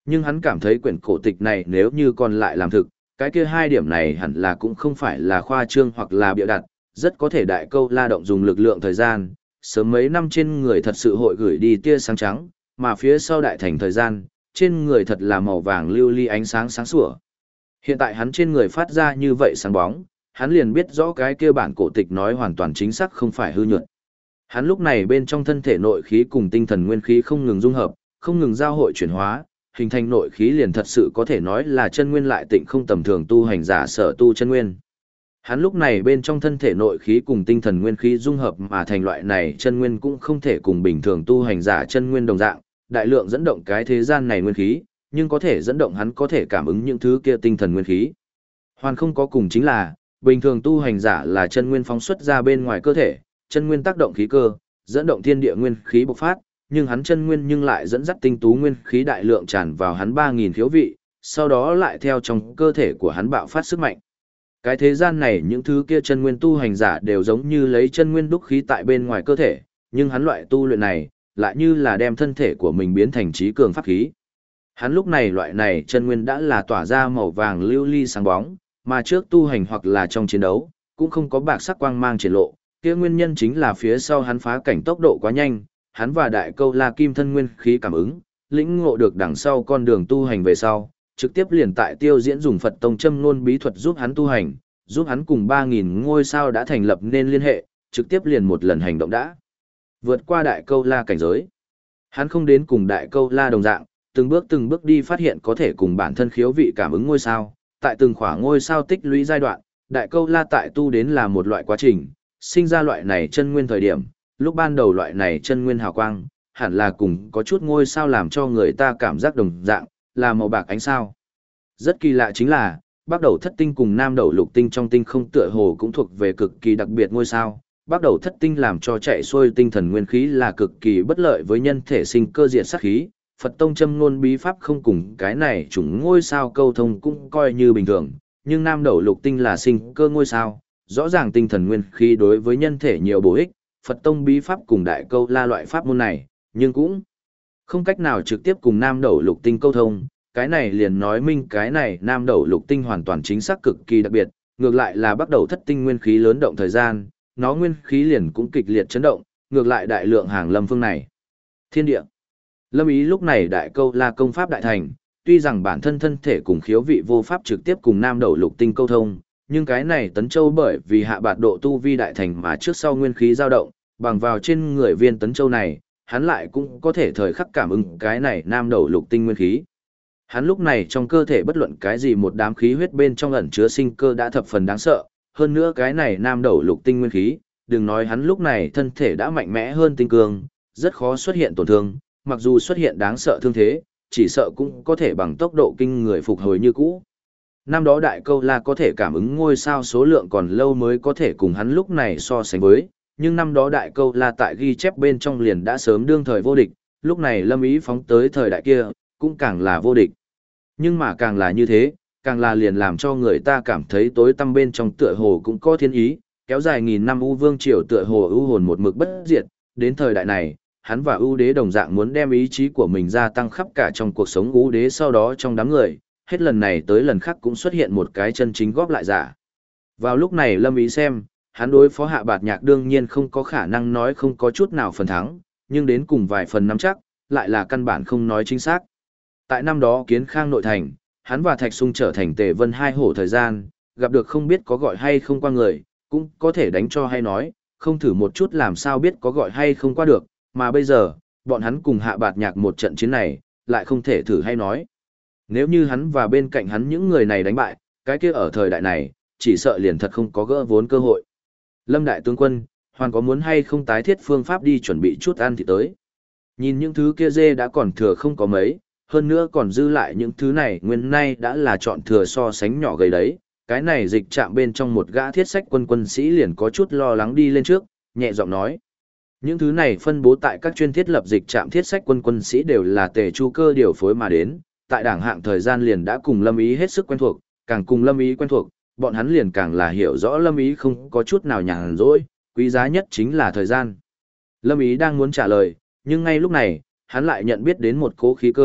Nhưng hắn cảm thấy quyển cổ tịch này nếu như còn lại làm thực, cái kia hai điểm này hẳn là cũng không phải là khoa trương hoặc là bịa đặt, rất có thể đại câu la động dùng lực lượng thời gian, sớm mấy năm trên người thật sự hội gửi đi tia sáng trắng, mà phía sau đại thành thời gian, trên người thật là màu vàng lưu ly ánh sáng sáng sủa. Hiện tại hắn trên người phát ra như vậy sáng bóng, hắn liền biết rõ cái kia bản cổ tịch nói hoàn toàn chính xác không phải hư nhuận. Hắn lúc này bên trong thân thể nội khí cùng tinh thần nguyên khí không ngừng dung hợp, không ngừng giao hội chuyển hóa, hình thành nội khí liền thật sự có thể nói là chân nguyên lại tịnh không tầm thường tu hành giả sở tu chân nguyên. Hắn lúc này bên trong thân thể nội khí cùng tinh thần nguyên khí dung hợp mà thành loại này chân nguyên cũng không thể cùng bình thường tu hành giả chân nguyên đồng dạng, đại lượng dẫn động cái thế gian này nguyên khí, nhưng có thể dẫn động hắn có thể cảm ứng những thứ kia tinh thần nguyên khí. Hoàn không có cùng chính là, bình thường tu hành giả là chân nguyên phóng xuất ra bên ngoài cơ thể, chân nguyên tác động khí cơ, dẫn động thiên địa nguyên khí bộc phát, nhưng hắn chân nguyên nhưng lại dẫn dắt tinh tú nguyên khí đại lượng tràn vào hắn 3000 khiếu vị, sau đó lại theo trong cơ thể của hắn bạo phát sức mạnh. Cái thế gian này những thứ kia chân nguyên tu hành giả đều giống như lấy chân nguyên đúc khí tại bên ngoài cơ thể, nhưng hắn loại tu luyện này, lại như là đem thân thể của mình biến thành trí cường pháp khí. Hắn lúc này loại này chân nguyên đã là tỏa ra màu vàng lưu ly sáng bóng, mà trước tu hành hoặc là trong chiến đấu, cũng không có bạc sắc quang mang triển lộ, kia nguyên nhân chính là phía sau hắn phá cảnh tốc độ quá nhanh, hắn và đại câu la kim thân nguyên khí cảm ứng, lĩnh ngộ được đằng sau con đường tu hành về sau, trực tiếp liền tại tiêu diễn dùng Phật tông châm ngôn bí thuật giúp hắn tu hành, giúp hắn cùng 3000 ngôi sao đã thành lập nên liên hệ, trực tiếp liền một lần hành động đã vượt qua đại câu la cảnh giới. Hắn không đến cùng đại câu la đồng dạng, từng bước đi phát hiện có thể cùng bản thân khiếu vị cảm ứng ngôi sao, tại từng khoảng ngôi sao tích lũy giai đoạn, đại câu la tại tu đến là một loại quá trình, sinh ra loại này chân nguyên thời điểm, lúc ban đầu loại này chân nguyên hào quang, hẳn là cùng có chút ngôi sao làm cho người ta cảm giác đồng dạng, là màu bạc ánh sao. Rất kỳ lạ chính là, bắt đầu thất tinh cùng nam đầu lục tinh trong tinh không tựa hồ cũng thuộc về cực kỳ đặc biệt ngôi sao. Bắt đầu thất tinh làm cho chạy xuôi tinh thần nguyên khí là cực kỳ bất lợi với nhân thể sinh cơ diệt sát khí. Phật tông châm ngôn bí pháp không cùng cái này chủng ngôi sao câu thông cũng coi như bình thường, nhưng nam đầu lục tinh là sinh cơ ngôi sao, rõ ràng tinh thần nguyên khí đối với nhân thể nhiều bổ ích, Phật tông bí pháp cùng đại câu la loại pháp môn này, nhưng cũng không cách nào trực tiếp cùng nam đầu lục tinh câu thông, cái này liền nói minh cái này nam đầu lục tinh hoàn toàn chính xác cực kỳ đặc biệt, ngược lại là bắt đầu thất tinh nguyên khí lớn động thời gian, nó nguyên khí liền cũng kịch liệt chấn động, ngược lại đại lượng hàng lâm phương này. Thiên địa. Lâm Ý lúc này đại câu la công pháp đại thành, tuy rằng bản thân thân thể cùng khiếu vị vô pháp trực tiếp cùng nam đầu lục tinh câu thông, nhưng cái này tấn châu bởi vì hạ bạt độ tu vi đại thành mà trước sau nguyên khí dao động, bằng vào trên người viên tấn châu này, hắn lại cũng có thể thời khắc cảm ứng cái này nam đầu lục tinh nguyên khí. Hắn lúc này trong cơ thể bất luận cái gì một đám khí huyết bên trong ẩn chứa sinh cơ đã thập phần đáng sợ, hơn nữa cái này nam đầu lục tinh nguyên khí, đừng nói hắn lúc này thân thể đã mạnh mẽ hơn tinh cường, rất khó xuất hiện tổn thương, mặc dù xuất hiện đáng sợ thương thế, chỉ sợ cũng có thể bằng tốc độ kinh người phục hồi như cũ. Năm đó đại câu la có thể cảm ứng ngôi sao số lượng còn lâu mới có thể cùng hắn lúc này so sánh với, nhưng năm đó đại câu la tại ghi chép bên trong liền đã sớm đương thời vô địch, lúc này Lâm Ý phóng tới thời đại kia, cũng càng là vô địch. Nhưng mà càng là như thế, càng là liền làm cho người ta cảm thấy tối tăm bên trong tựa hồ cũng có thiên ý, kéo dài nghìn năm U Vương Triều tựa hồ ưu hồn một mực bất diệt, đến thời đại này, hắn và ưu đế đồng dạng muốn đem ý chí của mình gia tăng khắp cả trong cuộc sống ưu đế sau đó trong đám người, hết lần này tới lần khác cũng xuất hiện một cái chân chính góp lại giả. Vào lúc này Lâm Ý xem, hắn đối phó Hạ Bạt Nhạc đương nhiên không có khả năng nói không có chút nào phần thắng, nhưng đến cùng vài phần nắm chắc, lại là căn bản không nói chính xác. Tại năm đó Kiến Khang nội thành, hắn và Thạch Sung trở thành Tề Vân hai hổ thời gian, gặp được không biết có gọi hay không qua người, cũng có thể đánh cho hay nói, không thử một chút làm sao biết có gọi hay không qua được, mà bây giờ, bọn hắn cùng Hạ Bạt Nhạc một trận chiến này, lại không thể thử hay nói. Nếu như hắn và bên cạnh hắn những người này đánh bại, cái kia ở thời đại này, chỉ sợ liền thật không có gỡ vốn cơ hội. Lâm Đại Tướng Quân, hoàn có muốn hay không tái thiết phương pháp đi chuẩn bị chút ăn thì tới. Nhìn những thứ kia dê đã còn thừa không có mấy, hơn nữa còn dư lại những thứ này nguyên nay đã là chọn thừa so sánh nhỏ gầy đấy. Cái này dịch chạm bên trong một gã thiết sách quân sĩ liền có chút lo lắng đi lên trước, nhẹ giọng nói. Những thứ này phân bố tại các chuyên thiết lập dịch trạm thiết sách quân sĩ đều là Tề Chu Cơ điều phối mà đến, tại đảng hạng thời gian liền đã cùng Lâm Ý hết sức quen thuộc, càng cùng Lâm Ý quen thuộc, bọn hắn liền càng là hiểu rõ Lâm Ý không có chút nào nhàn rỗi, quý giá nhất chính là thời gian. Lâm Ý đang muốn trả lời, nhưng ngay lúc này, hắn lại nhận biết đến một cỗ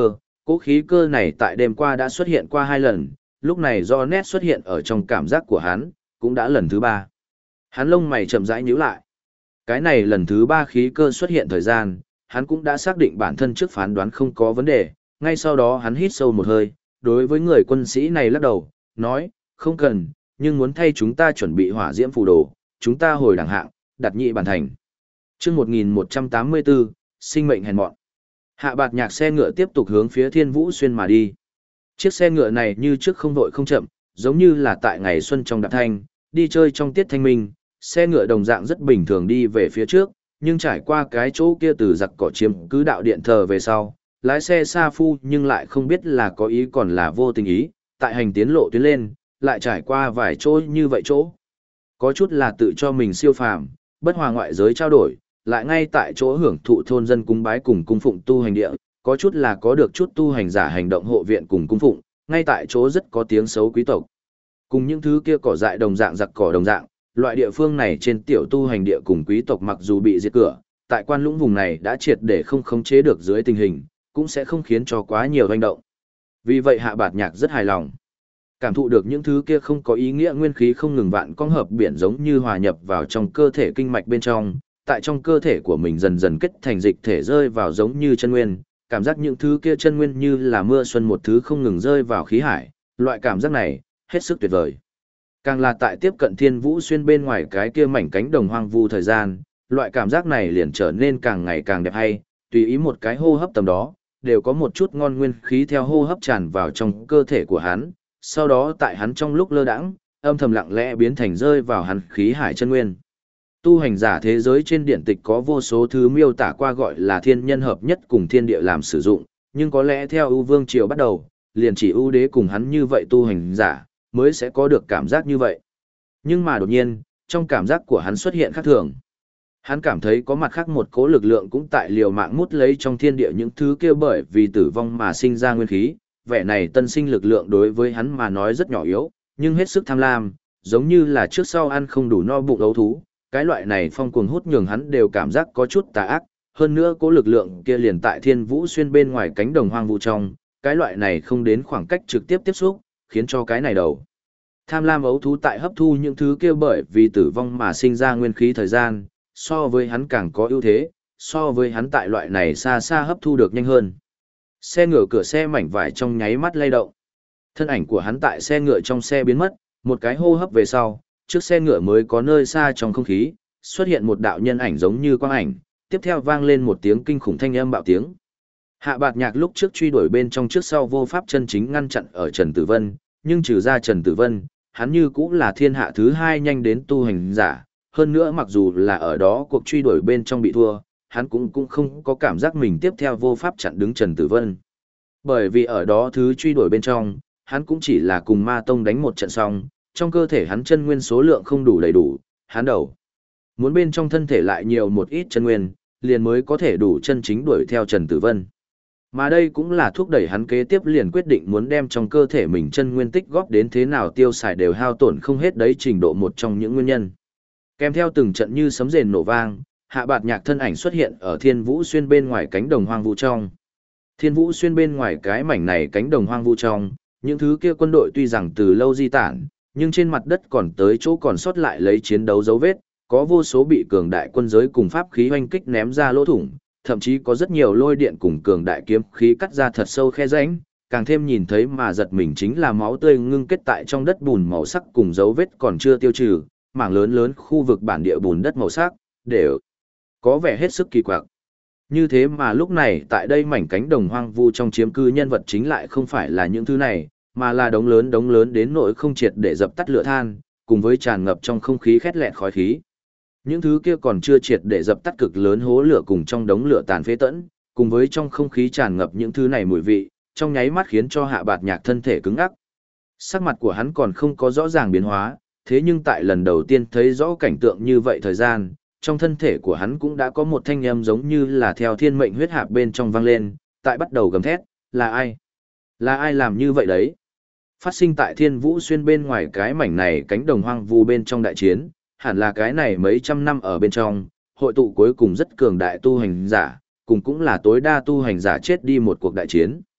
Cỗ khí cơ này tại đêm qua đã xuất hiện qua 2 lần, lúc này do nét xuất hiện ở trong cảm giác của hắn, cũng đã lần thứ 3. Hắn lông mày chậm rãi nhíu lại. Cái này lần thứ 3 khí cơ xuất hiện thời gian, hắn cũng đã xác định bản thân trước phán đoán không có vấn đề, ngay sau đó hắn hít sâu một hơi, đối với người quân sĩ này lắc đầu, nói, không cần, nhưng muốn thay chúng ta chuẩn bị hỏa diễm phù đồ, chúng ta hồi đẳng hạng, đặt nhị bản thành. Chương 1184, sinh mệnh hèn mọn. Hạ Bạt Nhạc xe ngựa tiếp tục hướng phía Thiên Vũ Xuyên mà đi. Chiếc xe ngựa này như trước không vội không chậm, giống như là tại ngày xuân trong đạp thanh, đi chơi trong tiết thanh minh, xe ngựa đồng dạng rất bình thường đi về phía trước, nhưng trải qua cái chỗ kia từ giặc cỏ chiếm cứ đạo điện thờ về sau, lái xe Sa Phu nhưng lại không biết là có ý còn là vô tình ý, tại hành tiến lộ tuyến lên, lại trải qua vài chỗ như vậy chỗ. Có chút là tự cho mình siêu phàm, bất hòa ngoại giới trao đổi, lại ngay tại chỗ hưởng thụ thôn dân cúng bái cùng cung phụng tu hành địa, có chút là có được chút tu hành giả hành động hộ viện cùng cung phụng, ngay tại chỗ rất có tiếng xấu quý tộc. Cùng những thứ kia cỏ dại đồng dạng giặc cỏ đồng dạng, loại địa phương này trên tiểu tu hành địa cùng quý tộc mặc dù bị diệt cửa, tại quan lũng vùng này đã triệt để không khống chế được dưới tình hình, cũng sẽ không khiến cho quá nhiều hành động. Vì vậy Hạ Bạt Nhạc rất hài lòng. Cảm thụ được những thứ kia không có ý nghĩa nguyên khí không ngừng vạn con hợp biển giống như hòa nhập vào trong cơ thể kinh mạch bên trong, tại trong cơ thể của mình dần dần kết thành dịch thể rơi vào giống như chân nguyên, cảm giác những thứ kia chân nguyên như là mưa xuân một thứ không ngừng rơi vào khí hải, loại cảm giác này, hết sức tuyệt vời. Càng là tại tiếp cận Thiên Vũ Xuyên bên ngoài cái kia mảnh cánh đồng hoang vu thời gian, loại cảm giác này liền trở nên càng ngày càng đẹp hay, tùy ý một cái hô hấp tầm đó, đều có một chút ngon nguyên khí theo hô hấp tràn vào trong cơ thể của hắn, sau đó tại hắn trong lúc lơ đãng, âm thầm lặng lẽ biến thành rơi vào hắn khí hải chân nguyên. Tu hành giả thế giới trên điển tịch có vô số thứ miêu tả qua gọi là thiên nhân hợp nhất cùng thiên địa làm sử dụng, nhưng có lẽ theo ưu vương triều bắt đầu, liền chỉ ưu đế cùng hắn như vậy tu hành giả, mới sẽ có được cảm giác như vậy. Nhưng mà đột nhiên, trong cảm giác của hắn xuất hiện khác thường. Hắn cảm thấy có mặt khác một cỗ lực lượng cũng tại liều mạng mút lấy trong thiên địa những thứ kia bởi vì tử vong mà sinh ra nguyên khí, vẻ này tân sinh lực lượng đối với hắn mà nói rất nhỏ yếu, nhưng hết sức tham lam, giống như là trước sau ăn không đủ no bụng ấu thú, cái loại này phong cuồng hút nhường hắn đều cảm giác có chút tà ác, hơn nữa cỗ lực lượng kia liền tại Thiên Vũ Xuyên bên ngoài cánh đồng hoang vu trong, cái loại này không đến khoảng cách trực tiếp tiếp xúc, khiến cho cái này đầu tham lam ấu thú tại hấp thu những thứ kia bởi vì tử vong mà sinh ra nguyên khí thời gian, so với hắn càng có ưu thế, so với hắn tại loại này xa xa hấp thu được nhanh hơn. Xe ngựa cửa xe mảnh vải trong nháy mắt lay động. Thân ảnh của hắn tại xe ngựa trong xe biến mất, một cái hô hấp về sau, trước xe ngựa mới có nơi xa trong không khí, xuất hiện một đạo nhân ảnh giống như quang ảnh, tiếp theo vang lên một tiếng kinh khủng thanh âm bạo tiếng. Hạ Bạt Nhạc lúc trước truy đuổi bên trong trước sau vô pháp chân chính ngăn chặn ở Trần Tử Vân, nhưng trừ ra Trần Tử Vân, hắn như cũng là thiên hạ thứ hai nhanh đến tu hành giả, hơn nữa mặc dù là ở đó cuộc truy đuổi bên trong bị thua, hắn cũng không có cảm giác mình tiếp theo vô pháp chặn đứng Trần Tử Vân. Bởi vì ở đó thứ truy đuổi bên trong, hắn cũng chỉ là cùng Ma Tông đánh một trận xong, trong cơ thể hắn chân nguyên số lượng không đủ đầy đủ, hắn đầu muốn bên trong thân thể lại nhiều một ít chân nguyên, liền mới có thể đủ chân chính đuổi theo Trần Tử Vân. Mà đây cũng là thúc đẩy hắn kế tiếp liền quyết định muốn đem trong cơ thể mình chân nguyên tích góp đến thế nào tiêu xài đều hao tổn không hết đấy trình độ một trong những nguyên nhân. Kèm theo từng trận như sấm rền nổ vang, Hạ Bạt Nhạc thân ảnh xuất hiện ở Thiên Vũ Xuyên bên ngoài cánh đồng hoang vu trong. Thiên Vũ Xuyên bên ngoài cái mảnh này cánh đồng hoang vu trong, những thứ kia quân đội tuy rằng từ lâu di tản, nhưng trên mặt đất còn tới chỗ còn sót lại lấy chiến đấu dấu vết, có vô số bị cường đại quân giới cùng pháp khí hoanh kích ném ra lỗ thủng, thậm chí có rất nhiều lôi điện cùng cường đại kiếm khí cắt ra thật sâu khe rãnh, càng thêm nhìn thấy mà giật mình chính là máu tươi ngưng kết tại trong đất bùn màu sắc cùng dấu vết còn chưa tiêu trừ, mảng lớn lớn khu vực bản địa bùn đất màu sắc, đều có vẻ hết sức kỳ quặc. Như thế mà lúc này tại đây mảnh cánh đồng hoang vu trong chiếm cư nhân vật chính lại không phải là những thứ này, mà là đống lớn đến nỗi không triệt để dập tắt lửa than, cùng với tràn ngập trong không khí khét lẹt khói khí. Những thứ kia còn chưa triệt để dập tắt cực lớn hố lửa cùng trong đống lửa tàn phế tẫn, cùng với trong không khí tràn ngập những thứ này mùi vị, trong nháy mắt khiến cho Hạ Bạt Nhạc thân thể cứng ngắc. Sắc mặt của hắn còn không có rõ ràng biến hóa, thế nhưng tại lần đầu tiên thấy rõ cảnh tượng như vậy thời gian, trong thân thể của hắn cũng đã có một thanh âm giống như là theo thiên mệnh huyết hạp bên trong vang lên, tại bắt đầu gầm thét, là ai? Là ai làm như vậy đấy? Phát sinh tại Thiên Vũ Xuyên bên ngoài cái mảnh này cánh đồng hoang vu bên trong đại chiến, hẳn là cái này mấy trăm năm ở bên trong, hội tụ cuối cùng rất cường đại tu hành giả, cùng cũng là tối đa tu hành giả chết đi một cuộc đại chiến.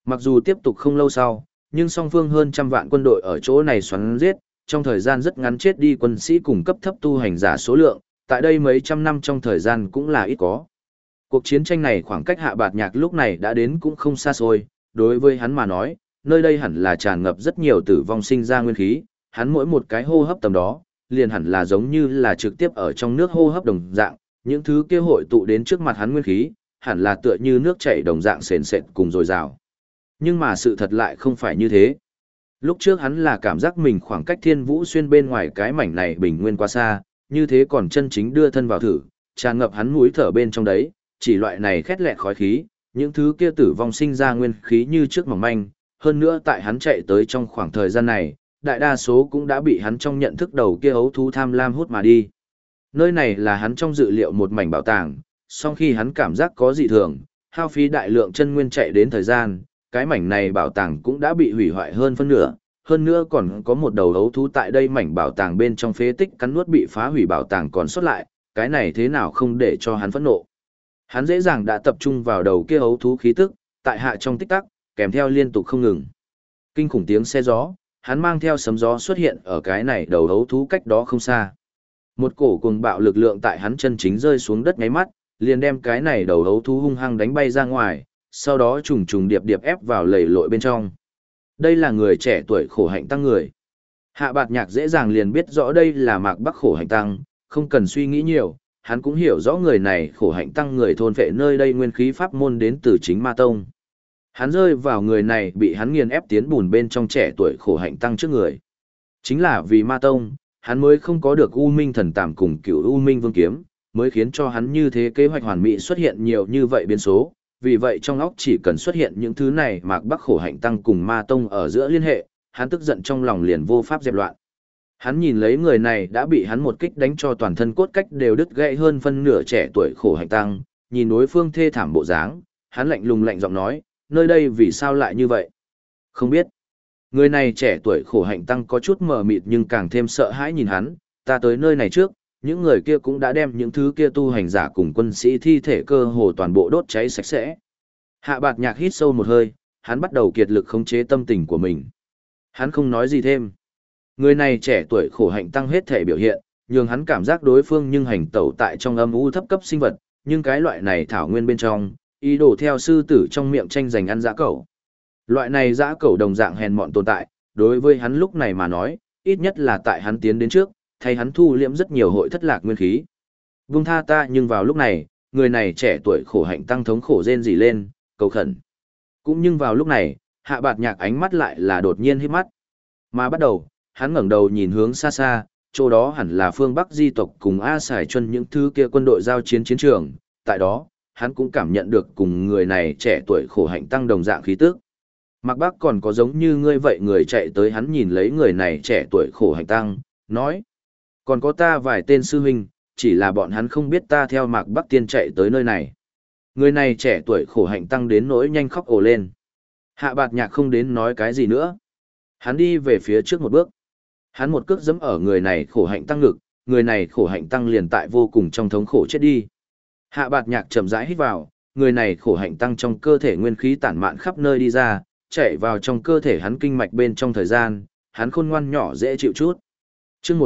Mặc dù tiếp tục không lâu sau, nhưng song phương hơn trăm vạn quân đội ở chỗ này xoắn giết, trong thời gian rất ngắn chết đi quân sĩ cùng cấp thấp tu hành giả số lượng, tại đây mấy trăm năm trong thời gian cũng là ít có. Cuộc chiến tranh này khoảng cách Hạ Bạt Nhạc lúc này đã đến cũng không xa xôi, đối với hắn mà nói, nơi đây hẳn là tràn ngập rất nhiều tử vong sinh ra nguyên khí, hắn mỗi một cái hô hấp tầm đó, liền hẳn là giống như là trực tiếp ở trong nước hô hấp đồng dạng, những thứ kia hội tụ đến trước mặt hắn nguyên khí, hẳn là tựa như nước chảy đồng dạng sền sệt cùng dồi dào. Nhưng mà sự thật lại không phải như thế. Lúc trước hắn là cảm giác mình khoảng cách Thiên Vũ Xuyên bên ngoài cái mảnh này bình nguyên quá xa, như thế còn chân chính đưa thân vào thử, tràn ngập hắn mũi thở bên trong đấy, chỉ loại này khét lẹt khói khí, những thứ kia tử vong sinh ra nguyên khí như trước mỏng manh, hơn nữa tại hắn chạy tới trong khoảng thời gian này, đại đa số cũng đã bị hắn trong nhận thức đầu kia ấu thú tham lam hút mà đi. Nơi này là hắn trong dự liệu một mảnh bảo tàng, song khi hắn cảm giác có dị thường, hao phí đại lượng chân nguyên chạy đến thời gian, cái mảnh này bảo tàng cũng đã bị hủy hoại hơn nữa còn có một đầu ấu thú tại đây mảnh bảo tàng bên trong phế tích cắn nuốt bị phá hủy bảo tàng còn sót lại, cái này thế nào không để cho hắn phẫn nộ. Hắn dễ dàng đã tập trung vào đầu kia ấu thú khí tức, tại hạ trong tích tắc, kèm theo liên tục không ngừng. Kinh khủng tiếng xe gió, hắn mang theo sấm gió xuất hiện ở cái này đầu ấu thú cách đó không xa. Một cổ cuồng bạo lực lượng tại hắn chân chính rơi xuống đất ngáy mắt, liền đem cái này đầu ấu thú hung hăng đánh bay ra ngoài, sau đó trùng trùng điệp điệp ép vào lầy lội bên trong. Đây là người trẻ tuổi khổ hạnh tăng người. Hạ Bạt Nhạc dễ dàng liền biết rõ đây là Mạc Bắc khổ hạnh tăng, không cần suy nghĩ nhiều, hắn cũng hiểu rõ người này khổ hạnh tăng người thôn vệ nơi đây nguyên khí pháp môn đến từ chính Ma Tông. Hắn rơi vào người này bị hắn nghiền ép tiến bùn bên trong trẻ tuổi khổ hạnh tăng trước người. Chính là vì Ma Tông, hắn mới không có được U Minh thần tàm cùng cửu U Minh vương kiếm, mới khiến cho hắn như thế kế hoạch hoàn mỹ xuất hiện nhiều như vậy biến số. Vì vậy trong óc chỉ cần xuất hiện những thứ này Mạc Bắc khổ hạnh tăng cùng Ma Tông ở giữa liên hệ, hắn tức giận trong lòng liền vô pháp dẹp loạn. Hắn nhìn lấy người này đã bị hắn một kích đánh cho toàn thân cốt cách đều đứt gãy hơn phân nửa trẻ tuổi khổ hạnh tăng, nhìn đối phương thê thảm bộ dáng, hắn lạnh lùng lạnh giọng nói, nơi đây vì sao lại như vậy? Không biết. Người này trẻ tuổi khổ hạnh tăng có chút mờ mịt nhưng càng thêm sợ hãi nhìn hắn, ta tới nơi này trước, những người kia cũng đã đem những thứ kia tu hành giả cùng quân sĩ thi thể cơ hồ toàn bộ đốt cháy sạch sẽ. Hạ Bạt Nhạc hít sâu một hơi, hắn bắt đầu kiệt lực khống chế tâm tình của mình. Hắn không nói gì thêm. Người này trẻ tuổi khổ hạnh tăng hết thể biểu hiện, nhường hắn cảm giác đối phương nhưng hành tẩu tại trong âm u thấp cấp sinh vật, nhưng cái loại này thảo nguyên bên trong, ý đồ theo sư tử trong miệng tranh giành ăn dã cẩu. Loại này dã cẩu đồng dạng hèn mọn tồn tại, đối với hắn lúc này mà nói, ít nhất là tại hắn tiến đến trước, thay hắn thu liễm rất nhiều hội thất lạc nguyên khí. Vung tha ta, nhưng vào lúc này, người này trẻ tuổi khổ hạnh tăng thống khổ rên rỉ lên, cầu khẩn. Cũng nhưng vào lúc này, Hạ Bạt Nhạc ánh mắt lại là đột nhiên híp mắt. Mà bắt đầu, hắn ngẩng đầu nhìn hướng xa xa, chỗ đó hẳn là phương Bắc di tộc cùng A Sải Chuân những thứ kia quân đội giao chiến chiến trường, tại đó, hắn cũng cảm nhận được cùng người này trẻ tuổi khổ hạnh tăng đồng dạng khí tức. Mạc Bắc còn có giống như ngươi vậy người chạy tới hắn nhìn lấy người này trẻ tuổi khổ hạnh tăng, nói. Còn có ta vài tên sư huynh, chỉ là bọn hắn không biết ta theo Mạc Bắc tiên chạy tới nơi này. Người này trẻ tuổi khổ hạnh tăng đến nỗi nhanh khóc ồ lên. Hạ Bạt Nhạc không đến nói cái gì nữa. Hắn đi về phía trước một bước. Hắn một cước giẫm ở người này khổ hạnh tăng ngực, người này khổ hạnh tăng liền tại vô cùng trong thống khổ chết đi. Hạ Bạt Nhạc chậm rãi hít vào, người này khổ hạnh tăng trong cơ thể nguyên khí tản mạn khắp nơi đi ra, chạy vào trong cơ thể hắn kinh mạch bên trong thời gian, hắn khôn ngoan nhỏ dễ chịu chút. Chương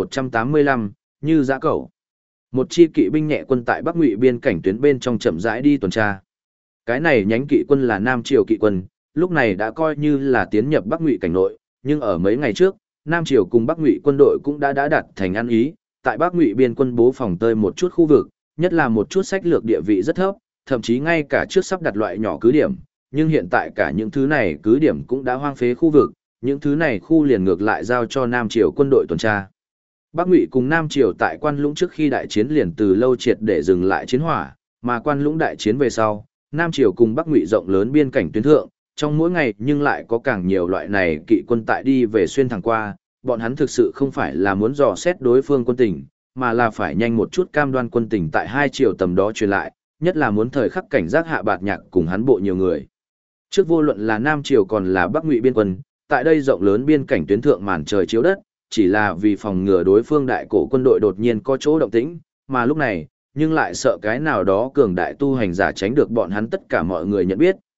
1185, như dã cẩu. Một chi kỵ binh nhẹ quân tại Bắc Ngụy biên cảnh tuyến bên trong chậm rãi đi tuần tra. Cái này nhánh kỵ quân là Nam Triều kỵ quân, lúc này đã coi như là tiến nhập Bắc Ngụy cảnh nội, nhưng ở mấy ngày trước, Nam Triều cùng Bắc Ngụy quân đội cũng đã đạt thành ăn ý, tại Bắc Ngụy biên quân bố phòng tơi một chút khu vực, nhất là một chút sách lược địa vị rất thấp, thậm chí ngay cả trước sắp đặt loại nhỏ cứ điểm, nhưng hiện tại cả những thứ này cứ điểm cũng đã hoang phế khu vực, những thứ này khu liền ngược lại giao cho Nam Triều quân đội tuần tra. Bắc Ngụy cùng Nam Triều tại Quan Lũng trước khi đại chiến liền từ lâu triệt để dừng lại chiến hỏa, mà Quan Lũng đại chiến về sau, Nam Triều cùng Bắc Ngụy rộng lớn biên cảnh tuyến thượng, trong mỗi ngày nhưng lại có càng nhiều loại này kỵ quân tại đi về xuyên thẳng qua, bọn hắn thực sự không phải là muốn dò xét đối phương quân tình, mà là phải nhanh một chút cam đoan quân tình tại hai triều tầm đó truyền lại, nhất là muốn thời khắc cảnh giác Hạ Bạt Nhạc cùng hắn bộ nhiều người. Trước vô luận là Nam Triều còn là Bắc Ngụy biên quân, tại đây rộng lớn biên cảnh tuyến thượng màn trời chiếu đất, chỉ là vì phòng ngừa đối phương đại cổ quân đội đột nhiên có chỗ động tĩnh, mà lúc này, nhưng lại sợ cái nào đó cường đại tu hành giả tránh được bọn hắn tất cả mọi người nhận biết,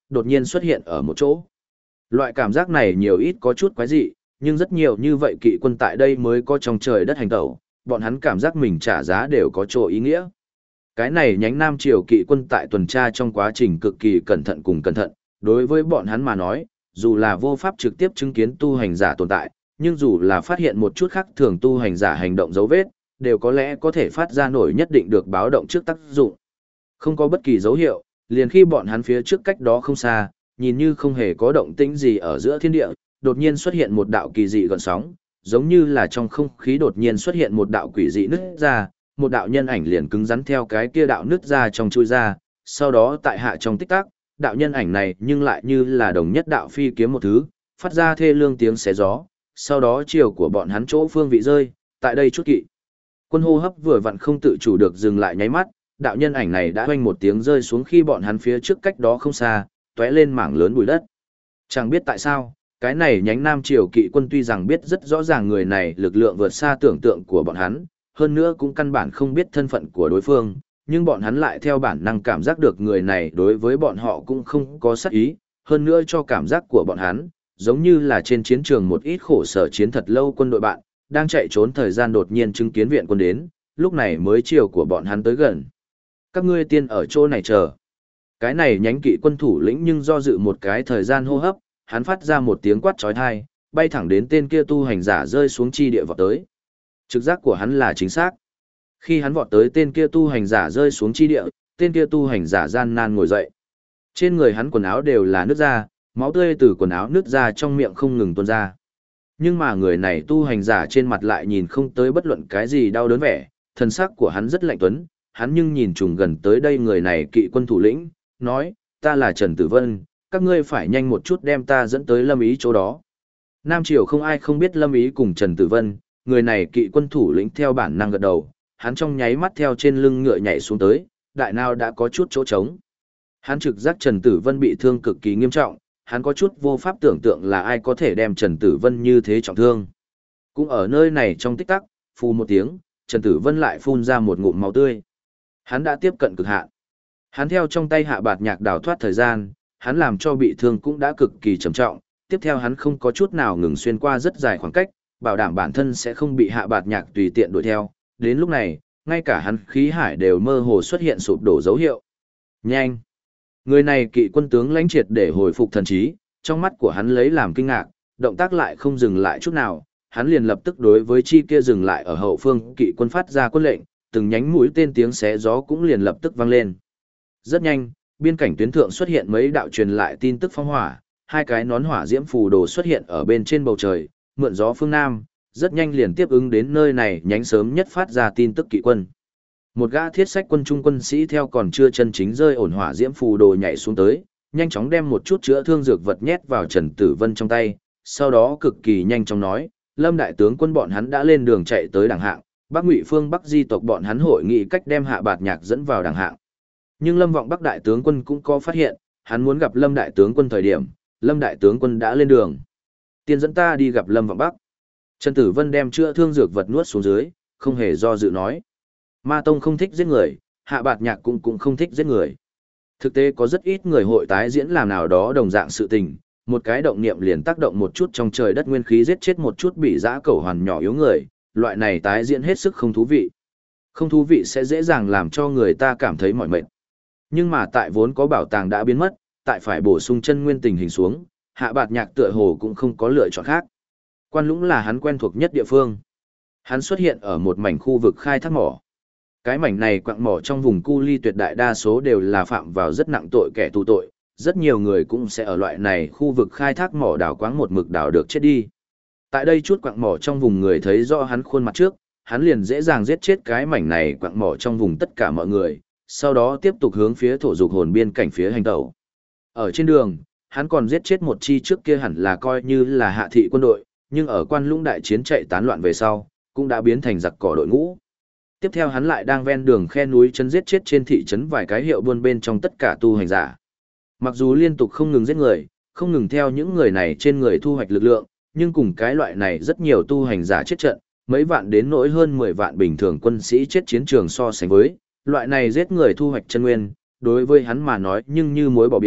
đột nhiên xuất hiện ở một chỗ. Loại cảm giác này nhiều ít có chút quái dị, nhưng rất nhiều như vậy kỵ quân tại đây mới có trong trời đất hành tẩu, bọn hắn cảm giác mình trả giá đều có chỗ ý nghĩa. Cái này nhánh Nam Triều kỵ quân tại tuần tra trong quá trình cực kỳ cẩn thận cùng cẩn thận, đối với bọn hắn mà nói, dù là vô pháp trực tiếp chứng kiến tu hành giả tồn tại, nhưng dù là phát hiện một chút khác thường tu hành giả hành động dấu vết, đều có lẽ có thể phát ra nổi nhất định được báo động trước tác dụng. Không có bất kỳ dấu hiệu, liền khi bọn hắn phía trước cách đó không xa, nhìn như không hề có động tĩnh gì ở giữa thiên địa, đột nhiên xuất hiện một đạo kỳ dị gợn sóng, giống như là trong không khí đột nhiên xuất hiện một đạo quỷ dị nứt ra, một đạo nhân ảnh liền cứng rắn theo cái kia đạo nứt ra trong chui ra, sau đó tại hạ trong tích tắc, đạo nhân ảnh này nhưng lại như là đồng nhất đạo phi kiếm một thứ, phát ra thê lương tiếng xé gió, sau đó chiều của bọn hắn chỗ phương vị rơi, tại đây chút kỵ. Quân hô hấp vừa vặn không tự chủ được dừng lại nháy mắt, đạo nhân ảnh này đã hoanh một tiếng rơi xuống khi bọn hắn phía trước cách đó không xa, tóe lên mảng lớn bụi đất. Chẳng biết tại sao, cái này nhánh Nam Triều kỵ quân tuy rằng biết rất rõ ràng người này lực lượng vượt xa tưởng tượng của bọn hắn, hơn nữa cũng căn bản không biết thân phận của đối phương, nhưng bọn hắn lại theo bản năng cảm giác được người này đối với bọn họ cũng không có sát ý, hơn nữa cho cảm giác của bọn hắn, giống như là trên chiến trường một ít khổ sở chiến thật lâu quân đội bạn, đang chạy trốn thời gian đột nhiên chứng kiến viện quân đến, lúc này mới chiều của bọn hắn tới gần. Các ngươi tiên ở chỗ này chờ. Cái này nhánh kỵ quân thủ lĩnh nhưng do dự một cái thời gian hô hấp, hắn phát ra một tiếng quát chói tai, bay thẳng đến tên kia tu hành giả rơi xuống chi địa vọt tới. Trực giác của hắn là chính xác. Khi hắn vọt tới tên kia tu hành giả rơi xuống chi địa, tên kia tu hành giả gian nan ngồi dậy. Trên người hắn quần áo đều là nứt ra, máu tươi từ quần áo nứt ra trong miệng không ngừng tuôn ra. Nhưng mà người này tu hành giả trên mặt lại nhìn không tới bất luận cái gì đau đớn vẻ, thân sắc của hắn rất lạnh tuấn, hắn nhưng nhìn trùng gần tới đây người này kỵ quân thủ lĩnh, nói, ta là Trần Tử Vân, các ngươi phải nhanh một chút đem ta dẫn tới Lâm Ý chỗ đó. Nam Triều không ai không biết Lâm Ý cùng Trần Tử Vân, người này kỵ quân thủ lĩnh theo bản năng gật đầu, hắn trong nháy mắt theo trên lưng ngựa nhảy xuống tới, đại nào đã có chút chỗ trống. Hắn trực giác Trần Tử Vân bị thương cực kỳ nghiêm trọng, hắn có chút vô pháp tưởng tượng là ai có thể đem Trần Tử Vân như thế trọng thương. Cũng ở nơi này trong tích tắc, phù một tiếng, Trần Tử Vân lại phun ra một ngụm máu tươi. Hắn đã tiếp cận cực hạn. Hắn theo trong tay Hạ Bạt Nhạc đào thoát thời gian, hắn làm cho bị thương cũng đã cực kỳ trầm trọng, tiếp theo hắn không có chút nào ngừng xuyên qua rất dài khoảng cách, bảo đảm bản thân sẽ không bị Hạ Bạt Nhạc tùy tiện đuổi theo. Đến lúc này, ngay cả hắn khí hải đều mơ hồ xuất hiện sụp đổ dấu hiệu. Nhanh! Người này kỵ quân tướng lãnh triệt để hồi phục thần trí, trong mắt của hắn lấy làm kinh ngạc, động tác lại không dừng lại chút nào, hắn liền lập tức đối với chi kia dừng lại ở hậu phương kỵ quân phát ra quân lệnh, từng nhánh mũi tên tiếng xé gió cũng liền lập tức vang lên. Rất nhanh, biên cảnh tuyến thượng xuất hiện mấy đạo truyền lại tin tức phong hỏa, hai cái nón hỏa diễm phù đồ xuất hiện ở bên trên bầu trời, mượn gió phương Nam, rất nhanh liền tiếp ứng đến nơi này nhánh sớm nhất phát ra tin tức kỵ quân. Một gã thiết sách quân trung quân sĩ theo còn chưa chân chính rơi ổn hỏa diễm phù đồ nhảy xuống tới, nhanh chóng đem một chút chữa thương dược vật nhét vào Trần Tử Vân trong tay, sau đó cực kỳ nhanh chóng nói, Lâm đại tướng quân bọn hắn đã lên đường chạy tới đẳng hạng, Bắc Ngụy phương Bắc di tộc bọn hắn hội nghị cách đem Hạ Bạt Nhạc dẫn vào đẳng hạng. Nhưng Lâm Vọng Bắc đại tướng quân cũng có phát hiện, hắn muốn gặp Lâm đại tướng quân thời điểm, Lâm đại tướng quân đã lên đường. Tiên dẫn ta đi gặp Lâm Vọng Bắc. Trần Tử Vân đem chữa thương dược vật nuốt xuống dưới, không hề do dự nói. Ma Tông không thích giết người, Hạ Bạt Nhạc cũng không thích giết người. Thực tế có rất ít người hội tái diễn làm nào đó đồng dạng sự tình, một cái động niệm liền tác động một chút trong trời đất nguyên khí giết chết một chút bị dã cẩu hoàn nhỏ yếu người, loại này tái diễn hết sức không thú vị. Không thú vị sẽ dễ dàng làm cho người ta cảm thấy mỏi mệt. Nhưng mà tại vốn có bảo tàng đã biến mất, tại phải bổ sung chân nguyên tình hình xuống, Hạ Bạt Nhạc tựa hồ cũng không có lựa chọn khác. Quan Lũng là hắn quen thuộc nhất địa phương. Hắn xuất hiện ở một mảnh khu vực khai thác mỏ. Cái mảnh này quặng mỏ trong vùng cu ly tuyệt đại đa số đều là phạm vào rất nặng tội kẻ tù tội, rất nhiều người cũng sẽ ở loại này khu vực khai thác mỏ đào quáng một mực đào được chết đi. Tại đây chút quặng mỏ trong vùng người thấy rõ hắn khuôn mặt trước, hắn liền dễ dàng giết chết cái mảnh này quặng mỏ trong vùng tất cả mọi người, sau đó tiếp tục hướng phía thổ dục hồn biên cảnh phía hành tẩu. Ở trên đường, hắn còn giết chết một chi trước kia hẳn là coi như là hạ thị quân đội, nhưng ở Quan Lũng đại chiến chạy tán loạn về sau, cũng đã biến thành giặc cỏ đội ngũ. Tiếp theo hắn lại đang ven đường khe núi chấn giết chết trên thị trấn vài cái hiệu buôn bên trong tất cả tu hành giả. Mặc dù liên tục không ngừng giết người, không ngừng theo những người này trên người thu hoạch lực lượng, nhưng cùng cái loại này rất nhiều tu hành giả chết trận, mấy vạn đến nỗi hơn 10 vạn bình thường quân sĩ chết chiến trường so sánh với, loại này giết người thu hoạch chân nguyên, đối với hắn mà nói nhưng như muối bỏ biển,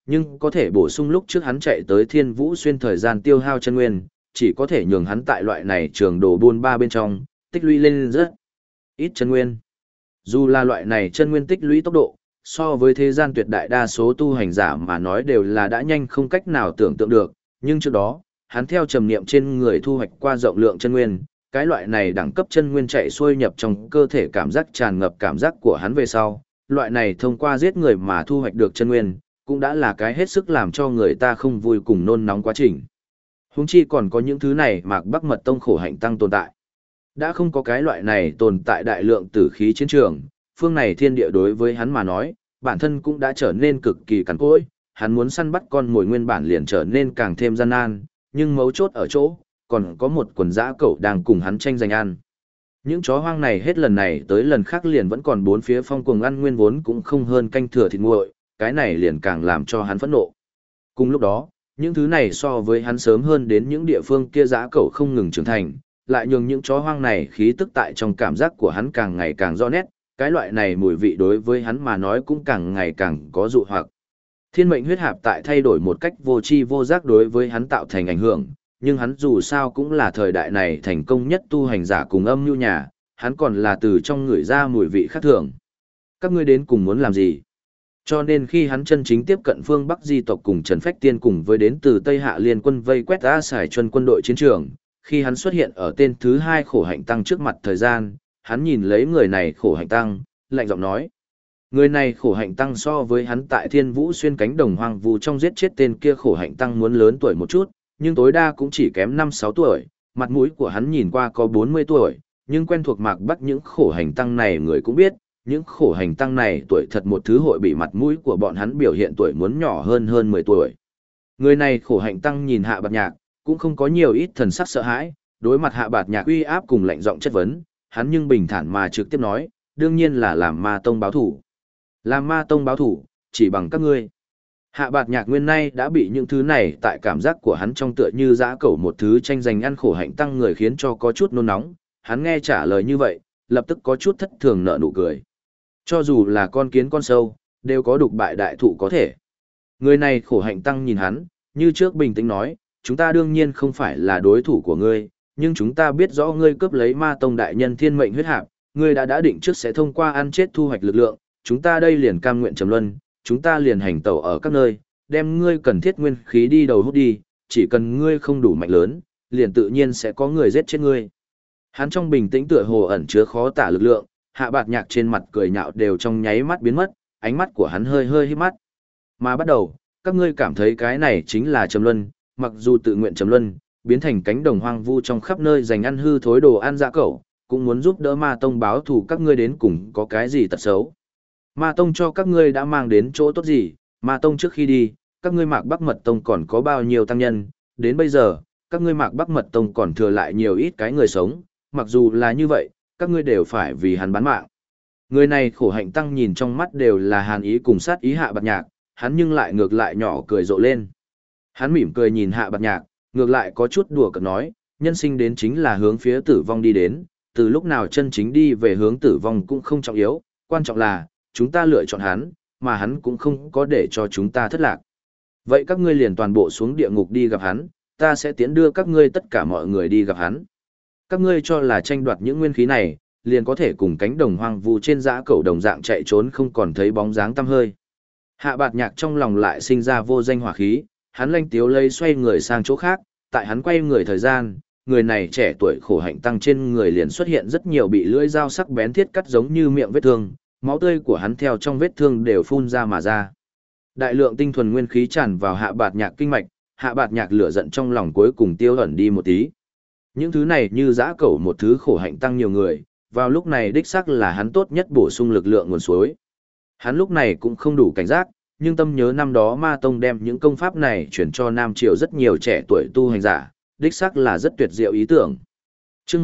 nhưng có thể bổ sung lúc trước hắn chạy tới Thiên Vũ Xuyên thời gian tiêu hao chân nguyên, chỉ có thể nhường hắn tại loại này trường đồ buôn ba bên trong, tích lũy lên rất ít chân nguyên. Dù là loại này chân nguyên tích lũy tốc độ, so với thế gian tuyệt đại đa số tu hành giả mà nói đều là đã nhanh không cách nào tưởng tượng được, nhưng trước đó, hắn theo trầm niệm trên người thu hoạch qua rộng lượng chân nguyên, cái loại này đẳng cấp chân nguyên chạy xuôi nhập trong cơ thể cảm giác tràn ngập cảm giác của hắn về sau, loại này thông qua giết người mà thu hoạch được chân nguyên, cũng đã là cái hết sức làm cho người ta không vui cùng nôn nóng quá trình. Huống chi còn có những thứ này Mạc Bắc Mật Tông khổ hạnh tăng tồn tại. Đã không có cái loại này tồn tại đại lượng tử khí chiến trường, phương này thiên địa đối với hắn mà nói, bản thân cũng đã trở nên cực kỳ cằn cỗi, hắn muốn săn bắt con mồi nguyên bản liền trở nên càng thêm gian nan, nhưng mấu chốt ở chỗ, còn có một quần dã cẩu đang cùng hắn tranh giành ăn. Những chó hoang này hết lần này tới lần khác liền vẫn còn bốn phía phong cuồng ăn nguyên vốn cũng không hơn canh thừa thịt nguội, cái này liền càng làm cho hắn phẫn nộ. Cùng lúc đó, những thứ này so với hắn sớm hơn đến những địa phương kia dã cẩu không ngừng trưởng thành, lại nhường những chó hoang này khí tức tại trong cảm giác của hắn càng ngày càng rõ nét, cái loại này mùi vị đối với hắn mà nói cũng càng ngày càng có dụ hoặc. Thiên mệnh huyết hạp tại thay đổi một cách vô tri vô giác đối với hắn tạo thành ảnh hưởng, nhưng hắn dù sao cũng là thời đại này thành công nhất tu hành giả cùng âm nhu nhà, hắn còn là từ trong người ra mùi vị khác thường. Các ngươi đến cùng muốn làm gì? Cho nên khi hắn chân chính tiếp cận phương Bắc di tộc cùng Trần Phách Tiên cùng với đến từ Tây Hạ liên quân vây quét A Sải Chuân quân đội chiến trường, khi hắn xuất hiện ở tên thứ hai khổ hạnh tăng trước mặt thời gian, hắn nhìn lấy người này khổ hạnh tăng, lạnh giọng nói. Người này khổ hạnh tăng so với hắn tại Thiên Vũ Xuyên cánh đồng hoang vu trong giết chết tên kia khổ hạnh tăng muốn lớn tuổi một chút, nhưng tối đa cũng chỉ kém 5-6 tuổi, mặt mũi của hắn nhìn qua có 40 tuổi, nhưng quen thuộc Mạc Bắc những khổ hành tăng này người cũng biết, những khổ hành tăng này tuổi thật một thứ hội bị mặt mũi của bọn hắn biểu hiện tuổi muốn nhỏ hơn 10 tuổi. Người này khổ hành tăng nhìn Hạ Bạt Nhạc, cũng không có nhiều ít thần sắc sợ hãi, đối mặt Hạ Bạt Nhạc uy áp cùng lạnh giọng chất vấn, hắn nhưng bình thản mà trực tiếp nói, đương nhiên là làm Ma Tông báo thủ. Làm Ma Tông báo thủ, chỉ bằng các ngươi. Hạ Bạt Nhạc nguyên nay đã bị những thứ này tại cảm giác của hắn trong tựa như dã cẩu một thứ tranh giành ăn khổ hạnh tăng người khiến cho có chút nôn nóng, hắn nghe trả lời như vậy, lập tức có chút thất thường nở nụ cười. Cho dù là con kiến con sâu, đều có đục bại đại thụ có thể. Người này khổ hạnh tăng nhìn hắn, như trước bình tĩnh nói, chúng ta đương nhiên không phải là đối thủ của ngươi, nhưng chúng ta biết rõ ngươi cướp lấy Ma Tông đại nhân thiên mệnh huyết hạp, ngươi đã định trước sẽ thông qua ăn chết thu hoạch lực lượng, chúng ta đây liền cam nguyện trầm luân, chúng ta liền hành tẩu ở các nơi, đem ngươi cần thiết nguyên khí đi đầu hút đi, chỉ cần ngươi không đủ mạnh lớn, liền tự nhiên sẽ có người giết chết ngươi. Hắn trong bình tĩnh tựa hồ ẩn chứa khó tả lực lượng, Hạ Bạt Nhạc trên mặt cười nhạo đều trong nháy mắt biến mất, ánh mắt của hắn hơi híp mắt. Mà bắt đầu, các ngươi cảm thấy cái này chính là trầm luân, mặc dù tự nguyện trầm luân, biến thành cánh đồng hoang vu trong khắp nơi dành ăn hư thối đồ ăn dã cẩu, cũng muốn giúp đỡ Ma Tông báo thù các ngươi đến cùng có cái gì tật xấu. Ma Tông cho các ngươi đã mang đến chỗ tốt gì, Ma Tông trước khi đi, các ngươi Mạc Bắc Mật Tông còn có bao nhiêu tăng nhân, đến bây giờ, các ngươi Mạc Bắc Mật Tông còn thừa lại nhiều ít cái người sống, mặc dù là như vậy, các ngươi đều phải vì hắn bán mạng. Người này khổ hạnh tăng nhìn trong mắt đều là hàn ý cùng sát ý Hạ Bạt Nhạc, hắn nhưng lại ngược lại nhỏ cười rộ lên. Hắn mỉm cười nhìn Hạ Bạt Nhạc, ngược lại có chút đùa cợt nói, nhân sinh đến chính là hướng phía tử vong đi đến, từ lúc nào chân chính đi về hướng tử vong cũng không trọng yếu, quan trọng là, chúng ta lựa chọn hắn, mà hắn cũng không có để cho chúng ta thất lạc. Vậy các ngươi liền toàn bộ xuống địa ngục đi gặp hắn, ta sẽ tiễn đưa các ngươi tất cả mọi người đi gặp hắn. Các ngươi cho là tranh đoạt những nguyên khí này, liền có thể cùng cánh đồng hoang vu trên dã cẩu đồng dạng chạy trốn không còn thấy bóng dáng tăm hơi. Hạ Bạt Nhạc trong lòng lại sinh ra vô danh hỏa khí, hắn lanh tiếu lây xoay người sang chỗ khác, tại hắn quay người thời gian, người này trẻ tuổi khổ hạnh tăng trên người liền xuất hiện rất nhiều bị lưỡi dao sắc bén thiết cắt giống như miệng vết thương, máu tươi của hắn theo trong vết thương đều phun ra mà ra. Đại lượng tinh thuần nguyên khí tràn vào Hạ Bạt Nhạc kinh mạch, Hạ Bạt Nhạc lửa giận trong lòng cuối cùng tiêu ẩn đi một tí. Những thứ này như dã cẩu một thứ khổ hạnh tăng nhiều người, vào lúc này đích xác là hắn tốt nhất bổ sung lực lượng nguồn suối. Hắn lúc này cũng không đủ cảnh giác, nhưng tâm nhớ năm đó Ma Tông đem những công pháp này chuyển cho Nam Triều rất nhiều trẻ tuổi tu hành giả, đích xác là rất tuyệt diệu ý tưởng. Chương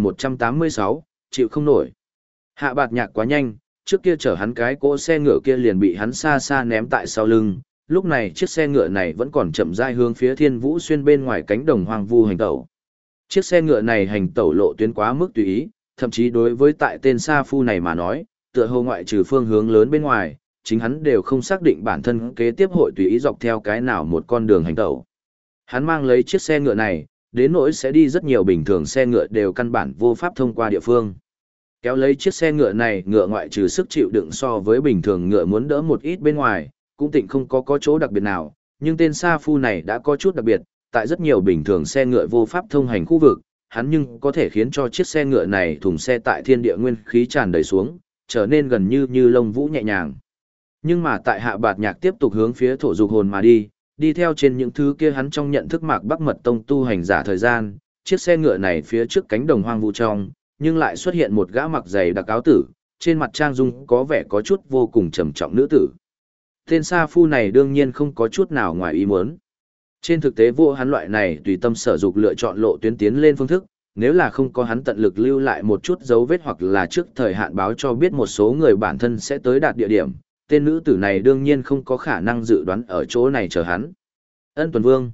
1186, chịu không nổi. Hạ Bạt Nhạc quá nhanh, trước kia chở hắn cái cỗ xe ngựa kia liền bị hắn xa xa ném tại sau lưng, lúc này chiếc xe ngựa này vẫn còn chậm rãi hướng phía Thiên Vũ Xuyên bên ngoài cánh đồng hoang vu hành tẩu. Chiếc xe ngựa này hành tẩu lộ tuyến quá mức tùy ý, thậm chí đối với tại tên sa phu này mà nói, tựa hồ ngoại trừ phương hướng lớn bên ngoài, chính hắn đều không xác định bản thân kế tiếp hội tùy ý dọc theo cái nào một con đường hành tẩu. Hắn mang lấy chiếc xe ngựa này, đến nỗi sẽ đi rất nhiều bình thường xe ngựa đều căn bản vô pháp thông qua địa phương. Kéo lấy chiếc xe ngựa này, ngựa ngoại trừ sức chịu đựng so với bình thường ngựa muốn đỡ một ít bên ngoài, cũng tịnh không có chỗ đặc biệt nào, nhưng tên Sa Phu này đã có chút đặc biệt, tại rất nhiều bình thường xe ngựa vô pháp thông hành khu vực, hắn nhưng có thể khiến cho chiếc xe ngựa này thùng xe tại thiên địa nguyên khí tràn đầy xuống, trở nên gần như lông vũ nhẹ nhàng. Nhưng mà tại Hạ Bạt Nhạc tiếp tục hướng phía thổ dục hồn mà đi theo trên những thứ kia hắn trong nhận thức Mạc Bắc Mật Tông tu hành giả thời gian, chiếc xe ngựa này phía trước cánh đồng hoang vu trong, nhưng lại xuất hiện một gã mặc giày đặc áo tử, trên mặt trang dung có vẻ có chút vô cùng trầm trọng nữ tử. Tên Sa Phu này đương nhiên không có chút nào ngoài ý muốn. Trên thực tế vô hắn loại này tùy tâm sở dục lựa chọn lộ tuyến tiến lên phương thức, nếu là không có hắn tận lực lưu lại một chút dấu vết hoặc là trước thời hạn báo cho biết một số người bản thân sẽ tới đạt địa điểm, tên nữ tử này đương nhiên không có khả năng dự đoán ở chỗ này chờ hắn. Ân Tuần Vương.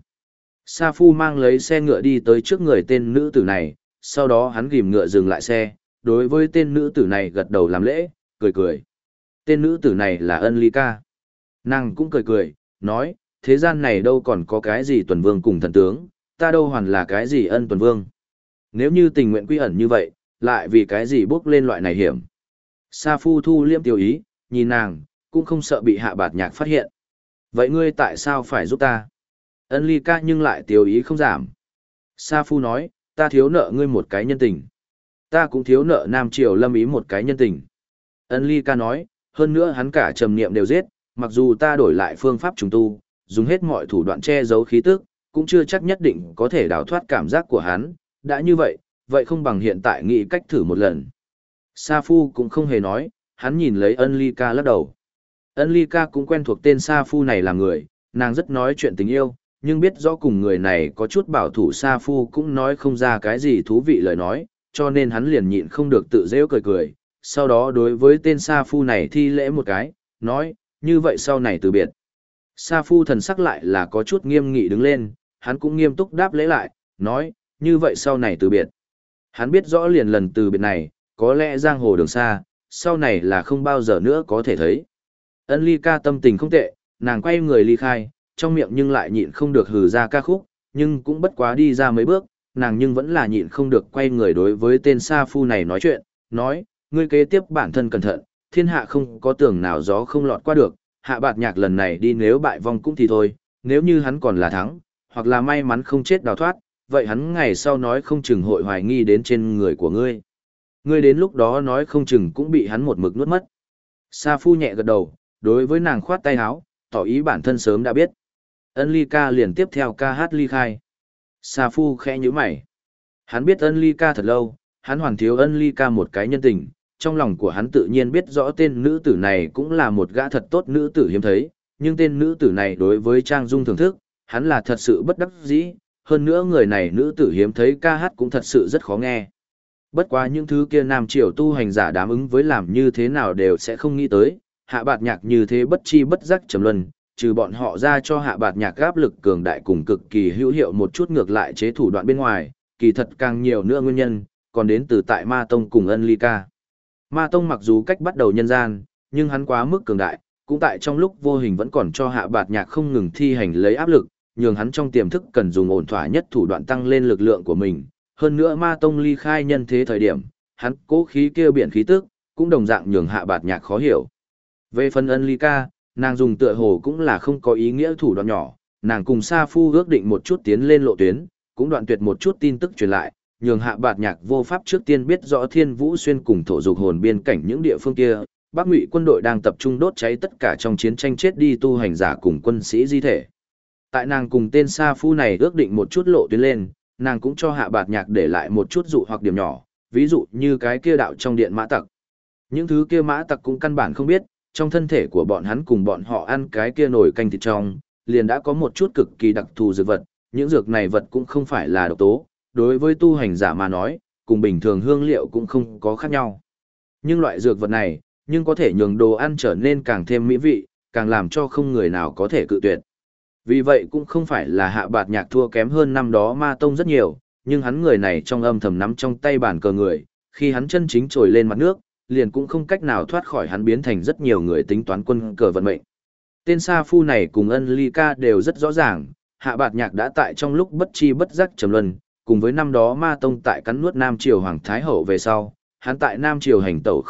Sa Phu mang lấy xe ngựa đi tới trước người tên nữ tử này, sau đó hắn ghim ngựa dừng lại xe, đối với tên nữ tử này gật đầu làm lễ, cười. Tên nữ tử này là Ân Ly Ca. Nàng cũng cười, nói, thế gian này đâu còn có cái gì Tuần Vương cùng thần tướng, ta đâu hoàn là cái gì Ân Tuần Vương. Nếu như tình nguyện quy ẩn như vậy, lại vì cái gì bước lên loại này hiểm. Sa Phu thu liêm tiêu ý, nhìn nàng, cũng không sợ bị Hạ Bạt Nhạc phát hiện. Vậy ngươi tại sao phải giúp ta? Ân Ly Ca nhưng lại tiêu ý không giảm. Sa Phu nói, ta thiếu nợ ngươi một cái nhân tình. Ta cũng thiếu nợ Nam Triều Lâm Ý một cái nhân tình. Ân Ly Ca nói, hơn nữa hắn cả trầm niệm đều giết, mặc dù ta đổi lại phương pháp trùng tu, dùng hết mọi thủ đoạn che giấu khí tức, cũng chưa chắc nhất định có thể đào thoát cảm giác của hắn. Đã như vậy không bằng hiện tại nghĩ cách thử một lần. Sa Phu cũng không hề nói, hắn nhìn lấy Ân Ly Ca lắc đầu. Ân Ly Ca cũng quen thuộc tên Sa Phu này là người, nàng rất nói chuyện tình yêu, nhưng biết rõ cùng người này có chút bảo thủ. Sa Phu cũng nói không ra cái gì thú vị lời nói, cho nên hắn liền nhịn không được tự dễ cười, sau đó đối với tên Sa Phu này thi lễ một cái, nói, như vậy sau này từ biệt. Sa Phu thần sắc lại là có chút nghiêm nghị đứng lên, hắn cũng nghiêm túc đáp lễ lại, nói, như vậy sau này từ biệt. Hắn biết rõ liền lần từ biệt này, có lẽ giang hồ đường xa, sau này là không bao giờ nữa có thể thấy. Ân Ly Ca tâm tình không tệ, nàng quay người ly khai, trong miệng nhưng lại nhịn không được hừ ra ca khúc, nhưng cũng bất quá đi ra mấy bước, nàng nhưng vẫn là nhịn không được quay người đối với tên Sa Phu này nói chuyện, nói, ngươi kế tiếp bản thân cẩn thận, thiên hạ không có tường nào gió không lọt qua được, Hạ Bạt Nhạc lần này đi nếu bại vong cũng thì thôi, nếu như hắn còn là thắng, hoặc là may mắn không chết đào thoát, vậy hắn ngày sau nói không chừng hội hoài nghi đến trên người của ngươi. Ngươi đến lúc đó nói không chừng cũng bị hắn một mực nuốt mất. Sa Phu nhẹ gật đầu, đối với nàng khoát tay áo, tỏ ý bản thân sớm đã biết. Ân Ly Ca liền tiếp theo ca hát ly khai. Sa Phu khẽ nhíu mày. Hắn biết Ân Ly Ca thật lâu, hắn hoàn thiếu Ân Ly Ca một cái nhân tình, trong lòng của hắn tự nhiên biết rõ tên nữ tử này cũng là một gã thật tốt nữ tử hiếm thấy, nhưng tên nữ tử này đối với Trang Dung thưởng thức, hắn là thật sự bất đắc dĩ, hơn nữa người này nữ tử hiếm thấy ca hát cũng thật sự rất khó nghe. Bất quá những thứ kia Nam Triều tu hành giả đám ứng với làm như thế nào đều sẽ không nghĩ tới, Hạ Bạt Nhạc như thế bất chi bất giác trầm luân, trừ bọn họ ra cho Hạ Bạt Nhạc áp lực cường đại cùng cực kỳ hữu hiệu một chút ngược lại chế thủ đoạn bên ngoài, kỳ thật càng nhiều nữa nguyên nhân, còn đến từ tại Ma Tông cùng Ân Ly Ca. Ma Tông mặc dù cách bắt đầu nhân gian, nhưng hắn quá mức cường đại, cũng tại trong lúc vô hình vẫn còn cho Hạ Bạt Nhạc không ngừng thi hành lấy áp lực, nhường hắn trong tiềm thức cần dùng ổn thỏa nhất thủ đoạn tăng lên lực lượng của mình. Hơn nữa Ma Tông ly khai nhân thế thời điểm, hắn cố khí kêu biển khí tức, cũng đồng dạng nhường Hạ Bạt Nhạc khó hiểu. Về phần Ân Ly Ca, nàng dùng tựa hồ cũng là không có ý nghĩa thủ đoạn nhỏ, nàng cùng Sa Phu ước định một chút tiến lên lộ tuyến, cũng đoạn tuyệt một chút tin tức truyền lại, nhường Hạ Bạt Nhạc vô pháp trước tiên biết rõ Thiên Vũ Xuyên cùng thổ dục hồn biên cảnh những địa phương kia, Bắc Ngụy quân đội đang tập trung đốt cháy tất cả trong chiến tranh chết đi tu hành giả cùng quân sĩ di thể. Tại nàng cùng tên Sa Phu này ước định một chút lộ tuyến lên, nàng cũng cho Hạ Bạt Nhạc để lại một chút dụ hoặc điểm nhỏ, ví dụ như cái kia đạo trong điện mã tặc. Những thứ kia mã tặc cũng căn bản không biết, trong thân thể của bọn hắn cùng bọn họ ăn cái kia nồi canh thịt trong, liền đã có một chút cực kỳ đặc thù dược vật, những dược này vật cũng không phải là độc tố, đối với tu hành giả mà nói, cùng bình thường hương liệu cũng không có khác nhau. Nhưng loại dược vật này, nhưng có thể nhường đồ ăn trở nên càng thêm mỹ vị, càng làm cho không người nào có thể cự tuyệt. Vì vậy cũng không phải là Hạ Bạt Nhạc thua kém hơn năm đó Ma Tông rất nhiều, nhưng hắn người này trong âm thầm nắm trong tay bàn cờ người, khi hắn chân chính trồi lên mặt nước, liền cũng không cách nào thoát khỏi hắn biến thành rất nhiều người tính toán quân cờ vận mệnh. Tên Sa Phu này cùng Ân Ly Ca đều rất rõ ràng, Hạ Bạt Nhạc đã tại trong lúc bất chi bất giác trầm luân, cùng với năm đó Ma Tông tại cắn nuốt Nam Triều Hoàng Thái Hậu về sau, hắn tại Nam Triều hành tẩu,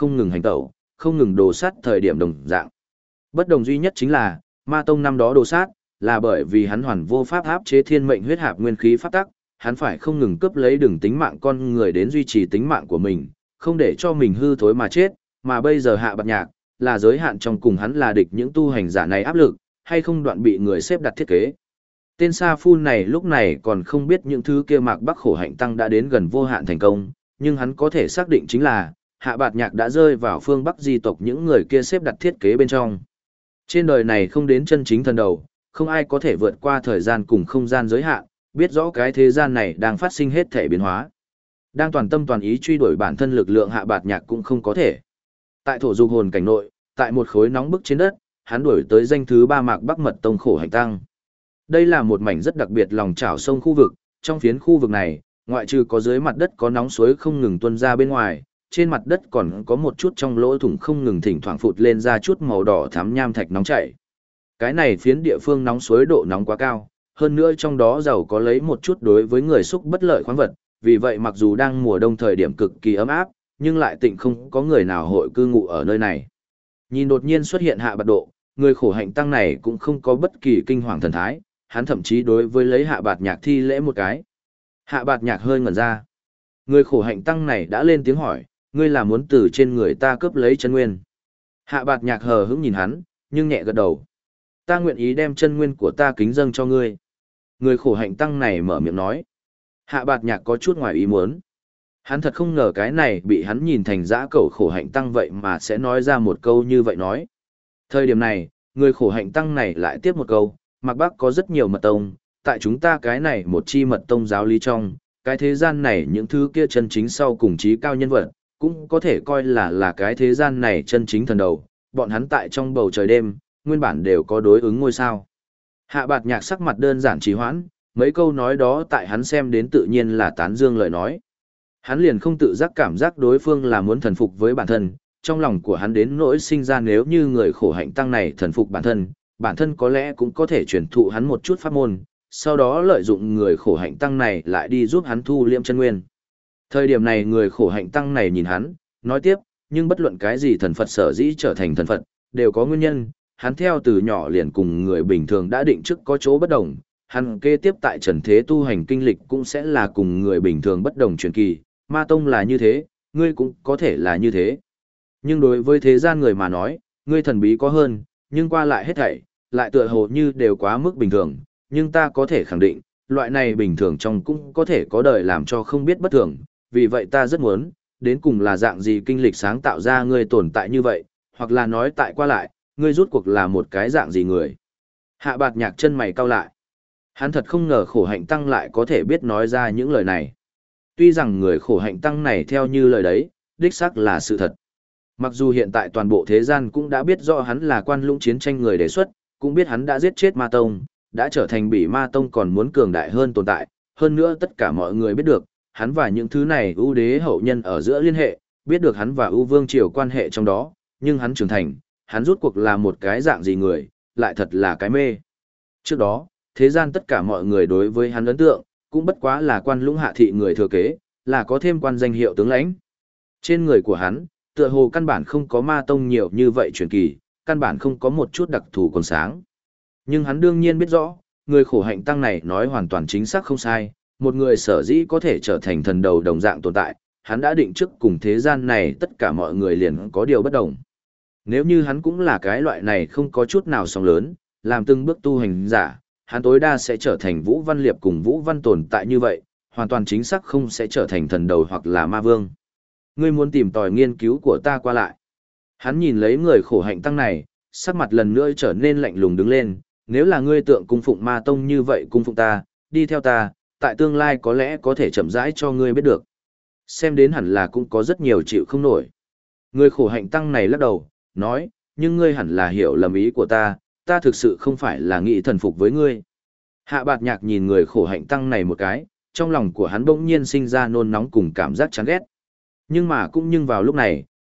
không ngừng đồ sát thời điểm đồng dạng. Bất đồng duy nhất chính là, Ma Tông năm đó đồ sát, là bởi vì hắn hoàn vô pháp áp chế thiên mệnh huyết hạp nguyên khí pháp tắc, hắn phải không ngừng cướp lấy đường tính mạng con người đến duy trì tính mạng của mình, không để cho mình hư thối mà chết, mà bây giờ Hạ Bạt Nhạc, là giới hạn trong cùng hắn là địch những tu hành giả này áp lực, hay không đoạn bị người xếp đặt thiết kế. Tên Sa Phu này lúc này còn không biết những thứ kia Mạc Bắc khổ hạnh tăng đã đến gần vô hạn thành công, nhưng hắn có thể xác định chính là, Hạ Bạt Nhạc đã rơi vào phương Bắc di tộc những người kia xếp đặt thiết kế bên trong. Trên đời này không đến chân chính thần đầu, không ai có thể vượt qua thời gian cùng không gian giới hạn, biết rõ cái thế gian này đang phát sinh hết thể biến hóa. Đang toàn tâm toàn ý truy đuổi bản thân lực lượng Hạ Bạt Nhạc cũng không có thể. Tại thổ dục hồn cảnh nội, tại một khối nóng bức trên đất, hắn đuổi tới danh thứ 3 Mạc Bắc Mật Tông khổ hạnh tăng. Đây là một mảnh rất đặc biệt lòng chảo sông khu vực, trong phiến khu vực này, ngoại trừ có dưới mặt đất có nóng suối không ngừng tuôn ra bên ngoài, trên mặt đất còn có một chút trong lỗ thủng không ngừng thỉnh thoảng phụt lên ra chút màu đỏ thắm nham thạch nóng chảy. Cái này phiến địa phương nóng suối độ nóng quá cao, hơn nữa trong đó giàu có lấy một chút đối với người xúc bất lợi khoáng vật, vì vậy mặc dù đang mùa đông thời điểm cực kỳ ấm áp, nhưng lại tịnh không có người nào hội cư ngụ ở nơi này. Nhìn đột nhiên xuất hiện Hạ Bạt Độ, người khổ hạnh tăng này cũng không có bất kỳ kinh hoàng thần thái, hắn thậm chí đối với lấy Hạ Bạt Nhạc thi lễ một cái. Hạ Bạt Nhạc hơi ngẩn ra. Người khổ hạnh tăng này đã lên tiếng hỏi, ngươi là muốn từ trên người ta cướp lấy chân nguyên. Hạ Bạt Nhạc hờ hững nhìn hắn, nhưng nhẹ gật đầu. Ta nguyện ý đem chân nguyên của ta kính dâng cho ngươi. Người khổ hạnh tăng này mở miệng nói. Hạ Bạt Nhạc có chút ngoài ý muốn. Hắn thật không ngờ cái này bị hắn nhìn thành dã cẩu khổ hạnh tăng vậy mà sẽ nói ra một câu như vậy nói. Thời điểm này, người khổ hạnh tăng này lại tiếp một câu, Mạc Bắc có rất nhiều mật tông, tại chúng ta cái này một chi mật tông giáo lý trong, cái thế gian này những thứ kia chân chính sau cùng trí cao nhân vật, cũng có thể coi là cái thế gian này chân chính thần đầu, bọn hắn tại trong bầu trời đêm, nguyên bản đều có đối ứng ngôi sao. Hạ Bạt Nhạc sắc mặt đơn giản trì hoãn, mấy câu nói đó tại hắn xem đến tự nhiên là tán dương lời nói. Hắn liền không tự giác cảm giác đối phương là muốn thần phục với bản thân, trong lòng của hắn đến nỗi sinh ra nếu như người khổ hạnh tăng này thần phục bản thân có lẽ cũng có thể truyền thụ hắn một chút pháp môn, sau đó lợi dụng người khổ hạnh tăng này lại đi giúp hắn thu liễm chân nguyên. Thời điểm này người khổ hạnh tăng này nhìn hắn, nói tiếp, nhưng bất luận cái gì thần Phật sở dĩ trở thành thần Phật, đều có nguyên nhân, hắn theo từ nhỏ liền cùng người bình thường đã định trước có chỗ bất đồng, hắn kế tiếp tại trần thế tu hành kinh lịch cũng sẽ là cùng người bình thường bất đồng truyền kỳ, Ma Tông là như thế, ngươi cũng có thể là như thế. Nhưng đối với thế gian người mà nói, ngươi thần bí có hơn, nhưng qua lại hết thảy, lại tựa hồ như đều quá mức bình thường, nhưng ta có thể khẳng định, loại này bình thường trong cũng có thể có đời làm cho không biết bất thường, vì vậy ta rất muốn, đến cùng là dạng gì kinh lịch sáng tạo ra ngươi tồn tại như vậy, hoặc là nói tại qua lại, ngươi rút cuộc là một cái dạng gì người. Hạ Bạt Nhạc chân mày cau lại. Hắn thật không ngờ khổ hạnh tăng lại có thể biết nói ra những lời này. Tuy rằng người khổ hạnh tăng này theo như lời đấy, đích xác là sự thật. Mặc dù hiện tại toàn bộ thế gian cũng đã biết rõ hắn là quan lũng chiến tranh người đề xuất, cũng biết hắn đã giết chết Ma Tông, đã trở thành bị Ma Tông còn muốn cường đại hơn tồn tại, hơn nữa tất cả mọi người biết được, hắn và những thứ này ưu đế hậu nhân ở giữa liên hệ, biết được hắn và ưu vương triều quan hệ trong đó, nhưng hắn trưởng thành, hắn rút cuộc là một cái dạng gì người, lại thật là cái mê. Trước đó, thế gian tất cả mọi người đối với hắn ấn tượng, cũng bất quá là quan lũng hạ thị người thừa kế, là có thêm quan danh hiệu tướng lãnh. Trên người của hắn, tựa hồ căn bản không có Ma Tông nhiều như vậy truyền kỳ, căn bản không có một chút đặc thù còn sáng. Nhưng hắn đương nhiên biết rõ, người khổ hạnh tăng này nói hoàn toàn chính xác không sai, một người sở dĩ có thể trở thành thần đầu đồng dạng tồn tại, hắn đã định trước cùng thế gian này tất cả mọi người liền có điều bất đồng. Nếu như hắn cũng là cái loại này không có chút nào sóng lớn, làm từng bước tu hành giả, hắn tối đa sẽ trở thành Vũ Văn Liệp cùng Vũ Văn tồn tại như vậy, hoàn toàn chính xác không sẽ trở thành thần đầu hoặc là ma vương. Ngươi muốn tìm tòi nghiên cứu của ta qua lại. Hắn nhìn lấy người khổ hạnh tăng này, sắc mặt lần nữa trở nên lạnh lùng đứng lên, nếu là ngươi tượng cung phụng Ma Tông như vậy cung phụng ta, đi theo ta, tại tương lai có lẽ có thể chậm rãi cho ngươi biết được. Xem đến hẳn là cũng có rất nhiều chịu không nổi. Người khổ hạnh tăng này lắc đầu, nói, nhưng ngươi hẳn là hiểu lầm ý của ta thực sự không phải là nghĩ thần phục với ngươi. Hạ Bạt Nhạc nhìn người khổ hạnh tăng này một cái, trong lòng của hắn bỗng nhiên sinh ra nôn nóng cùng cảm giác chán ghét. Nhưng mà cũng vào lúc này,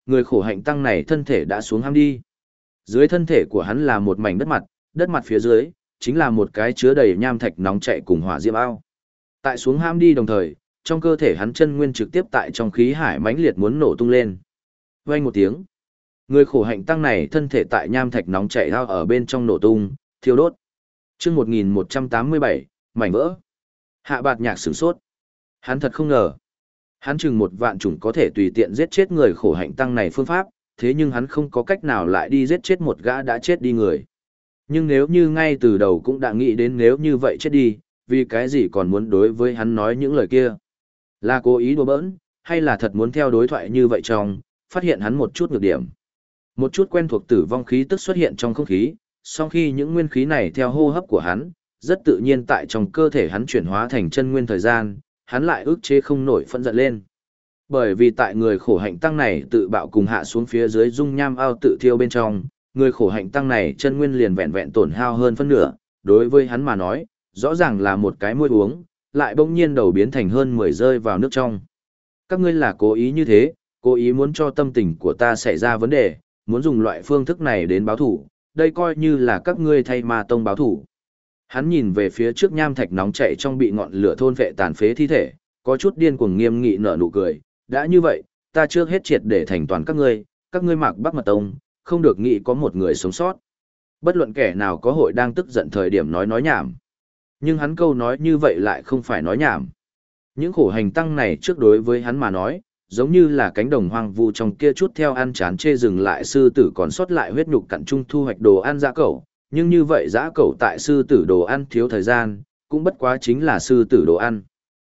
người khổ hạnh tăng này thân thể đã xuống ham đi. Dưới thân thể của hắn là một mảnh đất mặt phía dưới, chính là một cái chứa đầy nham thạch nóng chảy cùng hỏa diễm ao. Tại xuống ham đi đồng thời, trong cơ thể hắn chân nguyên trực tiếp tại trong khí hải mãnh liệt muốn nổ tung lên. Vang một tiếng, người khổ hạnh tăng này thân thể tại nham thạch nóng chảy ao ở bên trong nổ tung, thiêu đốt. Chương 1187, mảnh vỡ. Hạ Bạt Nhạc sửng sốt. Hắn thật không ngờ. Hắn chừng 1.000 chủng có thể tùy tiện giết chết người khổ hạnh tăng này phương pháp, thế nhưng hắn không có cách nào lại đi giết chết một gã đã chết đi người. Nhưng nếu như ngay từ đầu cũng đã nghĩ đến nếu như vậy chết đi, vì cái gì còn muốn đối với hắn nói những lời kia? Là cố ý đùa bỡn, hay là thật muốn theo đối thoại như vậy trong, phát hiện hắn một chút nhược điểm. Một chút quen thuộc tử vong khí tức xuất hiện trong không khí, sau khi những nguyên khí này theo hô hấp của hắn, rất tự nhiên tại trong cơ thể hắn chuyển hóa thành chân nguyên thời gian, hắn lại ức chế không nổi phẫn giận lên. Bởi vì tại người khổ hạnh tăng này tự bạo cùng hạ xuống phía dưới dung nham ao tự thiêu bên trong, người khổ hạnh tăng này chân nguyên liền vẹn vẹn tổn hao hơn phân nửa, đối với hắn mà nói, rõ ràng là một cái môi uống, lại bỗng nhiên đầu biến thành hơn 10 rơi vào nước trong. Các ngươi là cố ý như thế, cố ý muốn cho tâm tình của ta xảy ra vấn đề, muốn dùng loại phương thức này đến báo thủ, đây coi như là các ngươi thay ma tông báo thủ. Hắn nhìn về phía trước nham thạch nóng chảy trong bị ngọn lửa thôn vệ tàn phế thi thể, có chút điên cuồng nghiêm nghị nở nụ cười, đã như vậy, ta trước hết triệt để thành toàn các ngươi Mạc Bắc Mật Tông, không được nghĩ có một người sống sót. Bất luận kẻ nào có hội đang tức giận thời điểm nói nhảm. Nhưng hắn câu nói như vậy lại không phải nói nhảm. Những khổ hành tăng này trước đối với hắn mà nói, giống như là cánh đồng hoang vu trong kia chút theo ăn chán chê dừng lại sư tử còn sót lại huyết nhục cặn trung thu hoạch đồ ăn dã cẩu, nhưng như vậy dã cẩu tại sư tử đồ ăn thiếu thời gian, cũng bất quá chính là sư tử đồ ăn.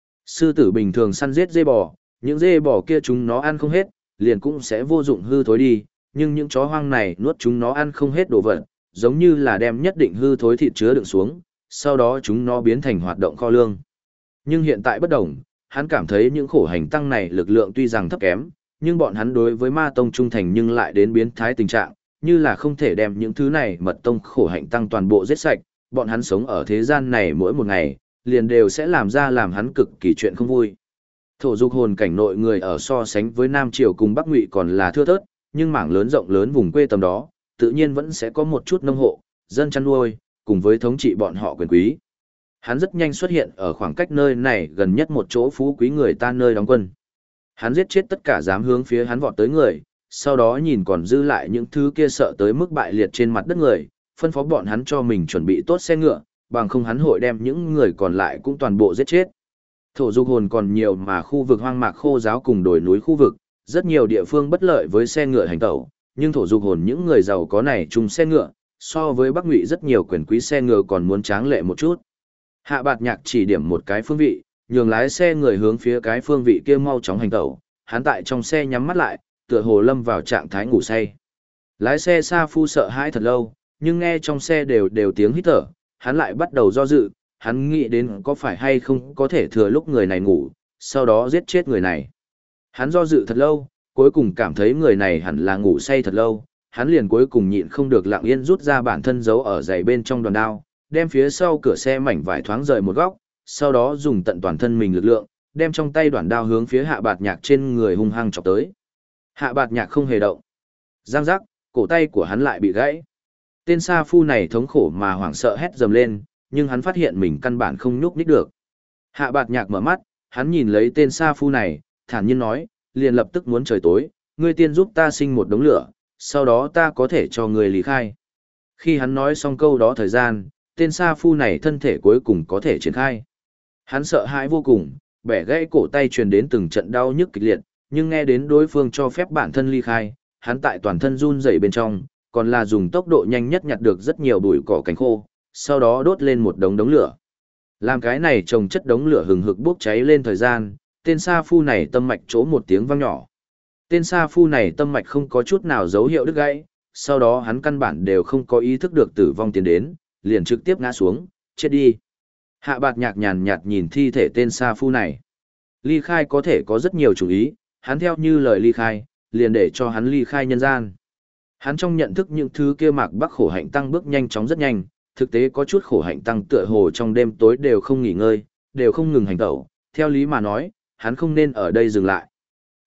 Sư tử bình thường săn giết dê bò, những dê bò kia chúng nó ăn không hết, liền cũng sẽ vô dụng hư thối đi, nhưng những chó hoang này nuốt chúng nó ăn không hết đồ vật, giống như là đem nhất định hư thối thịt chứa đựng xuống, sau đó chúng nó biến thành hoạt động kho lương. Nhưng hiện tại bất đồng, hắn cảm thấy những khổ hành tăng này lực lượng tuy rằng thấp kém, nhưng bọn hắn đối với ma tông trung thành nhưng lại đến biến thái tình trạng, như là không thể đem những thứ này mật tông khổ hạnh tăng toàn bộ giết sạch, bọn hắn sống ở thế gian này mỗi một ngày, liền đều sẽ làm ra làm hắn cực kỳ chuyện không vui. Thổ dục hồn cảnh nội người ở so sánh với Nam Triều cùng Bắc Ngụy còn là thưa thớt, nhưng mảng lớn rộng lớn vùng quê tầm đó, tự nhiên vẫn sẽ có một chút nông hộ, dân chăn nuôi, cùng với thống trị bọn họ quyền quý. Hắn rất nhanh xuất hiện ở khoảng cách nơi này gần nhất một chỗ phú quý người ta nơi đóng quân. Hắn giết chết tất cả dám hướng phía hắn vọt tới người, sau đó nhìn còn dư lại những thứ kia sợ tới mức bại liệt trên mặt đất người, phân phó bọn hắn cho mình chuẩn bị tốt xe ngựa, bằng không hắn hội đem những người còn lại cũng toàn bộ giết chết. Thổ dục hồn còn nhiều mà khu vực hoang mạc khô giáo cùng đồi núi khu vực, rất nhiều địa phương bất lợi với xe ngựa hành tẩu, nhưng thổ dục hồn những người giàu có này chung xe ngựa, so với Bắc Ngụy rất nhiều quyền quý xe ngựa còn muốn tráng lệ một chút. Hạ Bạt Nhạc chỉ điểm một cái phương vị, nhường lái xe người hướng phía cái phương vị kia mau chóng hành tẩu, hắn tại trong xe nhắm mắt lại, tựa hồ lâm vào trạng thái ngủ say. Lái xe Sa Phu sợ hãi thật lâu, nhưng nghe trong xe đều tiếng hít thở, hắn lại bắt đầu do dự, hắn nghĩ đến có phải hay không có thể thừa lúc người này ngủ, sau đó giết chết người này. Hắn do dự thật lâu, cuối cùng cảm thấy người này hẳn là ngủ say thật lâu, hắn liền cuối cùng nhịn không được lặng yên rút ra bản thân giấu ở giày bên trong đòn đao, đem phía sau cửa xe mảnh vải thoáng rời một góc, sau đó dùng tận toàn thân mình lực lượng, đem trong tay đoạn đao hướng phía Hạ Bạt Nhạc trên người hung hăng chọc tới. Hạ Bạt Nhạc không hề động. Giang giác, cổ tay của hắn lại bị gãy. Tên sa phu này thống khổ mà hoảng sợ hét dầm lên, nhưng hắn phát hiện mình căn bản không nhúc nhích được. Hạ Bạt Nhạc mở mắt, hắn nhìn lấy tên sa phu này, thản nhiên nói, liền lập tức muốn trời tối, ngươi tiên giúp ta sinh một đống lửa, sau đó ta có thể cho ngươi lý khai. Khi hắn nói xong câu đó thời gian, tên sa phu này thân thể cuối cùng có thể triển khai. Hắn sợ hãi vô cùng, bẻ gãy cổ tay truyền đến từng trận đau nhức kịch liệt, nhưng nghe đến đối phương cho phép bản thân ly khai, hắn tại toàn thân run rẩy bên trong, còn là dùng tốc độ nhanh nhất nhặt được rất nhiều bụi cỏ cành khô, sau đó đốt lên một đống lửa. Làm cái này trồng chất đống lửa hừng hực bốc cháy lên thời gian, tên sa phu này tâm mạch chỗ một tiếng vang nhỏ. Tên sa phu này tâm mạch không có chút nào dấu hiệu đứt gãy, sau đó hắn căn bản đều không có ý thức được tử vong tiến đến, liền trực tiếp ngã xuống, chết đi. Hạ Bạt Nhạc nhàn nhạt nhìn thi thể tên sa phu này. Ly khai có thể có rất nhiều chủ ý, hắn theo như lời ly khai, liền để cho hắn ly khai nhân gian. Hắn trong nhận thức những thứ kia Mạc Bắc khổ hạnh tăng bước nhanh chóng rất nhanh, thực tế có chút khổ hạnh tăng tựa hồ trong đêm tối đều không nghỉ ngơi, đều không ngừng hành tẩu, theo lý mà nói, hắn không nên ở đây dừng lại.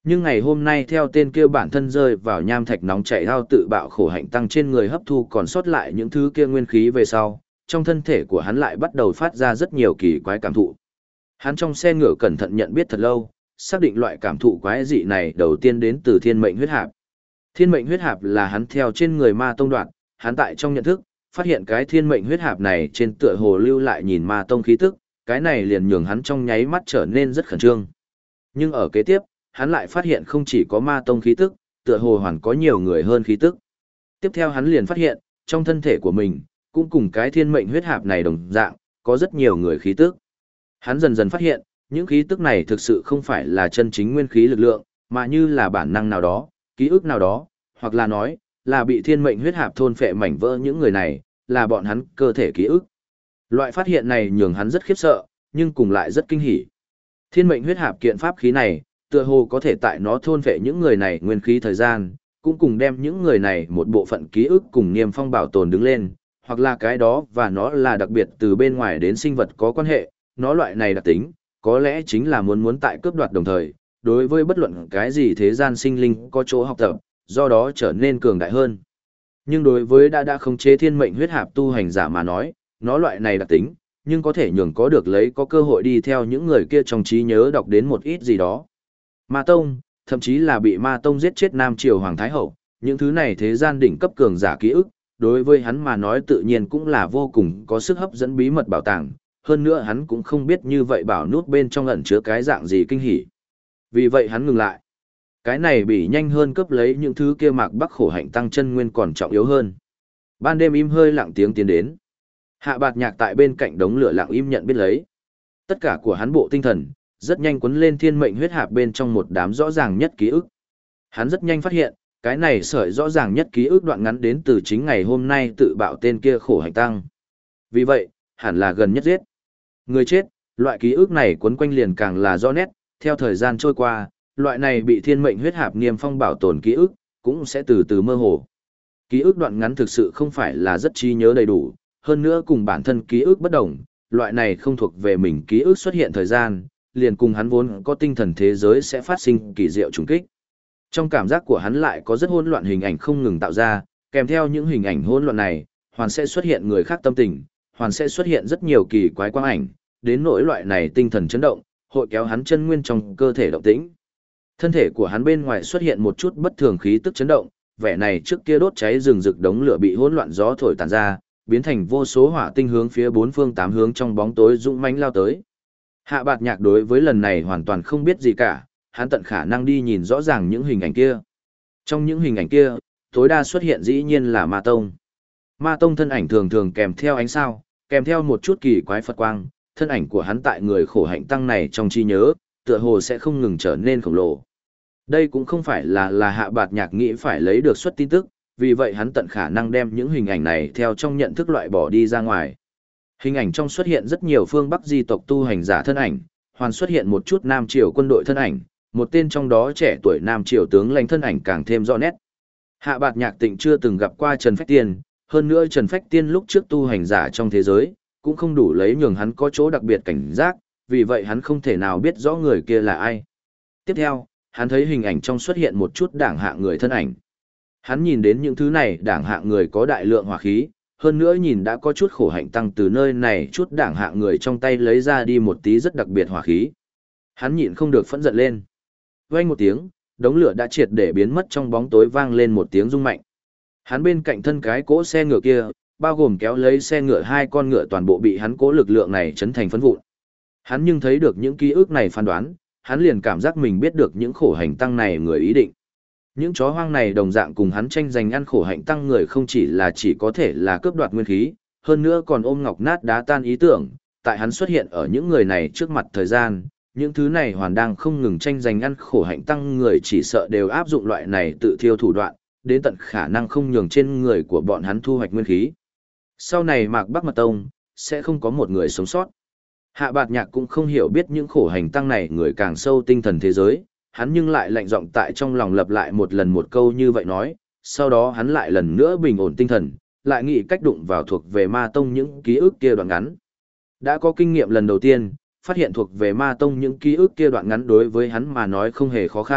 Nhưng ngày hôm nay theo tên kia bản thân rơi vào nham thạch nóng chảy hao tự bạo khổ hạnh tăng trên người hấp thu còn sót lại những thứ kia nguyên khí về sau, trong thân thể của hắn lại bắt đầu phát ra rất nhiều kỳ quái cảm thụ. Hắn trong xe ngựa cẩn thận nhận biết thật lâu, xác định loại cảm thụ quái dị này đầu tiên đến từ thiên mệnh huyết hạp. Thiên mệnh huyết hạp là hắn theo trên người ma tông đoạt, hắn tại trong nhận thức, phát hiện cái thiên mệnh huyết hạp này trên tựa hồ lưu lại nhìn ma tông khí tức, cái này liền nhường hắn trong nháy mắt trở nên rất khẩn trương. Nhưng ở kế tiếp, hắn lại phát hiện không chỉ có ma tông khí tức, tựa hồ hoàn có nhiều người hơn khí tức. Tiếp theo hắn liền phát hiện, trong thân thể của mình, cũng cùng cái thiên mệnh huyết hạp này đồng dạng, có rất nhiều người khí tức. Hắn dần dần phát hiện, những khí tức này thực sự không phải là chân chính nguyên khí lực lượng, mà như là bản năng nào đó, ký ức nào đó, hoặc là nói, là bị thiên mệnh huyết hạp thôn phệ mảnh vỡ những người này, là bọn hắn cơ thể ký ức. Loại phát hiện này nhường hắn rất khiếp sợ, nhưng cùng lại rất kinh hỉ. Thiên mệnh huyết hạp kiện pháp khí này, tựa hồ có thể tại nó thôn phệ những người này nguyên khí thời gian, cũng cùng đem những người này một bộ phận ký ức cùng niềm phong bảo tồn đứng lên, hoặc là cái đó và nó là đặc biệt từ bên ngoài đến sinh vật có quan hệ, nó loại này đặc tính, có lẽ chính là muốn tại cướp đoạt đồng thời, đối với bất luận cái gì thế gian sinh linh có chỗ học tập, do đó trở nên cường đại hơn. Nhưng đối với đã khống chế thiên mệnh huyết hạp tu hành giả mà nói, nó loại này đặc tính, nhưng có thể nhường có được lấy có cơ hội đi theo những người kia trong trí nhớ đọc đến một ít gì đó. Ma Tông, thậm chí là bị Ma Tông giết chết Nam Triều Hoàng Thái Hậu, những thứ này thế gian đỉnh cấp cường giả ký ức, đối với hắn mà nói tự nhiên cũng là vô cùng có sức hấp dẫn bí mật bảo tàng, hơn nữa hắn cũng không biết như vậy bảo nút bên trong ẩn chứa cái dạng gì kinh hỉ. Vì vậy hắn ngừng lại. Cái này bị nhanh hơn cướp lấy những thứ kia Mạc Bắc khổ hạnh tăng chân nguyên còn trọng yếu hơn. Ban đêm im hơi lặng tiếng tiến đến. Hạ Bạt Nhạc tại bên cạnh đống lửa lặng im nhận biết lấy. Tất cả của hắn bộ tinh thần, rất nhanh quấn lên thiên mệnh huyết hạp bên trong một đám rõ ràng nhất ký ức. Hắn rất nhanh phát hiện, cái này sợi rõ ràng nhất ký ức đoạn ngắn đến từ chính ngày hôm nay tự bạo tên kia khổ hạnh tăng. Vì vậy, hẳn là gần nhất giết. Người chết, loại ký ức này quấn quanh liền càng là rõ nét, theo thời gian trôi qua, loại này bị thiên mệnh huyết hạp niêm phong bảo tồn ký ức, cũng sẽ từ từ mơ hồ. Ký ức đoạn ngắn thực sự không phải là rất trí nhớ đầy đủ, hơn nữa cùng bản thân ký ức bất đồng, loại này không thuộc về mình ký ức xuất hiện thời gian, liền cùng hắn vốn có tinh thần thế giới sẽ phát sinh kỳ diệu trùng kích. Trong cảm giác của hắn lại có rất hỗn loạn hình ảnh không ngừng tạo ra, kèm theo những hình ảnh hỗn loạn này, hoàn sẽ xuất hiện người khác tâm tình, hoàn sẽ xuất hiện rất nhiều kỳ quái quang ảnh, đến nỗi loại này tinh thần chấn động, hội kéo hắn chân nguyên trong cơ thể động tĩnh. Thân thể của hắn bên ngoài xuất hiện một chút bất thường khí tức chấn động, vẻ này trước kia đốt cháy rừng rực đống lửa bị hỗn loạn gió thổi tàn ra, biến thành vô số hỏa tinh hướng phía bốn phương tám hướng trong bóng tối dũng mãnh lao tới. Hạ Bạt Nhạc đối với lần này hoàn toàn không biết gì cả, hắn tận khả năng đi nhìn rõ ràng những hình ảnh kia. Trong những hình ảnh kia, tối đa xuất hiện dĩ nhiên là Ma Tông. Ma Tông thân ảnh thường thường kèm theo ánh sao, kèm theo một chút kỳ quái Phật quang, thân ảnh của hắn tại người khổ hạnh tăng này trong trí nhớ, tựa hồ sẽ không ngừng trở nên khổng lồ. Đây cũng không phải là Hạ Bạt Nhạc nghĩ phải lấy được xuất tin tức, vì vậy hắn tận khả năng đem những hình ảnh này theo trong nhận thức loại bỏ đi ra ngoài. Hình ảnh trong xuất hiện rất nhiều phương Bắc di tộc tu hành giả thân ảnh, hoàn xuất hiện một chút Nam Triều quân đội thân ảnh, một tên trong đó trẻ tuổi Nam Triều tướng lãnh thân ảnh càng thêm rõ nét. Hạ Bạt Nhạc Tịnh chưa từng gặp qua Trần Phách Tiên, hơn nữa Trần Phách Tiên lúc trước tu hành giả trong thế giới, cũng không đủ lấy nhường hắn có chỗ đặc biệt cảnh giác, vì vậy hắn không thể nào biết rõ người kia là ai. Tiếp theo, hắn thấy hình ảnh trong xuất hiện một chút đảng hạng người thân ảnh. Hắn nhìn đến những thứ này đảng hạng người có đại lượng hỏa khí, hơn nữa nhìn đã có chút khổ hạnh tăng từ nơi này chút đảng hạng người trong tay lấy ra đi một tí rất đặc biệt hỏa khí. Hắn nhịn không được phẫn giận lên. Vang một tiếng, đống lửa đã triệt để biến mất trong bóng tối vang lên một tiếng rung mạnh. Hắn bên cạnh thân cái cỗ xe ngựa kia, bao gồm kéo lấy xe ngựa hai con ngựa toàn bộ bị hắn cố lực lượng này chấn thành phấn vụn. Hắn nhưng thấy được những ký ức này phán đoán, hắn liền cảm giác mình biết được những khổ hành tăng này người ý định. Những chó hoang này đồng dạng cùng hắn tranh giành ăn khổ hạnh tăng người không chỉ có thể là cướp đoạt nguyên khí, hơn nữa còn ôm ngọc nát đá tan ý tưởng, tại hắn xuất hiện ở những người này trước mặt thời gian, những thứ này hoàn đang không ngừng tranh giành ăn khổ hạnh tăng người chỉ sợ đều áp dụng loại này tự thiêu thủ đoạn, đến tận khả năng không nhường trên người của bọn hắn thu hoạch nguyên khí. Sau này Mạc Bắc Mật Tông, sẽ không có một người sống sót. Hạ Bạt Nhạc cũng không hiểu biết những khổ hành tăng này người càng sâu tinh thần thế giới, hắn nhưng lại lạnh giọng tại trong lòng lặp lại một lần một câu như vậy nói, sau đó hắn lại lần nữa bình ổn tinh thần, lại nghĩ cách đụng vào thuộc về Ma Tông những ký ức kia đoạn ngắn. Đã có kinh nghiệm lần đầu tiên, phát hiện thuộc về Ma Tông những ký ức kia đoạn ngắn đối với hắn mà nói không hề khó khăn,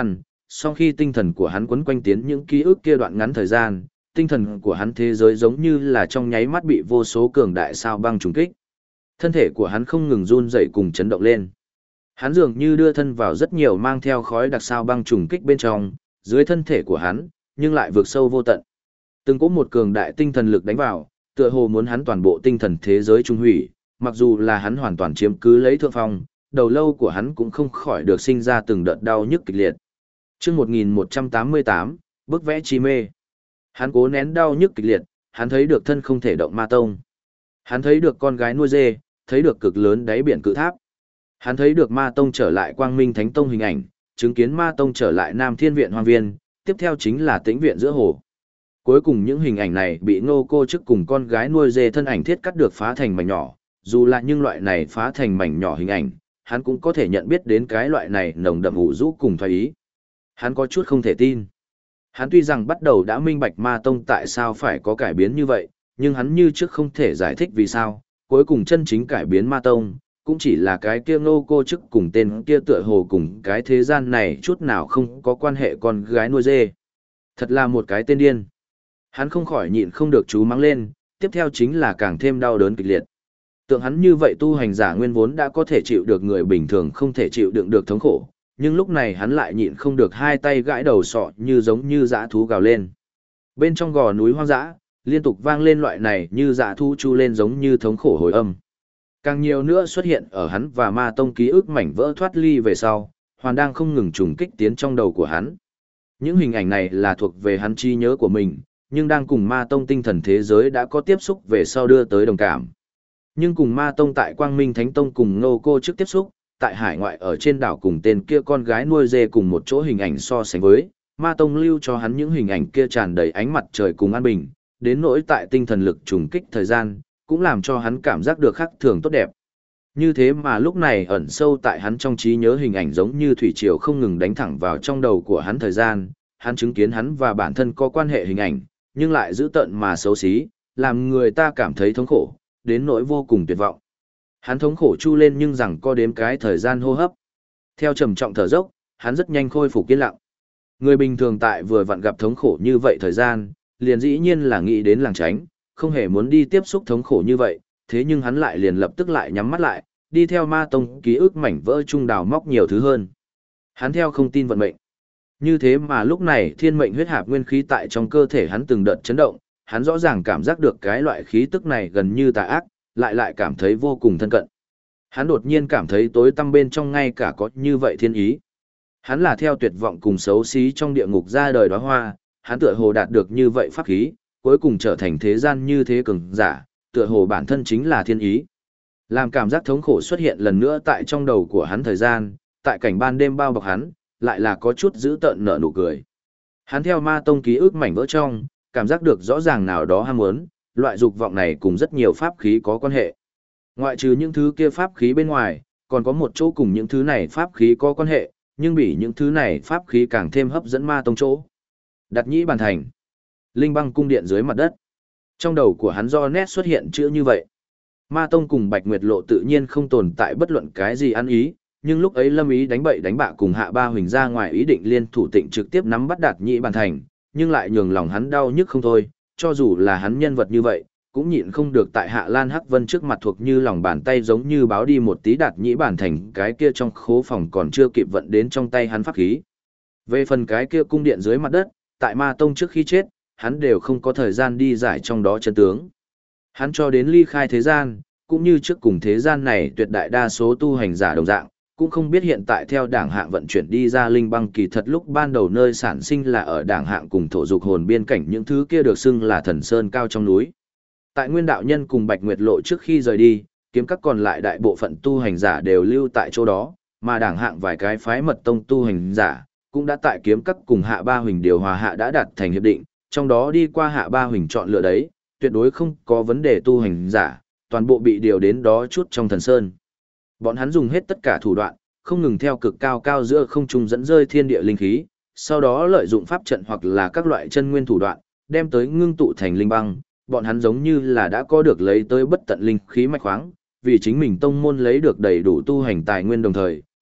sau khi tinh thần của hắn quấn quanh tiến những ký ức kia đoạn ngắn thời gian, tinh thần của hắn thế giới giống như là trong nháy mắt bị vô số cường đại sao băng trùng kích. Thân thể của hắn không ngừng run rẩy cùng chấn động lên. Hắn dường như đưa thân vào rất nhiều mang theo khói đặc sao băng trùng kích bên trong, dưới thân thể của hắn, nhưng lại vượt sâu vô tận. Từng có một cường đại tinh thần lực đánh vào, tựa hồ muốn hắn toàn bộ tinh thần thế giới trung hủy, mặc dù là hắn hoàn toàn chiếm cứ lấy thượng phong, đầu lâu của hắn cũng không khỏi được sinh ra từng đợt đau nhức kịch liệt. Chương 1188, bức vẽ chi mê. Hắn cố nén đau nhức kịch liệt, hắn thấy được thân không thể động ma tông. Hắn thấy được con gái nuôi dê, thấy được cực lớn đáy biển cự tháp. Hắn thấy được ma tông trở lại Quang Minh Thánh Tông hình ảnh, chứng kiến ma tông trở lại Nam Thiên Viện Hoang Viên, tiếp theo chính là Tĩnh Viện giữa hồ. Cuối cùng những hình ảnh này bị Ngô Cô Chức cùng con gái nuôi dê thân ảnh thiết cắt được phá thành mảnh nhỏ, dù là những loại này phá thành mảnh nhỏ hình ảnh, hắn cũng có thể nhận biết đến cái loại này nồng đậm ủ rũ cùng thoái ý. Hắn có chút không thể tin. Hắn tuy rằng bắt đầu đã minh bạch ma tông tại sao phải có cải biến như vậy, nhưng hắn như trước không thể giải thích vì sao, cuối cùng chân chính cải biến ma tông, cũng chỉ là cái kia Ngô Cô Chức cùng tên kia tựa hồ cùng cái thế gian này chút nào không có quan hệ con gái nuôi dê. Thật là một cái tên điên. Hắn không khỏi nhịn không được chú mắng lên, tiếp theo chính là càng thêm đau đớn kịch liệt. Tượng hắn như vậy tu hành giả nguyên vốn đã có thể chịu được người bình thường không thể chịu đựng được thống khổ, nhưng lúc này hắn lại nhịn không được hai tay gãi đầu sọ như giống như dã thú gào lên. Bên trong gò núi hoang dã, liên tục vang lên loại này như dã thú chu lên giống như thống khổ hồi âm. Càng nhiều nữa xuất hiện ở hắn và ma tông ký ức mảnh vỡ thoát ly về sau, hoàn đang không ngừng trùng kích tiến trong đầu của hắn. Những hình ảnh này là thuộc về hắn trí nhớ của mình, nhưng đang cùng ma tông tinh thần thế giới đã có tiếp xúc về sau đưa tới đồng cảm. Nhưng cùng ma tông tại Quang Minh Thánh Tông cùng Ngô Cô Chức tiếp xúc, tại hải ngoại ở trên đảo cùng tên kia con gái nuôi dê cùng một chỗ hình ảnh so sánh với, ma tông lưu cho hắn những hình ảnh kia tràn đầy ánh mặt trời cùng an bình, đến nỗi tại tinh thần lực trùng kích thời gian, cũng làm cho hắn cảm giác được khác thường tốt đẹp. Như thế mà lúc này ẩn sâu tại hắn trong trí nhớ hình ảnh giống như thủy triều không ngừng đánh thẳng vào trong đầu của hắn thời gian, hắn chứng kiến hắn và bản thân có quan hệ hình ảnh, nhưng lại dữ tợn mà xấu xí, làm người ta cảm thấy thống khổ, đến nỗi vô cùng tuyệt vọng. Hắn thống khổ chu lên nhưng rằng co đếm cái thời gian hô hấp. Theo trầm trọng thở dốc, hắn rất nhanh khôi phục yên lặng. Người bình thường tại vừa vặn gặp thống khổ như vậy thời gian, liền dĩ nhiên là nghĩ đến làng tránh, không hề muốn đi tiếp xúc thống khổ như vậy, thế nhưng hắn lại liền lập tức lại nhắm mắt lại, đi theo ma tông ký ức mảnh vỡ trung đào móc nhiều thứ hơn. Hắn theo không tin vận mệnh. Như thế mà lúc này thiên mệnh huyết hạp nguyên khí tại trong cơ thể hắn từng đợt chấn động, hắn rõ ràng cảm giác được cái loại khí tức này gần như tà ác, lại cảm thấy vô cùng thân cận. Hắn đột nhiên cảm thấy tối tăm bên trong ngay cả có như vậy thiên ý. Hắn là theo tuyệt vọng cùng xấu xí trong địa ngục ra đời đóa hoa, hắn tựa hồ đạt được như vậy pháp khí, cuối cùng trở thành thế gian như thế cường giả, tựa hồ bản thân chính là thiên ý. Làm cảm giác thống khổ xuất hiện lần nữa tại trong đầu của hắn thời gian, tại cảnh ban đêm bao bọc hắn, lại là có chút dữ tợn nở nụ cười. Hắn theo ma tông ký ức mảnh vỡ trong, cảm giác được rõ ràng nào đó ham muốn, loại dục vọng này cùng rất nhiều pháp khí có quan hệ. Ngoại trừ những thứ kia pháp khí bên ngoài, còn có một chỗ cùng những thứ này pháp khí có quan hệ, nhưng bị những thứ này pháp khí càng thêm hấp dẫn ma tông chỗ. Đặt nhĩ bàn thành. Linh băng cung điện dưới mặt đất. Trong đầu của hắn do nét xuất hiện chữ như vậy. Ma tông cùng Bạch Nguyệt Lộ tự nhiên không tồn tại bất luận cái gì ăn ý, nhưng lúc ấy Lâm Ý đánh bậy đánh bạ cùng Hạ Ba Huỳnh ra ngoài ý định liên thủ tịnh trực tiếp nắm bắt Đạt Nhĩ bàn thành, nhưng lại nhường lòng hắn đau nhức không thôi, cho dù là hắn nhân vật như vậy, cũng nhịn không được tại Hạ Lan Hắc Vân trước mặt thuộc như lòng bàn tay giống như báo đi một tí Đạt Nhĩ bàn thành cái kia trong khố phòng còn chưa kịp vận đến trong tay hắn pháp khí. Về phần cái kia cung điện dưới mặt đất, tại Ma tông trước khi chết, hắn đều không có thời gian đi giải trong đó chân tướng. Hắn cho đến ly khai thế gian, cũng như trước cùng thế gian này tuyệt đại đa số tu hành giả đồng dạng, cũng không biết hiện tại theo đảng hạng vận chuyển đi ra linh băng kỳ thật lúc ban đầu nơi sản sinh là ở đảng hạng cùng thổ dục hồn biên cảnh những thứ kia được xưng là thần sơn cao trong núi. Tại Nguyên đạo nhân cùng Bạch Nguyệt Lộ trước khi rời đi, kiếm các còn lại đại bộ phận tu hành giả đều lưu tại chỗ đó, mà đảng hạng vài cái phái mật tông tu hành giả cũng đã tại kiếm các cùng Hạ Ba Huỳnh điều hòa hạ đã đạt thành hiệp định, trong đó đi qua Hạ Ba Huỳnh chọn lựa đấy, tuyệt đối không có vấn đề tu hành giả, toàn bộ bị điều đến đó chút trong thần sơn. Bọn hắn dùng hết tất cả thủ đoạn, không ngừng theo cực cao cao giữa không trung dẫn rơi thiên địa linh khí, sau đó lợi dụng pháp trận hoặc là các loại chân nguyên thủ đoạn, đem tới ngưng tụ thành linh băng. Bọn hắn giống như là đã có được lấy tới bất tận linh khí mạch khoáng, vì chính mình tông môn lấy được đầy đủ tu hành tài nguyên đồng thời,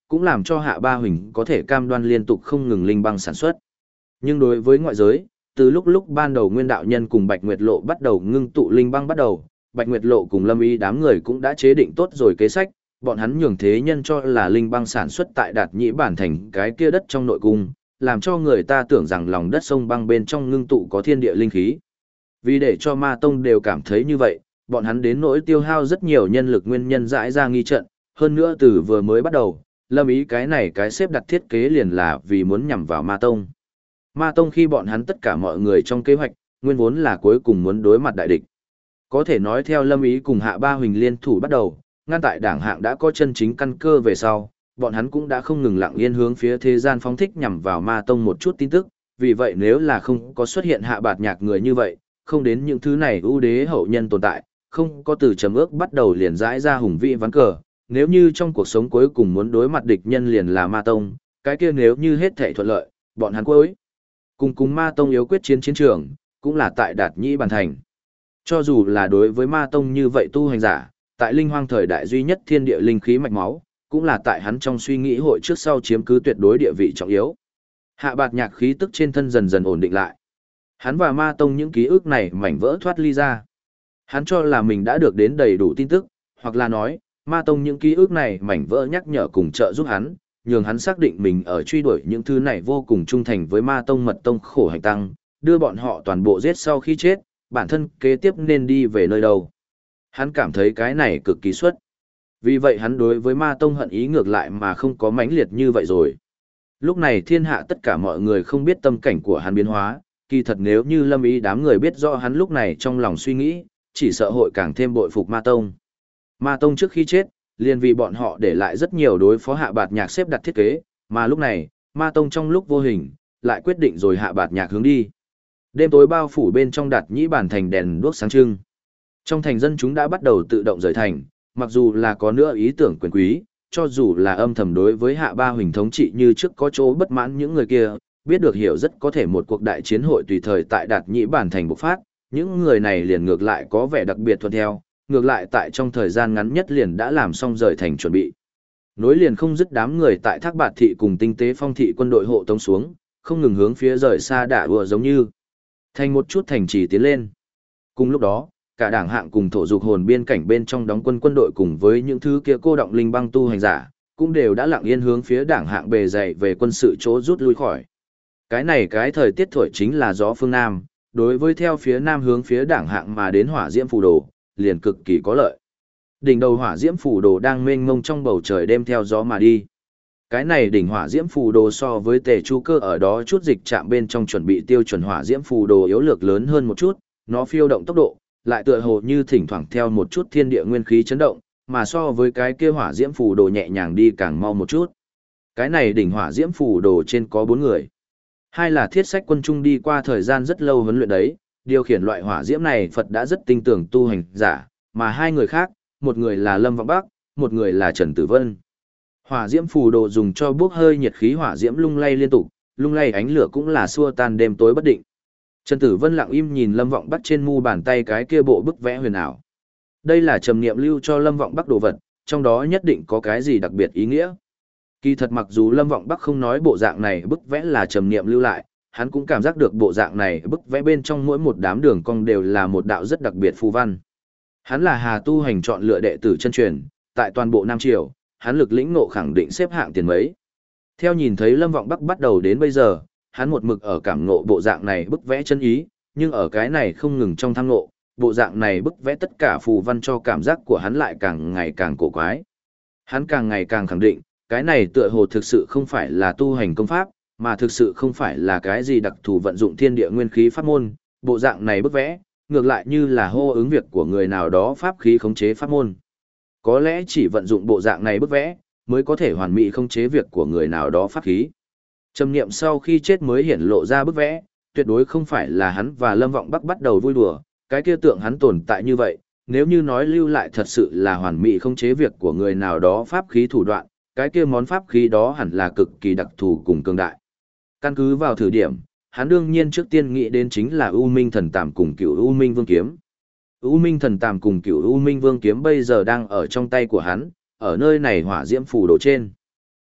cũng làm cho Hạ Ba Huỳnh có thể cam đoan liên tục không ngừng linh băng sản xuất. Nhưng đối với ngoại giới, từ lúc ban đầu Nguyên đạo nhân cùng Bạch Nguyệt Lộ bắt đầu ngưng tụ linh băng bắt đầu, Bạch Nguyệt Lộ cùng Lâm Ý đám người cũng đã chế định tốt rồi kế sách, bọn hắn nhường thế nhân cho là linh băng sản xuất tại Đạt Nhĩ Bản thành cái kia đất trong nội cung, làm cho người ta tưởng rằng lòng đất sông băng bên trong ngưng tụ có thiên địa linh khí. Vì để cho Ma Tông đều cảm thấy như vậy, bọn hắn đến nỗi tiêu hao rất nhiều nhân lực nguyên nhân rãi ra nghi trận, hơn nữa từ vừa mới bắt đầu, Lâm Ý cái này cái xếp đặt thiết kế liền là vì muốn nhằm vào Ma Tông. Ma Tông khi bọn hắn tất cả mọi người trong kế hoạch, nguyên vốn là cuối cùng muốn đối mặt đại địch. Có thể nói theo Lâm Ý cùng Hạ Ba Huỳnh liên thủ bắt đầu, ngăn tại đảng hạng đã có chân chính căn cơ về sau, bọn hắn cũng đã không ngừng lặng yên hướng phía thế gian phóng thích nhằm vào Ma Tông một chút tin tức, vì vậy nếu là không có xuất hiện Hạ Bạt Nhạc người như vậy, không đến những thứ này ưu đế hậu nhân tồn tại, không có từ trầm ước bắt đầu liền rãi ra hùng vĩ ván cờ, nếu như trong cuộc sống cuối cùng muốn đối mặt địch nhân liền là Ma Tông, cái kia nếu như hết thảy thuận lợi, bọn hắn cuối cùng Ma Tông yếu quyết chiến trường, cũng là tại Đạt Nhĩ Bản thành. Cho dù là đối với Ma Tông như vậy tu hành giả, tại linh hoang thời đại duy nhất thiên địa linh khí mạch máu, cũng là tại hắn trong suy nghĩ hội trước sau chiếm cứ tuyệt đối địa vị trọng yếu. Hạ Bạt Nhạc khí tức trên thân dần dần ổn định lại. Hắn và Ma Tông những ký ức này mảnh vỡ thoát ly ra. Hắn cho là mình đã được đến đầy đủ tin tức, hoặc là nói, Ma Tông những ký ức này mảnh vỡ nhắc nhở cùng trợ giúp hắn, nhường hắn xác định mình ở truy đuổi những thứ này vô cùng trung thành với Ma Tông mật tông khổ hành tăng, đưa bọn họ toàn bộ giết sau khi chết, bản thân kế tiếp nên đi về nơi đâu. Hắn cảm thấy cái này cực kỳ xuất. Vì vậy hắn đối với Ma Tông hận ý ngược lại mà không có mãnh liệt như vậy rồi. Lúc này thiên hạ tất cả mọi người không biết tâm cảnh của hắn biến hóa, kỳ thật nếu như Lâm Ý đám người biết rõ hắn lúc này trong lòng suy nghĩ, chỉ sợ hội càng thêm bội phục Ma Tông. Ma Tông trước khi chết, liền vì bọn họ để lại rất nhiều đối phó Hạ Bạt Nhạc xếp đặt thiết kế, mà lúc này, Ma Tông trong lúc vô hình, lại quyết định rồi Hạ Bạt Nhạc hướng đi. Đêm tối bao phủ bên trong Đạt Nhĩ Bản thành đèn đuốc sáng trưng. Trong thành dân chúng đã bắt đầu tự động rời thành, mặc dù là có nữa ý tưởng quyền quý, cho dù là âm thầm đối với Hạ Ba Huỳnh thống trị như trước có chỗ bất mãn những người kia, biết được hiểu rất có thể một cuộc đại chiến hội tùy thời tại Đạt Nhĩ Bản thành bộc phát, những người này liền ngược lại có vẻ đặc biệt thuận theo, ngược lại tại trong thời gian ngắn nhất liền đã làm xong rời thành chuẩn bị. Nối liền không dứt đám người tại Thác Bạt thị cùng Tinh Tế Phong thị quân đội hộ tống xuống, không ngừng hướng phía rời xa đả đùa giống như thành một chút thành trì tiến lên. Cùng lúc đó, cả đảng hạng cùng thổ dục hồn biên cảnh bên trong đóng quân đội cùng với những thứ kia cô động linh băng tu hành giả, cũng đều đã lặng yên hướng phía đảng hạng bề dày về quân sự chỗ rút lui khỏi. Cái này cái thời tiết thổi chính là gió phương Nam, đối với theo phía Nam hướng phía đảng hạng mà đến hỏa diễm phù đồ, liền cực kỳ có lợi. Đỉnh đầu hỏa diễm phù đồ đang mênh mông trong bầu trời đêm theo gió mà đi. Cái này đỉnh hỏa diễm phù đồ so với Tề Chu Cơ ở đó chút dịch chạm bên trong chuẩn bị tiêu chuẩn hỏa diễm phù đồ yếu lược lớn hơn một chút, nó phiêu động tốc độ, lại tựa hồ như thỉnh thoảng theo một chút thiên địa nguyên khí chấn động, mà so với cái kia hỏa diễm phù đồ nhẹ nhàng đi càng mau một chút. Cái này đỉnh hỏa diễm phù đồ trên có 4 người. Hai là thiết sách quân trung đi qua thời gian rất lâu huấn luyện đấy, điều khiển loại hỏa diễm này Phật đã rất tinh tưởng tu hành giả, mà 2 người khác, một người là Lâm Vọng Bắc, một người là Trần Tử Vân. Hỏa diễm phù đồ dùng cho bốc hơi nhiệt khí hỏa diễm lung lay liên tục, lung lay ánh lửa cũng là xua tan đêm tối bất định. Trần Tử Vân lặng im nhìn Lâm Vọng Bắc trên mu bàn tay cái kia bộ bức vẽ huyền ảo. Đây là trầm niệm lưu cho Lâm Vọng Bắc đồ vật, trong đó nhất định có cái gì đặc biệt ý nghĩa. Kỳ thật mặc dù Lâm Vọng Bắc không nói bộ dạng này bức vẽ là trầm niệm lưu lại, hắn cũng cảm giác được bộ dạng này bức vẽ bên trong mỗi một đám đường cong đều là một đạo rất đặc biệt phù văn. Hắn là Hà tu hành chọn lựa đệ tử chân truyền, tại toàn bộ Nam Triều, hắn lực lĩnh ngộ khẳng định xếp hạng tiền mấy. Theo nhìn thấy Lâm Vọng Bắc bắt đầu đến bây giờ, hắn một mực ở cảm ngộ bộ dạng này bức vẽ chân ý, nhưng ở cái này không ngừng trong tham ngộ, bộ dạng này bức vẽ tất cả phù văn cho cảm giác của hắn lại càng ngày càng cổ quái. Hắn càng ngày càng khẳng định, cái này tựa hồ thực sự không phải là tu hành công pháp, mà thực sự không phải là cái gì đặc thù vận dụng thiên địa nguyên khí pháp môn, bộ dạng này bức vẽ, ngược lại như là hô ứng việc của người nào đó pháp khí khống chế pháp môn. Có lẽ chỉ vận dụng bộ dạng này bức vẽ, mới có thể hoàn mỹ khống chế việc của người nào đó pháp khí. Trầm niệm sau khi chết mới hiển lộ ra bức vẽ, tuyệt đối không phải là hắn và Lâm Vọng Bắc bắt đầu vui đùa, cái kia tượng hắn tồn tại như vậy, nếu như nói lưu lại thật sự là hoàn mỹ khống chế việc của người nào đó pháp khí thủ đoạn, cái kia món pháp khí đó hẳn là cực kỳ đặc thù cùng cường đại. Căn cứ vào thử điểm, hắn đương nhiên trước tiên nghĩ đến chính là U Minh Thần Tàm cùng Cửu U Minh Vương Kiếm. U Minh Thần Tàm cùng Cửu U Minh Vương Kiếm bây giờ đang ở trong tay của hắn, ở nơi này hỏa diễm phù đồ trên.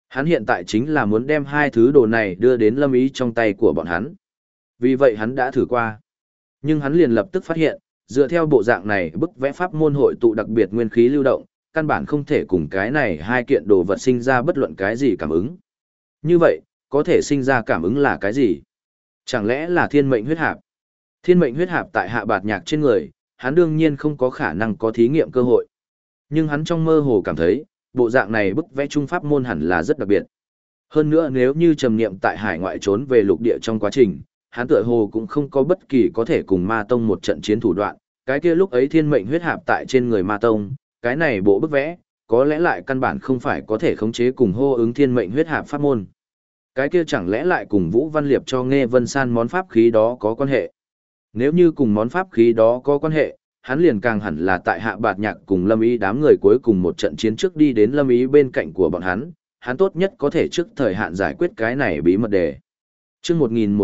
Hắn hiện tại chính là muốn đem hai thứ đồ này đưa đến Lâm Ý trong tay của bọn hắn. Vì vậy hắn đã thử qua. Nhưng hắn liền lập tức phát hiện, dựa theo bộ dạng này bức vẽ pháp môn hội tụ đặc biệt nguyên khí lưu động, căn bản không thể cùng cái này hai kiện đồ vật sinh ra bất luận cái gì cảm ứng. Như vậy, có thể sinh ra cảm ứng là cái gì? Chẳng lẽ là thiên mệnh huyết hạp? Thiên mệnh huyết hạp tại Hạ Bạt Nhạc trên người, hắn đương nhiên không có khả năng có thí nghiệm cơ hội. Nhưng hắn trong mơ hồ cảm thấy, bộ dạng này bức vẽ trung pháp môn hẳn là rất đặc biệt. Hơn nữa nếu như trầm niệm tại hải ngoại trốn về lục địa trong quá trình, hắn tựa hồ cũng không có bất kỳ có thể cùng ma tông một trận chiến thủ đoạn, cái kia lúc ấy thiên mệnh huyết hạp tại trên người ma tông, cái này bộ bức vẽ, có lẽ lại căn bản không phải có thể khống chế cùng hô ứng thiên mệnh huyết hạp pháp môn. Cái kia chẳng lẽ lại cùng Vũ Văn Liệp cho Nghe Vân San món pháp khí đó có quan hệ? Nếu như cùng món pháp khí đó có quan hệ, hắn liền càng hẳn là tại Hạ Bạt Nhạc cùng Lâm Ý đám người cuối cùng một trận chiến trước đi đến Lâm Ý bên cạnh của bọn hắn tốt nhất có thể trước thời hạn giải quyết cái này bí mật đề. Chương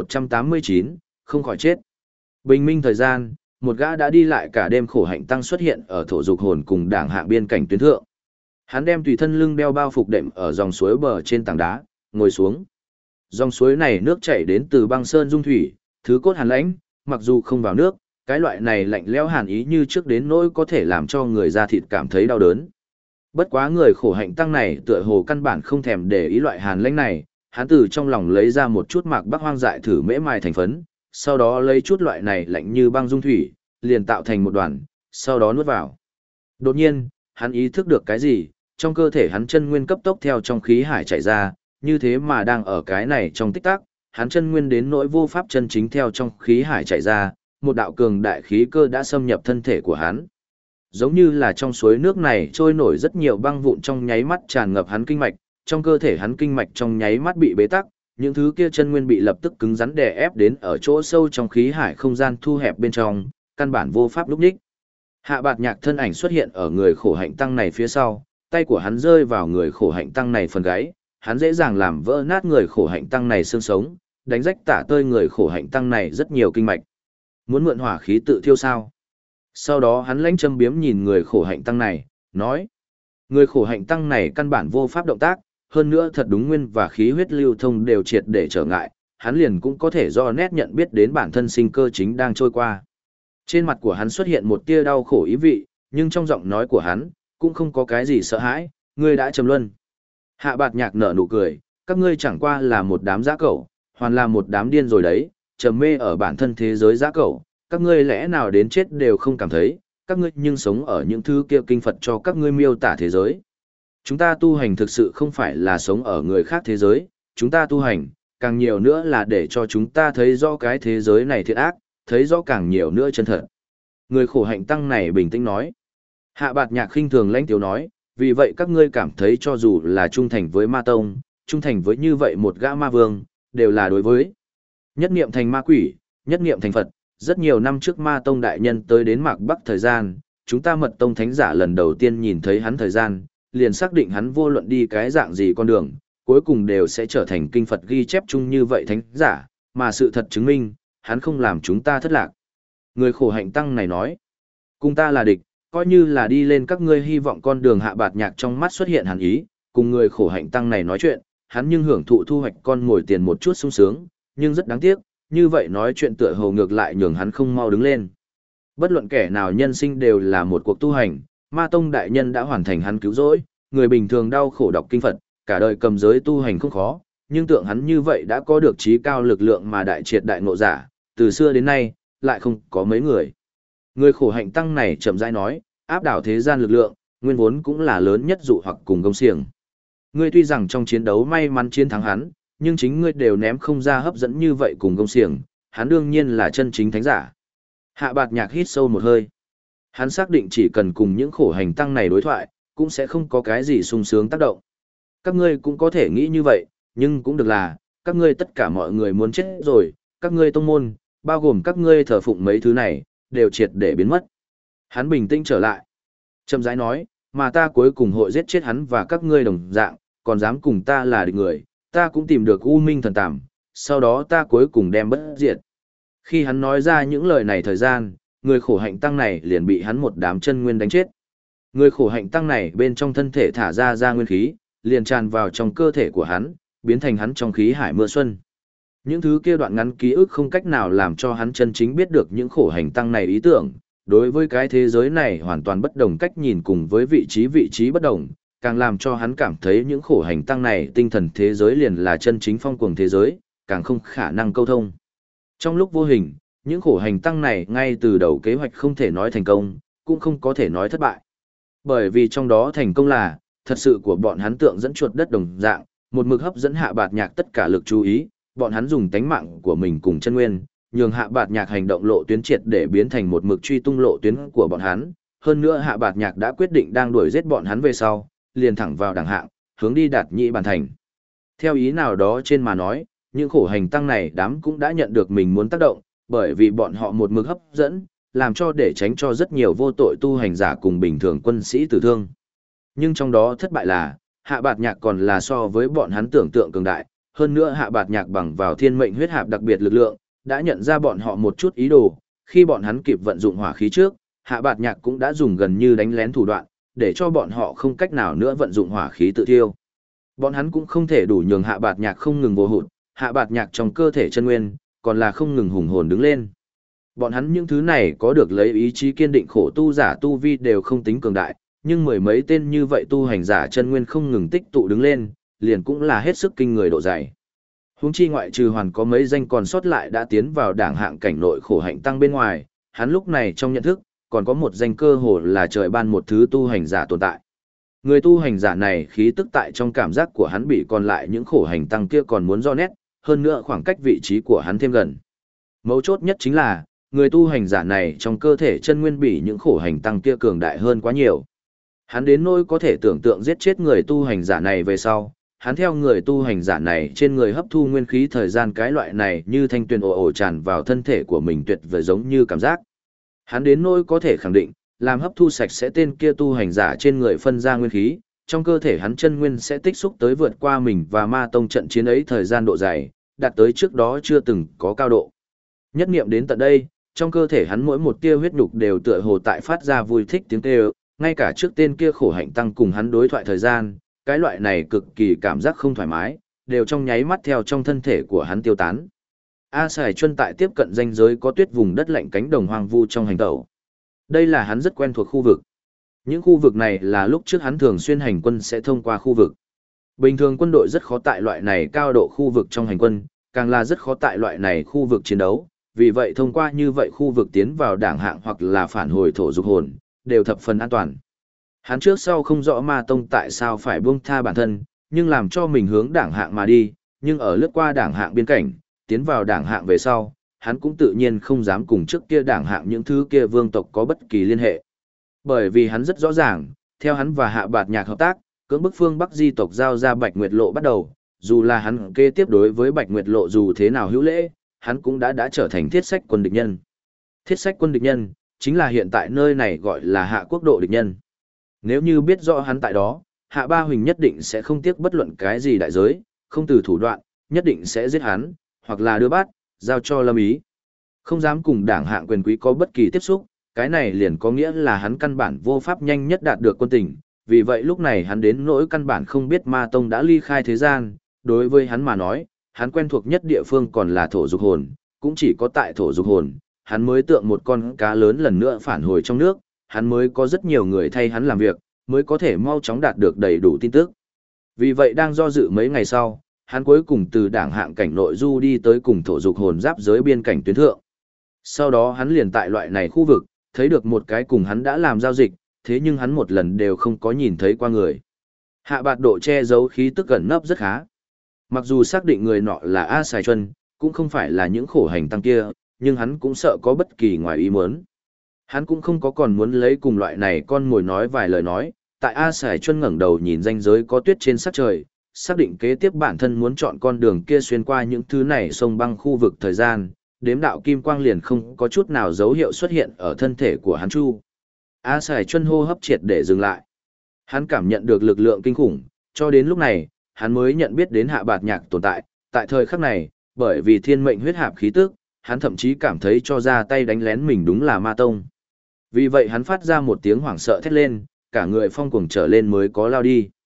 1189, không khỏi chết. Bình minh thời gian, một gã đã đi lại cả đêm khổ hạnh tăng xuất hiện ở thổ dục hồn cùng đảng hạng biên cảnh tuyến thượng. Hắn đem tùy thân lưng đeo bao phục đệm ở dòng suối bờ trên tảng đá, ngồi xuống. Dòng suối này nước chảy đến từ băng sơn dung thủy, thứ cốt hàn lãnh, mặc dù không vào nước, cái loại này lạnh lẽo hàn ý như trước đến nỗi có thể làm cho người da thịt cảm thấy đau đớn. Bất quá người khổ hạnh tăng này tựa hồ căn bản không thèm để ý loại hàn lãnh này, hắn từ trong lòng lấy ra một chút mạc bắc hoang dại thử mễ mài thành phấn, sau đó lấy chút loại này lạnh như băng dung thủy, liền tạo thành một đoàn, sau đó nuốt vào. Đột nhiên, hắn ý thức được cái gì, trong cơ thể hắn chân nguyên cấp tốc theo trong khí hải chảy ra, như thế mà đang ở cái này trong tích tắc, hắn chân nguyên đến nỗi vô pháp chân chính theo trong khí hải chảy ra, một đạo cường đại khí cơ đã xâm nhập thân thể của hắn. Giống như là trong suối nước này trôi nổi rất nhiều băng vụn trong nháy mắt tràn ngập hắn kinh mạch, trong cơ thể hắn kinh mạch trong nháy mắt bị bế tắc, những thứ kia chân nguyên bị lập tức cứng rắn đè ép đến ở chỗ sâu trong khí hải không gian thu hẹp bên trong, căn bản vô pháp lúc đích. Hạ Bạt Nhạc thân ảnh xuất hiện ở người khổ hạnh tăng này phía sau, tay của hắn rơi vào người khổ hạnh tăng này phần gáy, hắn dễ dàng làm vỡ nát người khổ hạnh tăng này xương sống, đánh rách tả tơi người khổ hạnh tăng này rất nhiều kinh mạch. Muốn mượn hỏa khí tự thiêu sao? Sau đó hắn lãnh châm biếm nhìn người khổ hạnh tăng này, nói. Người khổ hạnh tăng này căn bản vô pháp động tác, hơn nữa thật đúng nguyên và khí huyết lưu thông đều triệt để trở ngại, hắn liền cũng có thể do nét nhận biết đến bản thân sinh cơ chính đang trôi qua. Trên mặt của hắn xuất hiện một tia đau khổ ý vị, nhưng trong giọng nói của hắn, cũng không có cái gì sợ hãi, ngươi đã trầm luân. Hạ Bạt Nhạc nở nụ cười, các ngươi chẳng qua là một đám dã cẩu, hoàn là một đám điên rồi đấy, trầm mê ở bản thân thế giới dã cẩu, các ngươi lẽ nào đến chết đều không cảm thấy, các ngươi nhưng sống ở những thứ kia kinh Phật cho các ngươi miêu tả thế giới. Chúng ta tu hành thực sự không phải là sống ở người khác thế giới, chúng ta tu hành, càng nhiều nữa là để cho chúng ta thấy rõ cái thế giới này thiện ác, thấy rõ càng nhiều nữa chân thật. Người khổ hạnh tăng này bình tĩnh nói. Hạ Bạt Nhạc khinh thường lãnh tiếu nói, vì vậy các ngươi cảm thấy cho dù là trung thành với ma tông, trung thành với như vậy một gã ma vương, đều là đối với nhất niệm thành ma quỷ, nhất niệm thành Phật. Rất nhiều năm trước ma tông đại nhân tới đến Mạc Bắc thời gian, chúng ta mật tông thánh giả lần đầu tiên nhìn thấy hắn thời gian, liền xác định hắn vô luận đi cái dạng gì con đường, cuối cùng đều sẽ trở thành kinh Phật ghi chép chung như vậy thánh giả, mà sự thật chứng minh, hắn không làm chúng ta thất lạc. Người khổ hạnh tăng này nói, cùng ta là địch, coi như là đi lên các ngươi hy vọng con đường. Hạ Bạt Nhạc trong mắt xuất hiện hàn ý, cùng người khổ hạnh tăng này nói chuyện, hắn nhưng hưởng thụ thu hoạch con ngồi tiền một chút sung sướng, nhưng rất đáng tiếc, như vậy nói chuyện tựa hồ ngược lại nhường hắn không mau đứng lên. Bất luận kẻ nào nhân sinh đều là một cuộc tu hành, ma tông đại nhân đã hoàn thành hắn cứu rỗi, người bình thường đau khổ đọc kinh Phật, cả đời cầm giới tu hành không khó, nhưng tượng hắn như vậy đã có được trí cao lực lượng mà đại triệt đại ngộ giả, từ xưa đến nay, lại không có mấy người. Người khổ hạnh tăng này chậm rãi nói, áp đảo thế gian lực lượng, nguyên vốn cũng là lớn nhất dụ hoặc cùng công xiềng. Ngươi tuy rằng trong chiến đấu may mắn chiến thắng hắn, nhưng chính ngươi đều ném không ra hấp dẫn như vậy cùng công xiềng, hắn đương nhiên là chân chính thánh giả. Hạ Bạt Nhạc hít sâu một hơi. Hắn xác định chỉ cần cùng những khổ hành tăng này đối thoại, cũng sẽ không có cái gì sung sướng tác động. Các ngươi cũng có thể nghĩ như vậy, nhưng cũng được là, các ngươi tất cả mọi người muốn chết rồi, các ngươi tông môn, bao gồm các ngươi thờ phụng mấy thứ này, đều triệt để biến mất. Hắn bình tĩnh trở lại. Chậm rãi nói, mà ta cuối cùng hội giết chết hắn và các ngươi đồng dạng, còn dám cùng ta là địch người, ta cũng tìm được U Minh thần tàm, sau đó ta cuối cùng đem bất diệt. Khi hắn nói ra những lời này thời gian, người khổ hạnh tăng này liền bị hắn một đám chân nguyên đánh chết. Người khổ hạnh tăng này bên trong thân thể thả ra nguyên khí, liền tràn vào trong cơ thể của hắn, biến thành hắn trong khí hải mưa xuân. Những thứ kia đoạn ngắn ký ức không cách nào làm cho hắn chân chính biết được những khổ hành tăng này ý tưởng, đối với cái thế giới này hoàn toàn bất đồng cách nhìn cùng với vị trí bất đồng, càng làm cho hắn cảm thấy những khổ hành tăng này tinh thần thế giới liền là chân chính phong cuồng thế giới, càng không khả năng câu thông. Trong lúc vô hình, những khổ hành tăng này ngay từ đầu kế hoạch không thể nói thành công, cũng không có thể nói thất bại. Bởi vì trong đó thành công là, thật sự của bọn hắn tượng dẫn chuột đất đồng dạng, một mực hấp dẫn Hạ Bạt Nhạc tất cả lực chú ý, bọn hắn dùng tánh mạng của mình cùng chân nguyên, nhường Hạ Bạt Nhạc hành động lộ tuyến triệt để biến thành một mực truy tung lộ tuyến của bọn hắn. Hơn nữa Hạ Bạt Nhạc đã quyết định đang đuổi giết bọn hắn về sau, liền thẳng vào đẳng hạng, hướng đi Đạt Nhị Bản Thành. Theo ý nào đó trên mà nói, những khổ hành tăng này đám cũng đã nhận được mình muốn tác động, bởi vì bọn họ một mực hấp dẫn, làm cho để tránh cho rất nhiều vô tội tu hành giả cùng bình thường quân sĩ tử thương. Nhưng trong đó thất bại là, Hạ Bạt Nhạc còn là so với bọn hắn tưởng tượng cường đại, hơn nữa Hạ Bạt Nhạc bằng vào thiên mệnh huyết hạp đặc biệt lực lượng, đã nhận ra bọn họ một chút ý đồ, khi bọn hắn kịp vận dụng hỏa khí trước, Hạ Bạt Nhạc cũng đã dùng gần như đánh lén thủ đoạn, để cho bọn họ không cách nào nữa vận dụng hỏa khí tự thiêu. Bọn hắn cũng không thể đủ nhường Hạ Bạt Nhạc không ngừng vô hụt, Hạ Bạt Nhạc trong cơ thể chân nguyên, còn là không ngừng hùng hồn đứng lên. Bọn hắn những thứ này có được lấy ý chí kiên định khổ tu giả tu vi đều không tính cường đại, nhưng mười mấy tên như vậy tu hành giả chân nguyên không ngừng tích tụ đứng lên, liền cũng là hết sức kinh người độ dày. Huống chi ngoại trừ hoàn có mấy danh còn sót lại đã tiến vào đảng hạng cảnh nội khổ hạnh tăng bên ngoài, hắn lúc này trong nhận thức, còn có một danh cơ hồ là trời ban một thứ tu hành giả tồn tại. Người tu hành giả này khí tức tại trong cảm giác của hắn bị còn lại những khổ hành tăng kia còn muốn do nét, hơn nữa khoảng cách vị trí của hắn thêm gần. Mấu chốt nhất chính là, người tu hành giả này trong cơ thể chân nguyên bị những khổ hành tăng kia cường đại hơn quá nhiều. Hắn đến nỗi có thể tưởng tượng giết chết người tu hành giả này về sau, hắn theo người tu hành giả này trên người hấp thu nguyên khí thời gian cái loại này như thanh tuyền ồ ồ tràn vào thân thể của mình tuyệt vời giống như cảm giác. Hắn đến nỗi có thể khẳng định, làm hấp thu sạch sẽ tên kia tu hành giả trên người phân ra nguyên khí, trong cơ thể hắn chân nguyên sẽ tích xúc tới vượt qua mình và ma tông trận chiến ấy thời gian độ dài, đạt tới trước đó chưa từng có cao độ. Nhất niệm đến tận đây, trong cơ thể hắn mỗi một tia huyết nhục đều tựa hồ tại phát ra vui thích tiếng kêu, ngay cả trước tên kia khổ hạnh tăng cùng hắn đối thoại thời gian, cái loại này cực kỳ cảm giác không thoải mái, đều trong nháy mắt theo trong thân thể của hắn tiêu tán. A Sải Chuân tại tiếp cận ranh giới có tuyết vùng đất lạnh cánh đồng hoang vu trong hành tẩu. Đây là hắn rất quen thuộc khu vực. Những khu vực này là lúc trước hắn thường xuyên hành quân sẽ thông qua khu vực. Bình thường quân đội rất khó tại loại này cao độ khu vực trong hành quân, càng là rất khó tại loại này khu vực chiến đấu, vì vậy thông qua như vậy khu vực tiến vào đảng hạng hoặc là phản hồi thổ dục hồn, đều thập phần an toàn. Hắn trước sau không rõ ma tông tại sao phải buông tha bản thân, nhưng làm cho mình hướng đảng hạng mà đi, nhưng ở lướt qua đảng hạng biên cảnh, tiến vào đảng hạng về sau, hắn cũng tự nhiên không dám cùng trước kia đảng hạng những thứ kia vương tộc có bất kỳ liên hệ. Bởi vì hắn rất rõ ràng, theo hắn và Hạ Bạt Nhạc hợp tác, cưỡng bức phương Bắc di tộc giao ra Bạch Nguyệt Lộ bắt đầu, dù là hắn kế tiếp đối với Bạch Nguyệt Lộ dù thế nào hữu lễ, hắn cũng đã trở thành thiết sách quân địch nhân. Thiết sách quân địch nhân, chính là hiện tại nơi này gọi là Hạ quốc độ địch nhân. Nếu như biết rõ hắn tại đó, Hạ Ba Huỳnh nhất định sẽ không tiếc bất luận cái gì đại giới, không từ thủ đoạn, nhất định sẽ giết hắn, hoặc là đưa bắt, giao cho Lâm Ý. Không dám cùng đảng hạng quyền quý có bất kỳ tiếp xúc, cái này liền có nghĩa là hắn căn bản vô pháp nhanh nhất đạt được quân tình, vì vậy lúc này hắn đến nỗi căn bản không biết ma tông đã ly khai thế gian, đối với hắn mà nói, hắn quen thuộc nhất địa phương còn là thổ dục hồn, cũng chỉ có tại thổ dục hồn, hắn mới tượng một con cá lớn lần nữa phản hồi trong nước, hắn mới có rất nhiều người thay hắn làm việc, mới có thể mau chóng đạt được đầy đủ tin tức. Vì vậy đang do dự mấy ngày sau, hắn cuối cùng từ đảng hạng cảnh nội du đi tới cùng thổ dục hồn giáp giới biên cảnh tuyến thượng. Sau đó hắn liền tại loại này khu vực, thấy được một cái cùng hắn đã làm giao dịch, thế nhưng hắn một lần đều không có nhìn thấy qua người. Hạ Bạt độ che giấu khí tức gần nấp rất khá. Mặc dù xác định người nọ là A Sài Chuân, cũng không phải là những khổ hành tăng kia, nhưng hắn cũng sợ có bất kỳ ngoài ý muốn. Hắn cũng không có còn muốn lấy cùng loại này con mồi nói vài lời nói, tại A Sài Chuân ngẩng đầu nhìn ranh giới có tuyết trên sắc trời, xác định kế tiếp bản thân muốn chọn con đường kia xuyên qua những thứ này sông băng khu vực thời gian, đếm đạo kim quang liền không có chút nào dấu hiệu xuất hiện ở thân thể của hắn chu. A Sài Chuân hô hấp triệt để dừng lại. Hắn cảm nhận được lực lượng kinh khủng, cho đến lúc này, hắn mới nhận biết đến Hạ Bạt Nhạc tồn tại, tại thời khắc này, bởi vì thiên mệnh huyết hạp khí tức, hắn thậm chí cảm thấy cho ra tay đánh lén mình đúng là ma tông. Vì vậy hắn phát ra một tiếng hoảng sợ thét lên, cả người phong cuồng trở lên mới có lao đi.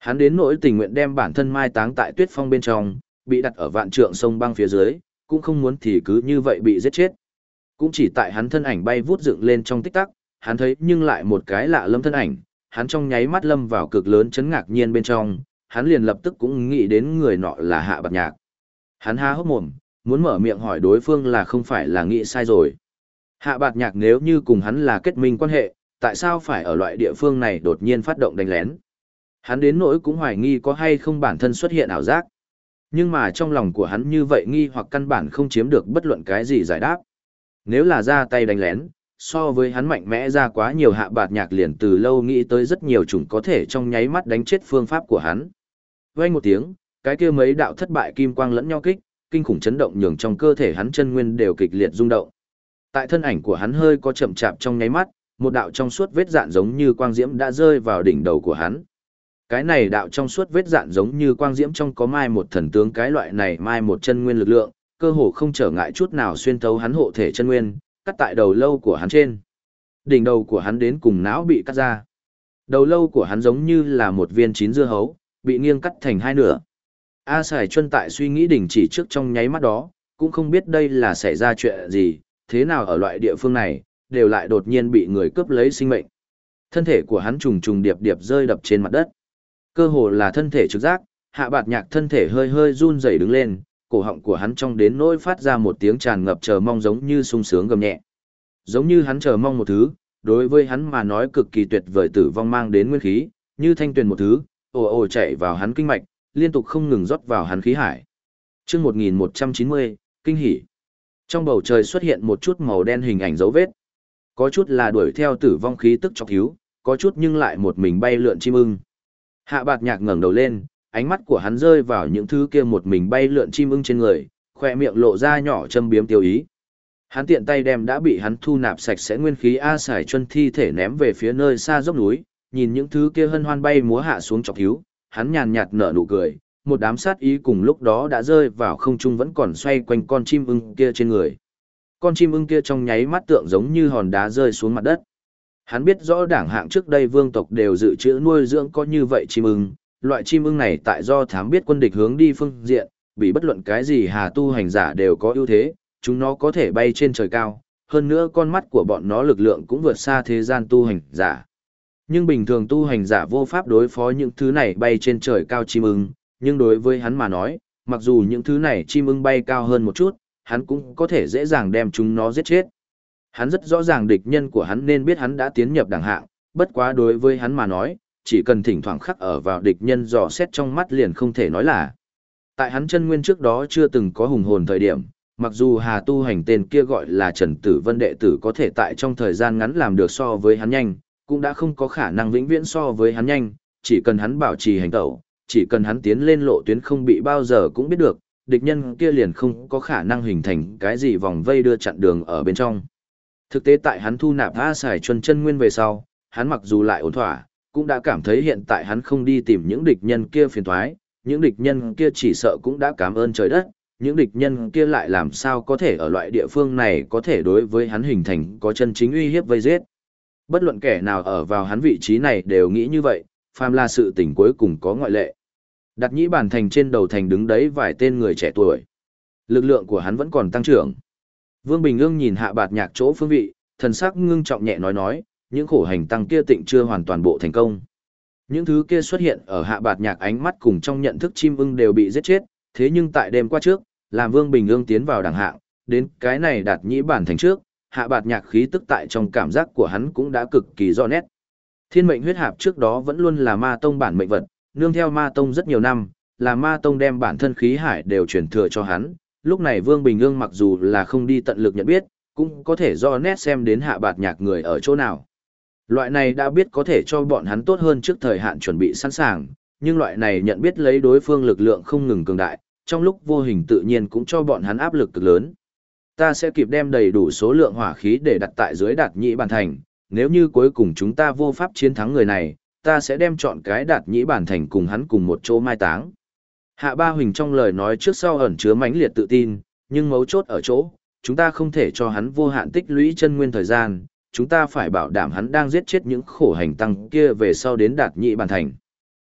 Hắn đến nỗi tình nguyện đem bản thân mai táng tại tuyết phong bên trong, bị đặt ở vạn trượng sông băng phía dưới, cũng không muốn thì cứ như vậy bị giết chết. Cũng chỉ tại hắn thân ảnh bay vút dựng lên trong tích tắc, hắn thấy nhưng lại một cái lạ lẫm thân ảnh, hắn trong nháy mắt lâm vào cực lớn chấn ngạc nhiên bên trong, hắn liền lập tức cũng nghĩ đến người nọ là Hạ Bạt Nhạc. Hắn há hốc mồm, muốn mở miệng hỏi đối phương là không phải là nghĩ sai rồi. Hạ Bạt Nhạc nếu như cùng hắn là kết minh quan hệ, tại sao phải ở loại địa phương này đột nhiên phát động đánh lén? Hắn đến nỗi cũng hoài nghi có hay không bản thân xuất hiện ảo giác. Nhưng mà trong lòng của hắn như vậy nghi hoặc căn bản không chiếm được bất luận cái gì giải đáp. Nếu là ra tay đánh lén, so với hắn mạnh mẽ ra quá nhiều, Hạ Bạt Nhạc liền từ lâu nghĩ tới rất nhiều chủng có thể trong nháy mắt đánh chết phương pháp của hắn. Vang một tiếng, cái kia mấy đạo thất bại kim quang lẫn nhau kích, kinh khủng chấn động nhường trong cơ thể hắn chân nguyên đều kịch liệt rung động. Tại thân ảnh của hắn hơi có chậm chạp trong nháy mắt, một đạo trong suốt vết dạn giống như quang diễm đã rơi vào đỉnh đầu của hắn. Cái này đạo trong suốt vết dạn giống như quang diễm trong có mai một thần tướng, cái loại này mai một chân nguyên lực lượng, cơ hồ không trở ngại chút nào xuyên thấu hắn hộ thể chân nguyên, cắt tại đầu lâu của hắn trên. Đỉnh đầu của hắn đến cùng não bị cắt ra. Đầu lâu của hắn giống như là một viên chín dưa hấu, bị nghiêng cắt thành hai nửa. A Sải Chuân tại suy nghĩ đình chỉ trước trong nháy mắt đó, cũng không biết đây là xảy ra chuyện gì, thế nào ở loại địa phương này, đều lại đột nhiên bị người cướp lấy sinh mệnh. Thân thể của hắn trùng trùng điệp điệp rơi đập trên mặt đất. Cơ hồ là thân thể trực giác, Hạ Bạt Nhạc thân thể hơi hơi run rẩy đứng lên, cổ họng của hắn trong đến nỗi phát ra một tiếng tràn ngập chờ mong giống như sung sướng gầm nhẹ. Giống như hắn chờ mong một thứ, đối với hắn mà nói cực kỳ tuyệt vời tử vong mang đến nguyên khí, như thanh tuyền một thứ, ồ ồ chạy vào hắn kinh mạch, liên tục không ngừng rót vào hắn khí hải. Chương 1190, kinh hỉ. Trong bầu trời xuất hiện một chút màu đen hình ảnh dấu vết. Có chút là đuổi theo tử vong khí tức chọc cứu, có chút nhưng lại một mình bay lượn chim ưng. Hạ Bạt Nhạc ngẩng đầu lên, ánh mắt của hắn rơi vào những thứ kia một mình bay lượn chim ưng trên người, khoe miệng lộ ra nhỏ châm biếm tiêu ý. Hắn tiện tay đem đã bị hắn thu nạp sạch sẽ nguyên khí A Sải Chuân thi thể ném về phía nơi xa dốc núi, nhìn những thứ kia hân hoan bay múa hạ xuống chọc cứu, hắn nhàn nhạt nở nụ cười, một đám sát ý cùng lúc đó đã rơi vào không trung vẫn còn xoay quanh con chim ưng kia trên người. Con chim ưng kia trong nháy mắt tượng giống như hòn đá rơi xuống mặt đất. Hắn biết rõ đảng hạng trước đây vương tộc đều dự trữ nuôi dưỡng có như vậy chim ưng, loại chim ưng này tại do thám biết quân địch hướng đi phương diện, bị bất luận cái gì hà tu hành giả đều có ưu thế, chúng nó có thể bay trên trời cao, hơn nữa con mắt của bọn nó lực lượng cũng vượt xa thế gian tu hành giả. Nhưng bình thường tu hành giả vô pháp đối phó những thứ này bay trên trời cao chim ưng, nhưng đối với hắn mà nói, mặc dù những thứ này chim ưng bay cao hơn một chút, hắn cũng có thể dễ dàng đem chúng nó giết chết. Hắn rất rõ ràng địch nhân của hắn nên biết hắn đã tiến nhập đẳng hạng, bất quá đối với hắn mà nói, chỉ cần thỉnh thoảng khắc ở vào địch nhân dò xét trong mắt liền không thể nói là. Tại hắn chân nguyên trước đó chưa từng có hùng hồn thời điểm, mặc dù Hà tu hành tên kia gọi là Trần Tử Vân đệ tử có thể tại trong thời gian ngắn làm được so với hắn nhanh, cũng đã không có khả năng vĩnh viễn so với hắn nhanh, chỉ cần hắn bảo trì hành tẩu, chỉ cần hắn tiến lên lộ tuyến không bị bao giờ cũng biết được, địch nhân kia liền không có khả năng hình thành cái gì vòng vây đưa chặn đường ở bên trong. Thực tế tại hắn thu nạp A Sải Chuân chân nguyên về sau, hắn mặc dù lại ổn thỏa, cũng đã cảm thấy hiện tại hắn không đi tìm những địch nhân kia phiền toái, những địch nhân kia chỉ sợ cũng đã cảm ơn trời đất, những địch nhân kia lại làm sao có thể ở loại địa phương này có thể đối với hắn hình thành có chân chính uy hiếp vây giết. Bất luận kẻ nào ở vào hắn vị trí này đều nghĩ như vậy, phàm là sự tình cuối cùng có ngoại lệ. Đặt nhĩ bản thành trên đầu thành đứng đấy vài tên người trẻ tuổi. Lực lượng của hắn vẫn còn tăng trưởng. Vương Bình Ương nhìn Hạ Bạt Nhạc chỗ phương vị, thần sắc ngưng trọng nhẹ nói, những khổ hành tăng kia tịnh chưa hoàn toàn bộ thành công. Những thứ kia xuất hiện ở Hạ Bạt Nhạc ánh mắt cùng trong nhận thức chim ưng đều bị giết chết, thế nhưng tại đêm qua trước, làm Vương Bình Ương tiến vào đẳng hạng, đến cái này đạt nhĩ bản thành trước, Hạ Bạt Nhạc khí tức tại trong cảm giác của hắn cũng đã cực kỳ rõ nét. Thiên mệnh huyết hạp trước đó vẫn luôn là ma tông bản mệnh vật, nương theo ma tông rất nhiều năm, là ma tông đem bản thân khí hải đều truyền thừa cho hắn. Lúc này Vương Bình Ương mặc dù là không đi tận lực nhận biết, cũng có thể do nét xem đến Hạ Bạt Nhạc người ở chỗ nào. Loại này đã biết có thể cho bọn hắn tốt hơn trước thời hạn chuẩn bị sẵn sàng, nhưng loại này nhận biết lấy đối phương lực lượng không ngừng cường đại, trong lúc vô hình tự nhiên cũng cho bọn hắn áp lực cực lớn. Ta sẽ kịp đem đầy đủ số lượng hỏa khí để đặt tại dưới đạt nhĩ bản thành, nếu như cuối cùng chúng ta vô pháp chiến thắng người này, ta sẽ đem chọn cái đạt nhĩ bản thành cùng hắn cùng một chỗ mai táng. Hạ Ba Huỳnh trong lời nói trước sau ẩn chứa mãnh liệt tự tin, nhưng mấu chốt ở chỗ, chúng ta không thể cho hắn vô hạn tích lũy chân nguyên thời gian, chúng ta phải bảo đảm hắn đang giết chết những khổ hành tăng kia về sau đến đạt nhĩ bản thành.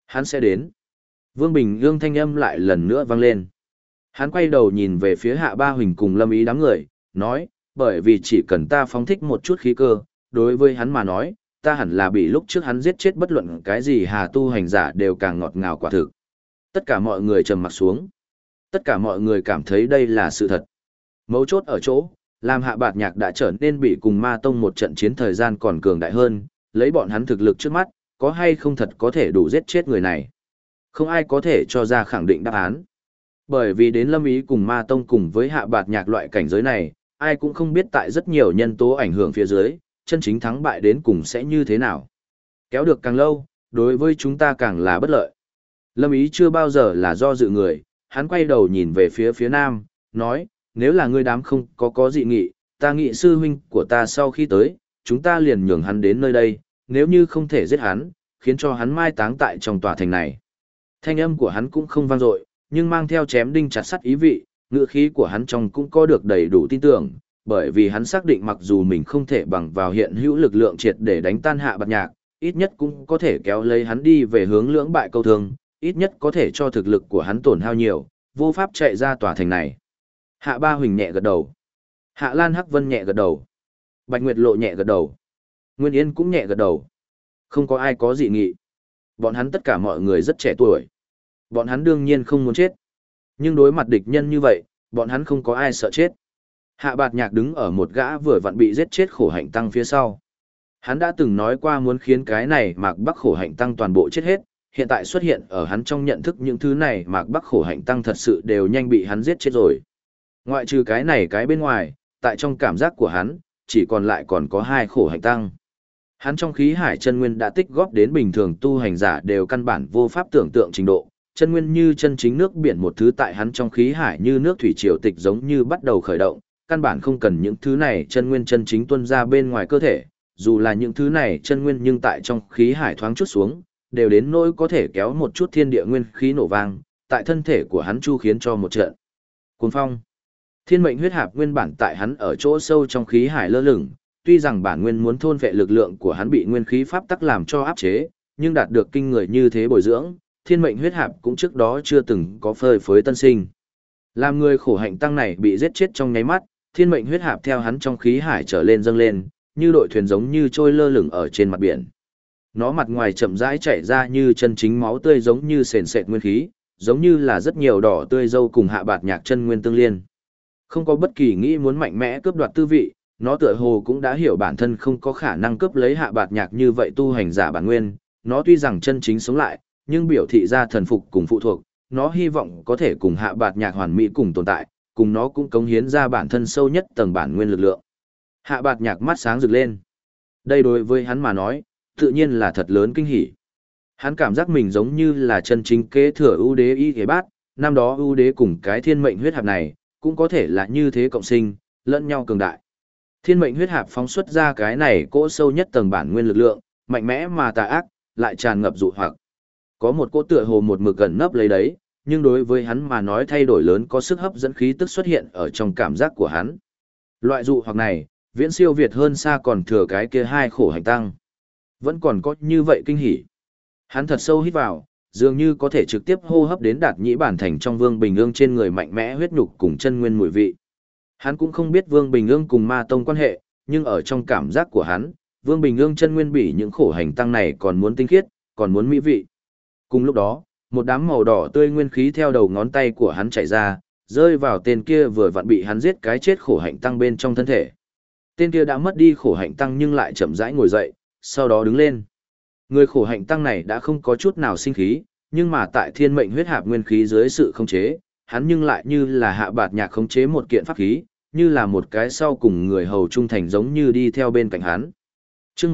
Hắn sẽ đến. Vương Bình Ương thanh âm lại lần nữa vang lên. Hắn quay đầu nhìn về phía Hạ Ba Huỳnh cùng Lâm Ý đám người, nói, bởi vì chỉ cần ta phóng thích một chút khí cơ, đối với hắn mà nói, ta hẳn là bị lúc trước hắn giết chết bất luận cái gì Hà tu hành giả đều càng ngọt ngào quả thực. Tất cả mọi người trầm mặt xuống. Tất cả mọi người cảm thấy đây là sự thật. Mấu chốt ở chỗ, làm Hạ Bạt Nhạc đã trở nên bị cùng Ma Tông một trận chiến thời gian còn cường đại hơn, lấy bọn hắn thực lực trước mắt, có hay không thật có thể đủ giết chết người này. Không ai có thể cho ra khẳng định đáp án. Bởi vì đến Lâm Ý cùng Ma Tông cùng với Hạ Bạt Nhạc loại cảnh giới này, ai cũng không biết tại rất nhiều nhân tố ảnh hưởng phía dưới, chân chính thắng bại đến cùng sẽ như thế nào. Kéo được càng lâu, đối với chúng ta càng là bất lợi. Lâm Ý chưa bao giờ là do dự người, hắn quay đầu nhìn về phía nam, nói, nếu là ngươi đám không có dị nghị, ta nghị sư huynh của ta sau khi tới, chúng ta liền nhường hắn đến nơi đây, nếu như không thể giết hắn, khiến cho hắn mai táng tại trong tòa thành này. Thanh âm của hắn cũng không vang dội, nhưng mang theo chém đinh chặt sắt ý vị, ngữ khí của hắn trong cũng có được đầy đủ tin tưởng, bởi vì hắn xác định mặc dù mình không thể bằng vào hiện hữu lực lượng triệt để đánh tan Hạ Bạt Nhạc, ít nhất cũng có thể kéo lấy hắn đi về hướng lưỡng bại câu thương, ít nhất có thể cho thực lực của hắn tổn hao nhiều, vô pháp chạy ra tòa thành này. Hạ Ba Huỳnh nhẹ gật đầu. Hạ Lan Hắc Vân nhẹ gật đầu. Bạch Nguyệt Lộ nhẹ gật đầu. Nguyên Yên cũng nhẹ gật đầu. Không có ai có dị nghị. Bọn hắn tất cả mọi người rất trẻ tuổi. Bọn hắn đương nhiên không muốn chết. Nhưng đối mặt địch nhân như vậy, bọn hắn không có ai sợ chết. Hạ Bạt Nhạc đứng ở một gã vừa vặn bị giết chết khổ hạnh tăng phía sau. Hắn đã từng nói qua muốn khiến cái này Mạc Bắc khổ hạnh tăng toàn bộ chết hết, hiện tại xuất hiện ở hắn trong nhận thức những thứ này Mạc Bắc khổ hạnh tăng thật sự đều nhanh bị hắn giết chết rồi. Ngoại trừ cái này cái bên ngoài, tại trong cảm giác của hắn, chỉ còn lại còn có 2 khổ hạnh tăng. Hắn trong khí hải chân nguyên đã tích góp đến bình thường tu hành giả đều căn bản vô pháp tưởng tượng trình độ, chân nguyên như chân chính nước biển một thứ tại hắn trong khí hải như nước thủy triều tịch giống như bắt đầu khởi động, căn bản không cần những thứ này chân nguyên chân chính tuôn ra bên ngoài cơ thể, dù là những thứ này chân nguyên nhưng tại trong khí hải thoáng chút xuống, đều đến nỗi có thể kéo một chút thiên địa nguyên khí nổ vang, tại thân thể của hắn chu khiến cho một trận cuồng phong. Thiên mệnh huyết hạp nguyên bản tại hắn ở chỗ sâu trong khí hải lơ lửng, tuy rằng bản nguyên muốn thôn vệ lực lượng của hắn bị nguyên khí pháp tắc làm cho áp chế, nhưng đạt được kinh người như thế bồi dưỡng, thiên mệnh huyết hạp cũng trước đó chưa từng có phơi phới tân sinh. Làm người khổ hạnh tăng này bị giết chết trong nháy mắt, thiên mệnh huyết hạp theo hắn trong khí hải trở lên dâng lên, như đội thuyền giống như trôi lơ lửng ở trên mặt biển. Nó mặt ngoài chậm rãi chảy ra như chân chính máu tươi giống như sền sệt nguyên khí, giống như là rất nhiều đỏ tươi dâu cùng Hạ Bạt Nhạc chân nguyên tương liên. Không có bất kỳ nghĩ muốn mạnh mẽ cướp đoạt tư vị, nó tựa hồ cũng đã hiểu bản thân không có khả năng cướp lấy Hạ Bạt Nhạc như vậy tu hành giả bản nguyên, nó tuy rằng chân chính sống lại, nhưng biểu thị ra thần phục cùng phụ thuộc, nó hy vọng có thể cùng Hạ Bạt Nhạc hoàn mỹ cùng tồn tại, cùng nó cũng cống hiến ra bản thân sâu nhất tầng bản nguyên lực lượng. Hạ Bạt Nhạc mắt sáng rực lên. Đây đối với hắn mà nói, tự nhiên là thật lớn kinh hỉ. Hắn cảm giác mình giống như là chân chính kế thừa ưu đế y thế bát, năm đó ưu đế cùng cái thiên mệnh huyết hạp này, cũng có thể là như thế cộng sinh, lẫn nhau cường đại. Thiên mệnh huyết hạp phóng xuất ra cái này cỗ sâu nhất tầng bản nguyên lực lượng, mạnh mẽ mà tà ác, lại tràn ngập dụ hoặc. Có một cỗ tựa hồ một mực gần nấp lấy đấy, nhưng đối với hắn mà nói thay đổi lớn có sức hấp dẫn khí tức xuất hiện ở trong cảm giác của hắn. Loại dụ hoặc này, viễn siêu việt hơn xa còn thừa cái kia 2 khổ hành tăng. Vẫn còn có như vậy kinh hỉ. Hắn thật sâu hít vào, dường như có thể trực tiếp hô hấp đến Đạt Nhĩ Bản Thành trong Vương Bình Ương trên người mạnh mẽ huyết nhục cùng chân nguyên mùi vị. Hắn cũng không biết Vương Bình Ương cùng Ma Tông quan hệ, nhưng ở trong cảm giác của hắn, Vương Bình Ương chân nguyên bị những khổ hành tăng này còn muốn tinh khiết, còn muốn mỹ vị. Cùng lúc đó, một đám màu đỏ tươi nguyên khí theo đầu ngón tay của hắn chảy ra, rơi vào tên kia vừa vặn bị hắn giết cái chết khổ hạnh tăng bên trong thân thể. Tên kia đã mất đi khổ hạnh tăng nhưng lại chậm rãi ngồi dậy, sau đó đứng lên. Người khổ hạnh tăng này đã không có chút nào sinh khí, nhưng mà tại thiên mệnh huyết hạp nguyên khí dưới sự khống chế, hắn nhưng lại như là Hạ Bạt Nhạc khống chế một kiện pháp khí, như là một cái sau cùng người hầu trung thành giống như đi theo bên cạnh hắn. Chương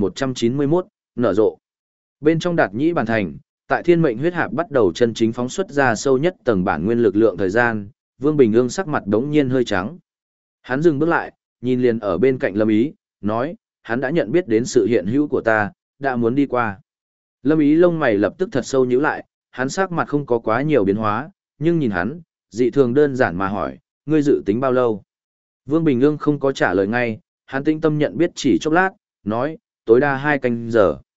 1191, nở rộ. Bên trong Đạt Nhĩ Bản Thành, tại thiên mệnh huyết hạp bắt đầu chân chính phóng xuất ra sâu nhất tầng bản nguyên lực lượng thời gian, Vương Bình Ương sắc mặt đống nhiên hơi trắng. Hắn dừng bước lại, nhìn liền ở bên cạnh Lâm Ý, nói, hắn đã nhận biết đến sự hiện hữu của ta, đã muốn đi qua. Lâm Ý lông mày lập tức thật sâu nhíu lại, hắn sắc mặt không có quá nhiều biến hóa, nhưng nhìn hắn, dị thường đơn giản mà hỏi, ngươi dự tính bao lâu? Vương Bình Ương không có trả lời ngay, hắn tĩnh tâm nhận biết chỉ chốc lát, nói, tối đa 2 canh giờ.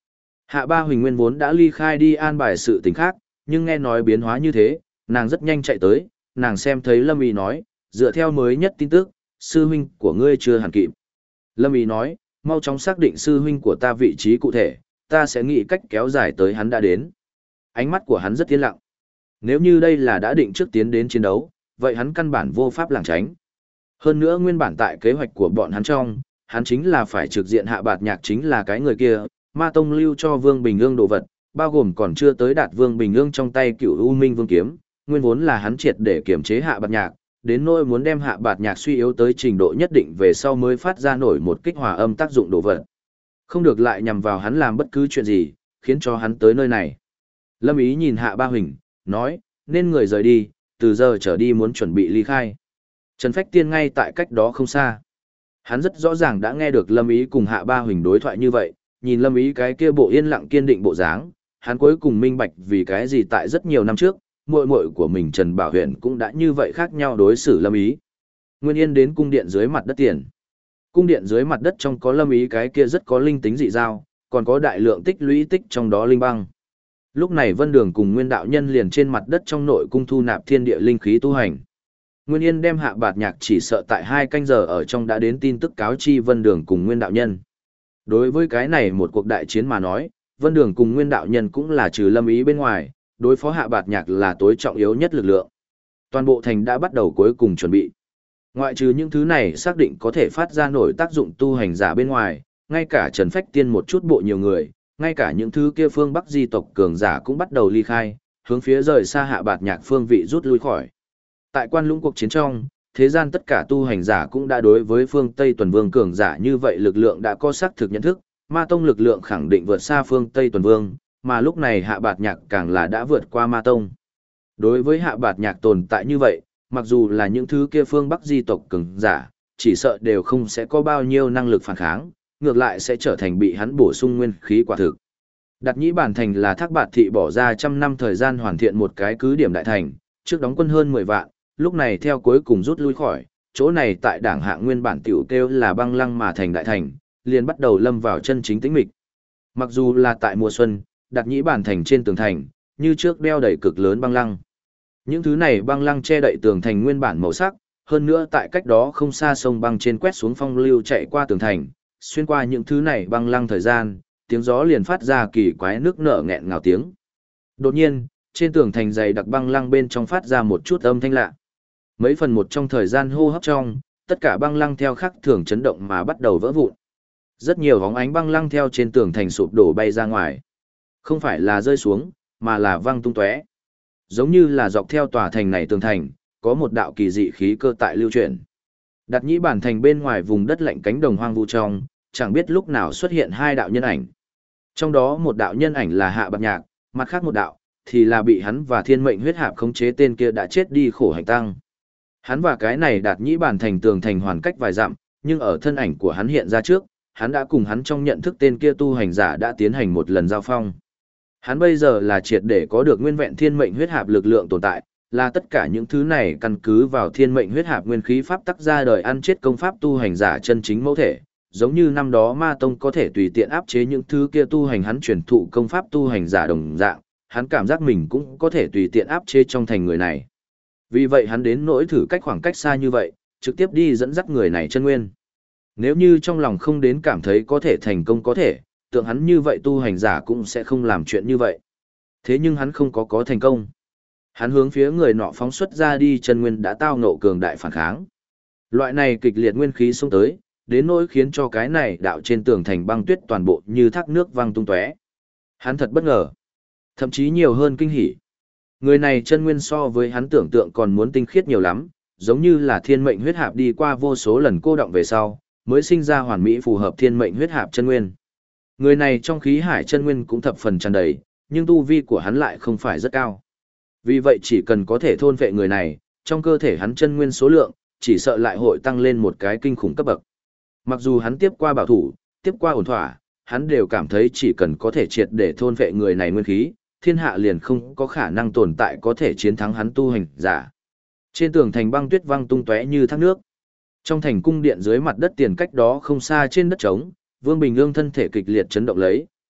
Hạ Ba Huỳnh nguyên vốn đã ly khai đi an bài sự tình khác, nhưng nghe nói biến hóa như thế, nàng rất nhanh chạy tới, nàng xem thấy Lâm Ý nói, dựa theo mới nhất tin tức, sư huynh của ngươi chưa hẳn kịp. Lâm Ý nói, mau chóng xác định sư huynh của ta vị trí cụ thể, ta sẽ nghĩ cách kéo dài tới hắn đã đến. Ánh mắt của hắn rất yên lặng. Nếu như đây là đã định trước tiến đến chiến đấu, vậy hắn căn bản vô pháp lảng tránh. Hơn nữa nguyên bản tại kế hoạch của bọn hắn trong, hắn chính là phải trực diện Hạ Bạt Nhạc chính là cái người kia, Ma Tông lưu cho Vương Bình Ương đồ vật, bao gồm còn chưa tới đạt Vương Bình Ương trong tay Cựu U Minh Vương kiếm, nguyên vốn là hắn triệt để kiểm chế Hạ Bạt Nhạc, đến nỗi muốn đem Hạ Bạt Nhạc suy yếu tới trình độ nhất định về sau mới phát ra nổi một kích hòa âm tác dụng đồ vật. Không được lại nhằm vào hắn làm bất cứ chuyện gì, khiến cho hắn tới nơi này. Lâm Ý nhìn Hạ Ba Huỳnh, nói, nên người rời đi, từ giờ trở đi muốn chuẩn bị ly khai. Trần Phách Tiên ngay tại cách đó không xa. Hắn rất rõ ràng đã nghe được Lâm Ý cùng Hạ Ba Huỳnh đối thoại như vậy, nhìn Lâm Ý cái kia bộ yên lặng kiên định bộ dáng, hắn cuối cùng minh bạch vì cái gì tại rất nhiều năm trước, muội muội của mình Trần Bảo Huyền cũng đã như vậy khác nhau đối xử Lâm Ý. Nguyên Yên đến cung điện dưới mặt đất tiền. Cung điện dưới mặt đất trong có Lâm Ý cái kia rất có linh tính dị giao, còn có đại lượng tích lũy tích trong đó linh băng. Lúc này Vân Đường cùng Nguyên đạo nhân liền trên mặt đất trong nội cung thu nạp thiên địa linh khí tu hành. Nguyên Yên đem Hạ Bạt Nhạc chỉ sợ tại 2 canh giờ ở trong đã đến tin tức cáo chi Vân Đường cùng Nguyên đạo nhân. Đối với cái này một cuộc đại chiến mà nói, Vân Đường cùng Nguyên đạo nhân cũng là trừ Lâm Ý bên ngoài, đối phó Hạ Bạt Nhạc là tối trọng yếu nhất lực lượng. Toàn bộ thành đã bắt đầu cuối cùng chuẩn bị. Ngoại trừ những thứ này xác định có thể phát ra nổi tác dụng tu hành giả bên ngoài, ngay cả Trần Phách Tiên một chút bộ nhiều người, ngay cả những thứ kia phương Bắc di tộc cường giả cũng bắt đầu ly khai, hướng phía rời xa Hạ Bạt Nhạc phương vị rút lui khỏi. Tại Quan Lũng cuộc chiến trong, thế gian tất cả tu hành giả cũng đã đối với phương Tây Tuần Vương cường giả như vậy lực lượng đã có xác thực nhận thức, Ma Tông lực lượng khẳng định vượt xa phương Tây Tuần Vương, mà lúc này Hạ Bạt Nhạc càng là đã vượt qua Ma Tông. Đối với Hạ Bạt Nhạc tồn tại như vậy, mặc dù là những thứ kia phương Bắc di tộc cường giả, chỉ sợ đều không sẽ có bao nhiêu năng lực phản kháng, ngược lại sẽ trở thành bị hắn bổ sung nguyên khí quả thực. Đặt Nhĩ Bản thành là Thác Bạt thị bỏ ra 100 năm thời gian hoàn thiện một cái cứ điểm đại thành, trước đóng quân hơn 10 vạn, lúc này theo cuối cùng rút lui khỏi, chỗ này tại đảng hạng nguyên bản tiểu kêu là băng lăng mà thành đại thành, liền bắt đầu lâm vào chân chính tĩnh mịch. Mặc dù là tại mùa xuân, Đặt Nhĩ Bản thành trên tường thành, như trước đeo đầy cực lớn băng lăng. Những thứ này băng lăng che đậy tường thành nguyên bản màu sắc, hơn nữa tại cách đó không xa sông băng trên quét xuống phong lưu chạy qua tường thành, xuyên qua những thứ này băng lăng thời gian, tiếng gió liền phát ra kỳ quái nước nở nghẹn ngào tiếng. Đột nhiên, trên tường thành dày đặc băng lăng bên trong phát ra một chút âm thanh lạ. Mấy phần một trong thời gian hô hấp trong, tất cả băng lăng theo khắc thường chấn động mà bắt đầu vỡ vụn. Rất nhiều bóng ánh băng lăng theo trên tường thành sụp đổ bay ra ngoài. Không phải là rơi xuống, mà là văng tung tóe. Giống như là dọc theo tòa thành này tường thành, có một đạo kỳ dị khí cơ tại lưu chuyển. Đặt Nhĩ Bản thành bên ngoài vùng đất lạnh cánh đồng hoang vu trong, chẳng biết lúc nào xuất hiện 2 đạo nhân ảnh. Trong đó một đạo nhân ảnh là Hạ Bạt Nhạc, mặt khác một đạo thì là bị hắn và Thiên Mệnh huyết hạp khống chế tên kia đã chết đi khổ hạnh tăng. Hắn và cái này Đạt Nhĩ Bản thành tường thành hoàn cách vài dặm, nhưng ở thân ảnh của hắn hiện ra trước, hắn đã cùng hắn trong nhận thức tên kia tu hành giả đã tiến hành một lần giao phong. Hắn bây giờ là triệt để có được nguyên vẹn Thiên Mệnh huyết hạp lực lượng tồn tại, là tất cả những thứ này căn cứ vào Thiên Mệnh huyết hạp nguyên khí pháp tắc ra đời ăn chết công pháp tu hành giả chân chính mẫu thể, giống như năm đó Ma Tông có thể tùy tiện áp chế những thứ kia tu hành hắn truyền thụ công pháp tu hành giả đồng dạng, hắn cảm giác mình cũng có thể tùy tiện áp chế trong thành người này. Vì vậy hắn đến nỗi thử cách khoảng cách xa như vậy, trực tiếp đi dẫn dắt người này chân nguyên. Nếu như trong lòng không đến cảm thấy có thể thành công có thể, tượng hắn như vậy tu hành giả cũng sẽ không làm chuyện như vậy. Thế nhưng hắn không có thành công. Hắn hướng phía người nọ phóng xuất ra đi chân nguyên đã tao ngộ cường đại phản kháng. Loại này kịch liệt nguyên khí xông tới, đến nỗi khiến cho cái này đạo trên tường thành băng tuyết toàn bộ như thác nước văng tung tóe. Hắn thật bất ngờ, thậm chí nhiều hơn kinh hỉ. Người này chân nguyên so với hắn tưởng tượng còn muốn tinh khiết nhiều lắm, giống như là Thiên Mệnh huyết hạp đi qua vô số lần cô động về sau, mới sinh ra hoàn mỹ phù hợp Thiên Mệnh huyết hạp chân nguyên. Người này trong khí hải chân nguyên cũng thập phần tràn đầy, nhưng tu vi của hắn lại không phải rất cao. Vì vậy chỉ cần có thể thôn phệ người này, trong cơ thể hắn chân nguyên số lượng, chỉ sợ lại hội tăng lên một cái kinh khủng cấp bậc. Mặc dù hắn tiếp qua bảo thủ, tiếp qua ổn thỏa, hắn đều cảm thấy chỉ cần có thể triệt để thôn phệ người này nguyên khí, thiên hạ liền không có khả năng tồn tại có thể chiến thắng hắn tu hành giả. Trên tường thành băng tuyết văng tung tóe như thác nước. Trong thành cung điện dưới mặt đất tiền cách đó không xa trên đất trống, Vương Bình Ương thân thể kịch liệt chấn động lấy,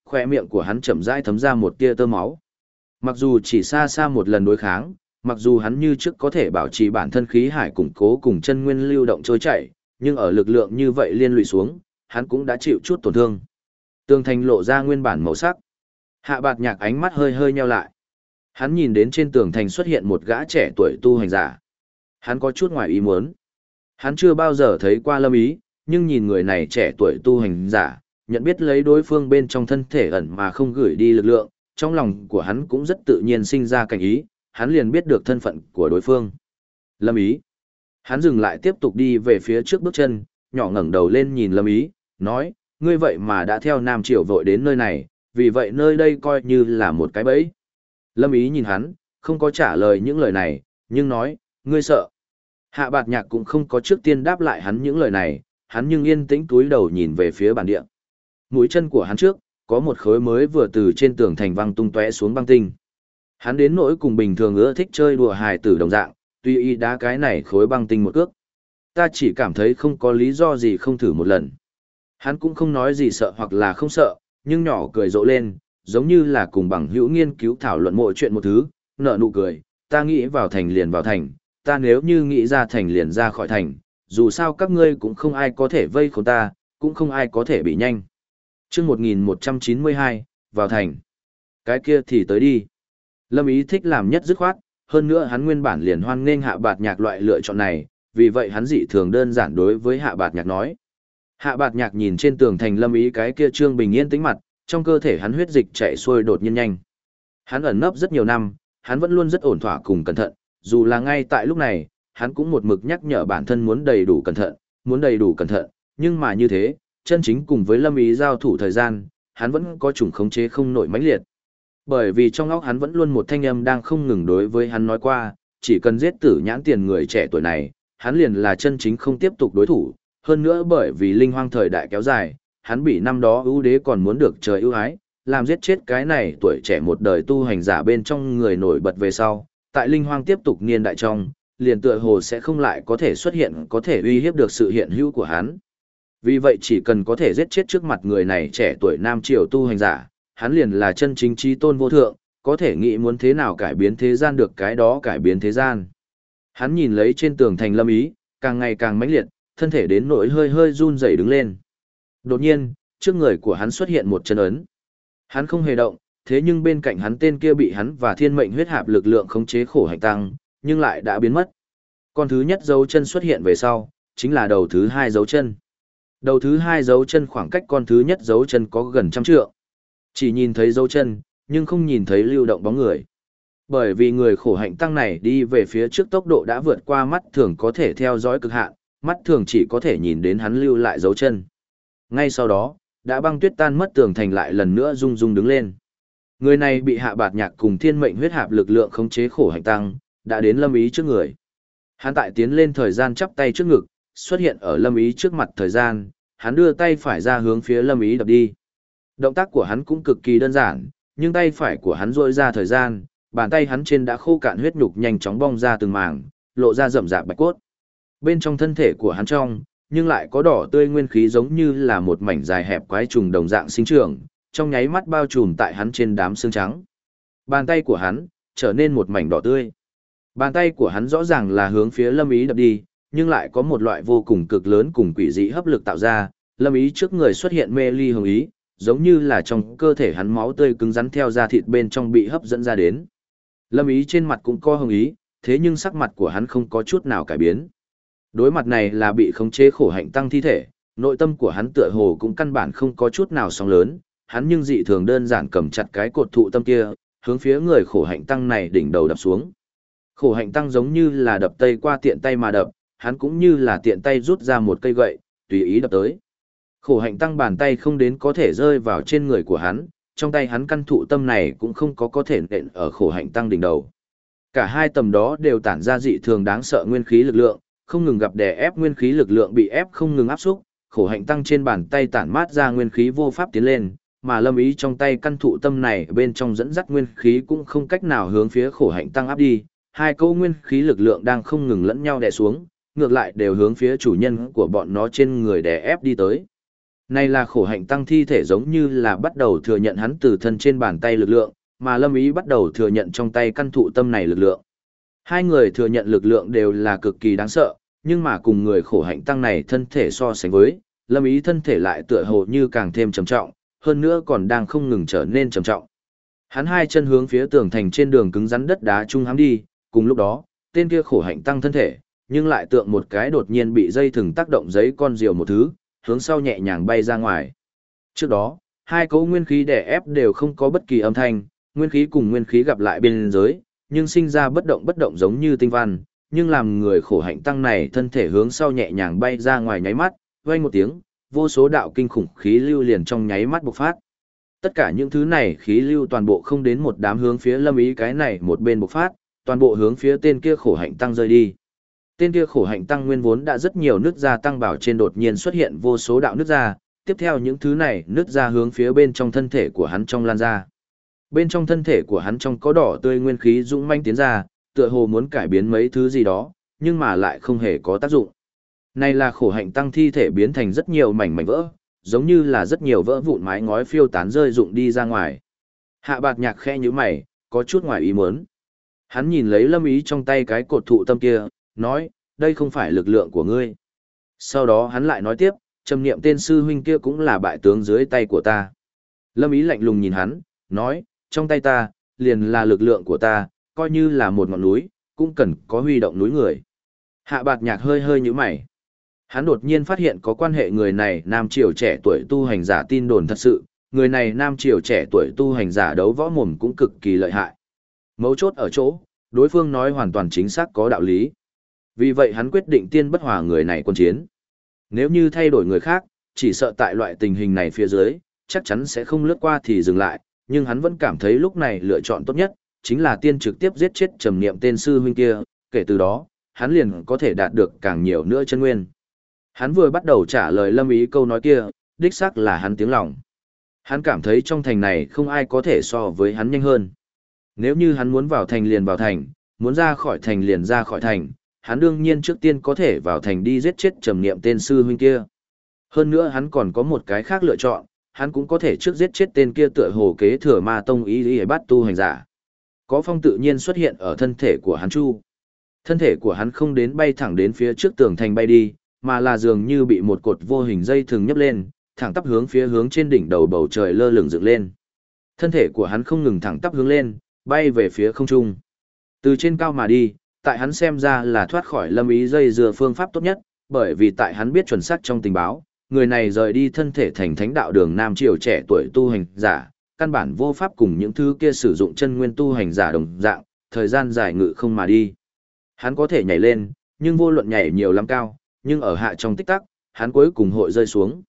khoe miệng của hắn chậm rãi thấm ra một tia tơ máu. Mặc dù chỉ xa xa một lần đối kháng, mặc dù hắn như trước có thể bảo trì bản thân khí hải củng cố cùng chân nguyên lưu động trôi chảy, nhưng ở lực lượng như vậy liên lụy xuống, hắn cũng đã chịu chút tổn thương. Tường thành lộ ra nguyên bản màu sắc. Hạ Bạt Nhạc ánh mắt hơi hơi nheo lại. Hắn nhìn đến trên tường thành xuất hiện một gã trẻ tuổi tu hành giả. Hắn có chút ngoài ý muốn. Hắn chưa bao giờ thấy qua Lâm Ý, nhưng nhìn người này trẻ tuổi tu hành giả, nhận biết lấy đối phương bên trong thân thể ẩn mà không gửi đi lực lượng, trong lòng của hắn cũng rất tự nhiên sinh ra cảnh ý, hắn liền biết được thân phận của đối phương. Lâm Ý. Hắn dừng lại tiếp tục đi về phía trước bước chân, nhỏ ngẩng đầu lên nhìn Lâm Ý, nói, ngươi vậy mà đã theo Nam Triều vội đến nơi này, vì vậy nơi đây coi như là một cái bẫy. Lâm Ý nhìn hắn, không có trả lời những lời này, nhưng nói, ngươi sợ. Hạ Bạt Nhạc cũng không có trước tiên đáp lại hắn những lời này, hắn nhưng yên tĩnh túi đầu nhìn về phía bản địa. Mũi chân của hắn trước, có một khối mới vừa từ trên tường thành văng tung tóe xuống băng tinh. Hắn đến nỗi cùng bình thường ưa thích chơi đùa hài tử đồng dạng, tuy y đá cái này khối băng tinh một cước. Ta chỉ cảm thấy không có lý do gì không thử một lần. Hắn cũng không nói gì sợ hoặc là không sợ, nhưng nhỏ cười rộ lên, giống như là cùng bằng hữu nghiên cứu thảo luận mọi chuyện một thứ, nở nụ cười, ta nghĩ vào thành liền vào thành, ta nếu như nghĩ ra thành liền ra khỏi thành, dù sao các ngươi cũng không ai có thể vây khốn ta, cũng không ai có thể bị nhanh. Chương 1192, vào thành. Cái kia thì tới đi. Lâm Ý thích làm nhất dứt khoát, hơn nữa hắn nguyên bản liền hoan nghênh Hạ Bạt Nhạc loại lựa chọn này, vì vậy hắn dị thường đơn giản đối với Hạ Bạt Nhạc nói. Hạ Bạt Nhạc nhìn trên tường thành Lâm Ý cái kia trương bình yên tĩnh mặt, trong cơ thể hắn huyết dịch chạy xuôi đột nhiên nhanh. Hắn ẩn nấp rất nhiều năm, hắn vẫn luôn rất ổn thỏa cùng cẩn thận, dù là ngay tại lúc này, hắn cũng một mực nhắc nhở bản thân muốn đầy đủ cẩn thận, nhưng mà như thế, chân chính cùng với Lâm Ý giao thủ thời gian, hắn vẫn có chủng khống chế không nổi mãnh liệt. Bởi vì trong óc hắn vẫn luôn một thanh âm đang không ngừng đối với hắn nói qua, chỉ cần giết Tử Nhãn Tiền người trẻ tuổi này, hắn liền là chân chính không tiếp tục đối thủ, hơn nữa bởi vì linh hoang thời đại kéo dài, hắn bị năm đó ưu đế còn muốn được trời ưu ái, làm giết chết cái này tuổi trẻ một đời tu hành giả bên trong người nổi bật về sau, tại linh hoang tiếp tục niên đại trong, liền tựa hồ sẽ không lại có thể xuất hiện có thể uy hiếp được sự hiện hữu của hắn. Vì vậy chỉ cần có thể giết chết trước mặt người này trẻ tuổi Nam Triều tu hành giả, hắn liền là chân chính trí tôn vô thượng, có thể nghĩ muốn thế nào cải biến thế gian được cái đó cải biến thế gian. Hắn nhìn lấy trên tường thành Lâm Ý, càng ngày càng mãnh liệt, thân thể đến nỗi hơi hơi run rẩy đứng lên. Đột nhiên, trước người của hắn xuất hiện một chân ấn. Hắn không hề động, thế nhưng bên cạnh hắn tên kia bị hắn và thiên mệnh huyết hạp lực lượng khống chế khổ hạnh tăng, nhưng lại đã biến mất. Con thứ nhất dấu chân xuất hiện về sau, chính là đầu thứ hai dấu chân. Đầu thứ hai dấu chân khoảng cách con thứ nhất dấu chân có gần 100 trượng. Chỉ nhìn thấy dấu chân, nhưng không nhìn thấy lưu động bóng người. Bởi vì người khổ hạnh tăng này đi về phía trước tốc độ đã vượt qua mắt thường có thể theo dõi cực hạn, mắt thường chỉ có thể nhìn đến hắn lưu lại dấu chân. Ngay sau đó, đã băng tuyết tan mất tường thành lại lần nữa rung rung đứng lên. Người này bị Hạ Bạt Nhạc cùng thiên mệnh huyết hạp lực lượng khống chế khổ hạnh tăng, đã đến Lâm Ý trước người. Hắn tại tiến lên thời gian chắp tay trước ngực, xuất hiện ở Lâm Ý trước mặt thời gian, hắn đưa tay phải ra hướng phía Lâm Ý đập đi. Động tác của hắn cũng cực kỳ đơn giản, nhưng tay phải của hắn duỗi ra thời gian, bàn tay hắn trên đã khô cạn huyết nhục nhanh chóng bong ra từng mảng, lộ ra rậm rạp bạch cốt. Bên trong thân thể của hắn trong, nhưng lại có đỏ tươi nguyên khí giống như là một mảnh dài hẹp quái trùng đồng dạng sinh trưởng, trong nháy mắt bao trùm tại hắn trên đám xương trắng. Bàn tay của hắn trở nên một mảnh đỏ tươi. Bàn tay của hắn rõ ràng là hướng phía Lâm Ý đập đi, nhưng lại có một loại vô cùng cực lớn cùng quỷ dị hấp lực tạo ra, Lâm Ý trước người xuất hiện mê ly hồng ý, giống như là trong cơ thể hắn máu tươi cứng rắn theo da thịt bên trong bị hấp dẫn ra đến. Lâm Ý trên mặt cũng có hồng ý, thế nhưng sắc mặt của hắn không có chút nào cải biến. Đối mặt này là bị khống chế khổ hạnh tăng thi thể, nội tâm của hắn tựa hồ cũng căn bản không có chút nào sóng lớn, hắn nhưng dị thường đơn giản cầm chặt cái cột thụ tâm kia, hướng phía người khổ hạnh tăng này đỉnh đầu đập xuống. Khổ hạnh tăng giống như là đập tay qua tiện tay mà đập, hắn cũng như là tiện tay rút ra một cây gậy, tùy ý đập tới. Khổ hạnh tăng bàn tay không đến có thể rơi vào trên người của hắn, trong tay hắn căn thụ tâm này cũng không có thể nện ở khổ hạnh tăng đỉnh đầu. Cả hai tầm đó đều tản ra dị thường đáng sợ nguyên khí lực lượng, không ngừng gặp đè ép nguyên khí lực lượng bị ép không ngừng áp xúc, khổ hạnh tăng trên bàn tay tản mát ra nguyên khí vô pháp tiến lên, mà Lâm Ý trong tay căn thụ tâm này bên trong dẫn dắt nguyên khí cũng không cách nào hướng phía khổ hạnh tăng áp đi, hai câu nguyên khí lực lượng đang không ngừng lẫn nhau đè xuống, ngược lại đều hướng phía chủ nhân của bọn nó trên người đè ép đi tới. Này là khổ hạnh tăng thi thể giống như là bắt đầu thừa nhận hắn từ thân trên bàn tay lực lượng, mà Lâm Ý bắt đầu thừa nhận trong tay căn thụ tâm này lực lượng. Hai người thừa nhận lực lượng đều là cực kỳ đáng sợ, nhưng mà cùng người khổ hạnh tăng này thân thể so sánh với, Lâm Ý thân thể lại tựa hồ như càng thêm trầm trọng, hơn nữa còn đang không ngừng trở nên trầm trọng. Hắn hai chân hướng phía tường thành trên đường cứng rắn đất đá trung hám đi, cùng lúc đó, tên kia khổ hạnh tăng thân thể, nhưng lại tượng một cái đột nhiên bị dây thừng tác động giấy con diều một thứ, hướng sau nhẹ nhàng bay ra ngoài. Trước đó, hai cấu nguyên khí đè ép đều không có bất kỳ âm thanh, nguyên khí cùng nguyên khí gặp lại bên giới, nhưng sinh ra bất động giống như tinh văn, nhưng làm người khổ hạnh tăng này thân thể hướng sau nhẹ nhàng bay ra ngoài nháy mắt, vang một tiếng, vô số đạo kinh khủng khí lưu liền trong nháy mắt bộc phát. Tất cả những thứ này khí lưu toàn bộ không đến một đám hướng phía Lâm Ý cái này một bên bộc phát, toàn bộ hướng phía tên kia khổ hạnh tăng rơi đi. Tên kia khổ hạnh tăng nguyên vốn đã rất nhiều nước ra tăng bảo trên đột nhiên xuất hiện vô số đạo nước ra, tiếp theo những thứ này nước ra hướng phía bên trong thân thể của hắn trong lan ra. Bên trong thân thể của hắn trong có đỏ tươi nguyên khí dũng manh tiến ra, tựa hồ muốn cải biến mấy thứ gì đó, nhưng mà lại không hề có tác dụng. Này là khổ hạnh tăng thi thể biến thành rất nhiều mảnh mảnh vỡ, giống như là rất nhiều vỡ vụn mái ngói phiêu tán rơi rụng đi ra ngoài. Hạ Bạt Nhạc khẽ nhíu mày, có chút ngoài ý muốn. Hắn nhìn lấy Lâm Ý trong tay cái cột thụ tâm kia, nói, đây không phải lực lượng của ngươi. Sau đó hắn lại nói tiếp, trầm niệm tên sư huynh kia cũng là bại tướng dưới tay của ta. Lâm Ý lạnh lùng nhìn hắn, nói, trong tay ta, liền là lực lượng của ta, coi như là một ngọn núi, cũng cần có huy động núi người. Hạ Bạt Nhạc hơi hơi nhíu mày. Hắn đột nhiên phát hiện có quan hệ người này nam triều trẻ tuổi tu hành giả tin đồn thật sự, người này nam triều trẻ tuổi tu hành giả đấu võ mồm cũng cực kỳ lợi hại. Mấu chốt ở chỗ, đối phương nói hoàn toàn chính xác có đạo lý. Vì vậy hắn quyết định tiên bất hòa người này quân chiến. Nếu như thay đổi người khác, chỉ sợ tại loại tình hình này phía dưới, chắc chắn sẽ không lướt qua thì dừng lại, nhưng hắn vẫn cảm thấy lúc này lựa chọn tốt nhất, chính là tiên trực tiếp giết chết trầm niệm tên sư huynh kia, kể từ đó, hắn liền có thể đạt được càng nhiều nữa chân nguyên. Hắn vừa bắt đầu trả lời Lâm Ý câu nói kia, đích xác là hắn tiếng lòng. Hắn cảm thấy trong thành này không ai có thể so với hắn nhanh hơn. Nếu như hắn muốn vào thành liền vào thành, muốn ra khỏi thành liền ra khỏi thành, hắn đương nhiên trước tiên có thể vào thành đi giết chết trầm niệm tên sư huynh kia. Hơn nữa hắn còn có một cái khác lựa chọn, hắn cũng có thể trước giết chết tên kia tựa hồ kế thừa ma tông ý bắt tu hành giả. Có phong tự nhiên xuất hiện ở thân thể của hắn chu. Thân thể của hắn không đến bay thẳng đến phía trước tường thành bay đi, mà là dường như bị một cột vô hình dây thường nhấp lên, thẳng tắp hướng phía hướng trên đỉnh đầu bầu trời lơ lửng dựng lên. Thân thể của hắn không ngừng thẳng tắp hướng lên, bay về phía không trung. Từ trên cao mà đi, tại hắn xem ra là thoát khỏi Lâm Ý dây dưa phương pháp tốt nhất, bởi vì tại hắn biết chuẩn xác trong tình báo, người này rời đi thân thể thành thánh đạo đường nam triều trẻ tuổi tu hành giả, căn bản vô pháp cùng những thứ kia sử dụng chân nguyên tu hành giả đồng dạng, thời gian dài ngự không mà đi. Hắn có thể nhảy lên, nhưng vô luận nhảy nhiều lắm cao, nhưng ở hạ trong tích tắc, hắn cuối cùng hội rơi xuống.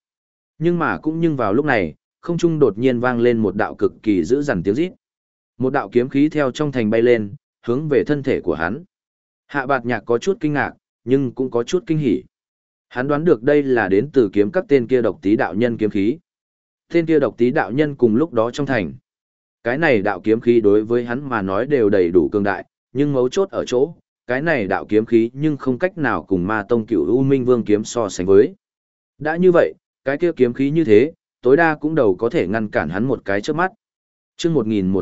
Nhưng vào lúc này, không trung đột nhiên vang lên một đạo cực kỳ dữ dằn tiếng rít. Một đạo kiếm khí theo trong thành bay lên, hướng về thân thể của hắn. Hạ Bạt Nhạc có chút kinh ngạc, nhưng cũng có chút kinh hỉ. Hắn đoán được đây là đến từ kiếm các tên kia độc tí đạo nhân kiếm khí. Tên kia độc tí đạo nhân cùng lúc đó trong thành. Cái này đạo kiếm khí đối với hắn mà nói đều đầy đủ cường đại, nhưng mấu chốt ở chỗ, cái này đạo kiếm khí nhưng không cách nào cùng ma tông cửu U Minh Vương kiếm so sánh với. Đã như vậy, cái kia kiếm khí như thế, tối đa cũng đầu có thể ngăn cản hắn một cái trước mắt. Chương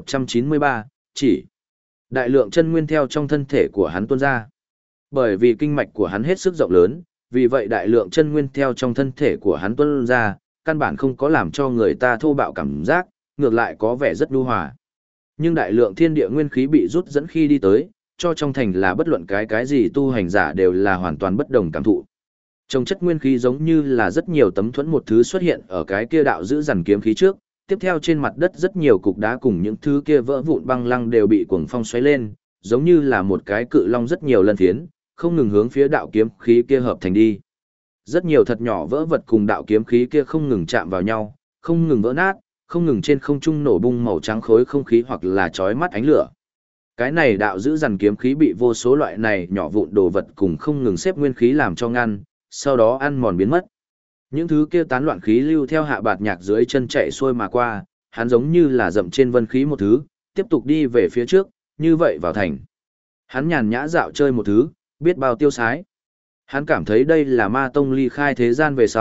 1193, chỉ. Đại lượng chân nguyên theo trong thân thể của hắn tuôn ra. Bởi vì kinh mạch của hắn hết sức rộng lớn, vì vậy đại lượng chân nguyên theo trong thân thể của hắn tuôn ra, căn bản không có làm cho người ta thô bạo cảm giác, ngược lại có vẻ rất nhu hòa. Nhưng đại lượng thiên địa nguyên khí bị rút dẫn khi đi tới, cho trong thành là bất luận cái gì tu hành giả đều là hoàn toàn bất đồng cảm thụ. Trong chất nguyên khí giống như là rất nhiều tấm thuẫn một thứ xuất hiện ở cái kia đạo giữ dằn kiếm khí trước, tiếp theo trên mặt đất rất nhiều cục đá cùng những thứ kia vỡ vụn băng lăng đều bị cuồng phong xoáy lên, giống như là một cái cự long rất nhiều lần thiến, không ngừng hướng phía đạo kiếm khí kia hợp thành đi. Rất nhiều thật nhỏ vỡ vật cùng đạo kiếm khí kia không ngừng chạm vào nhau, không ngừng vỡ nát, không ngừng trên không trung nổ bung màu trắng khối không khí hoặc là chói mắt ánh lửa. Cái này đạo giữ dằn kiếm khí bị vô số loại này nhỏ vụn đồ vật cùng không ngừng xếp nguyên khí làm cho ngăn, sau đó ăn mòn biến mất. Những thứ kia tán loạn khí lưu theo Hạ Bạt Nhạc dưới chân chạy xuôi mà qua, hắn giống như là dậm trên vân khí một thứ, tiếp tục đi về phía trước, như vậy vào thành. Hắn nhàn nhã dạo chơi một thứ, biết bao tiêu sái. Hắn cảm thấy đây là ma tông ly khai thế gian về sau,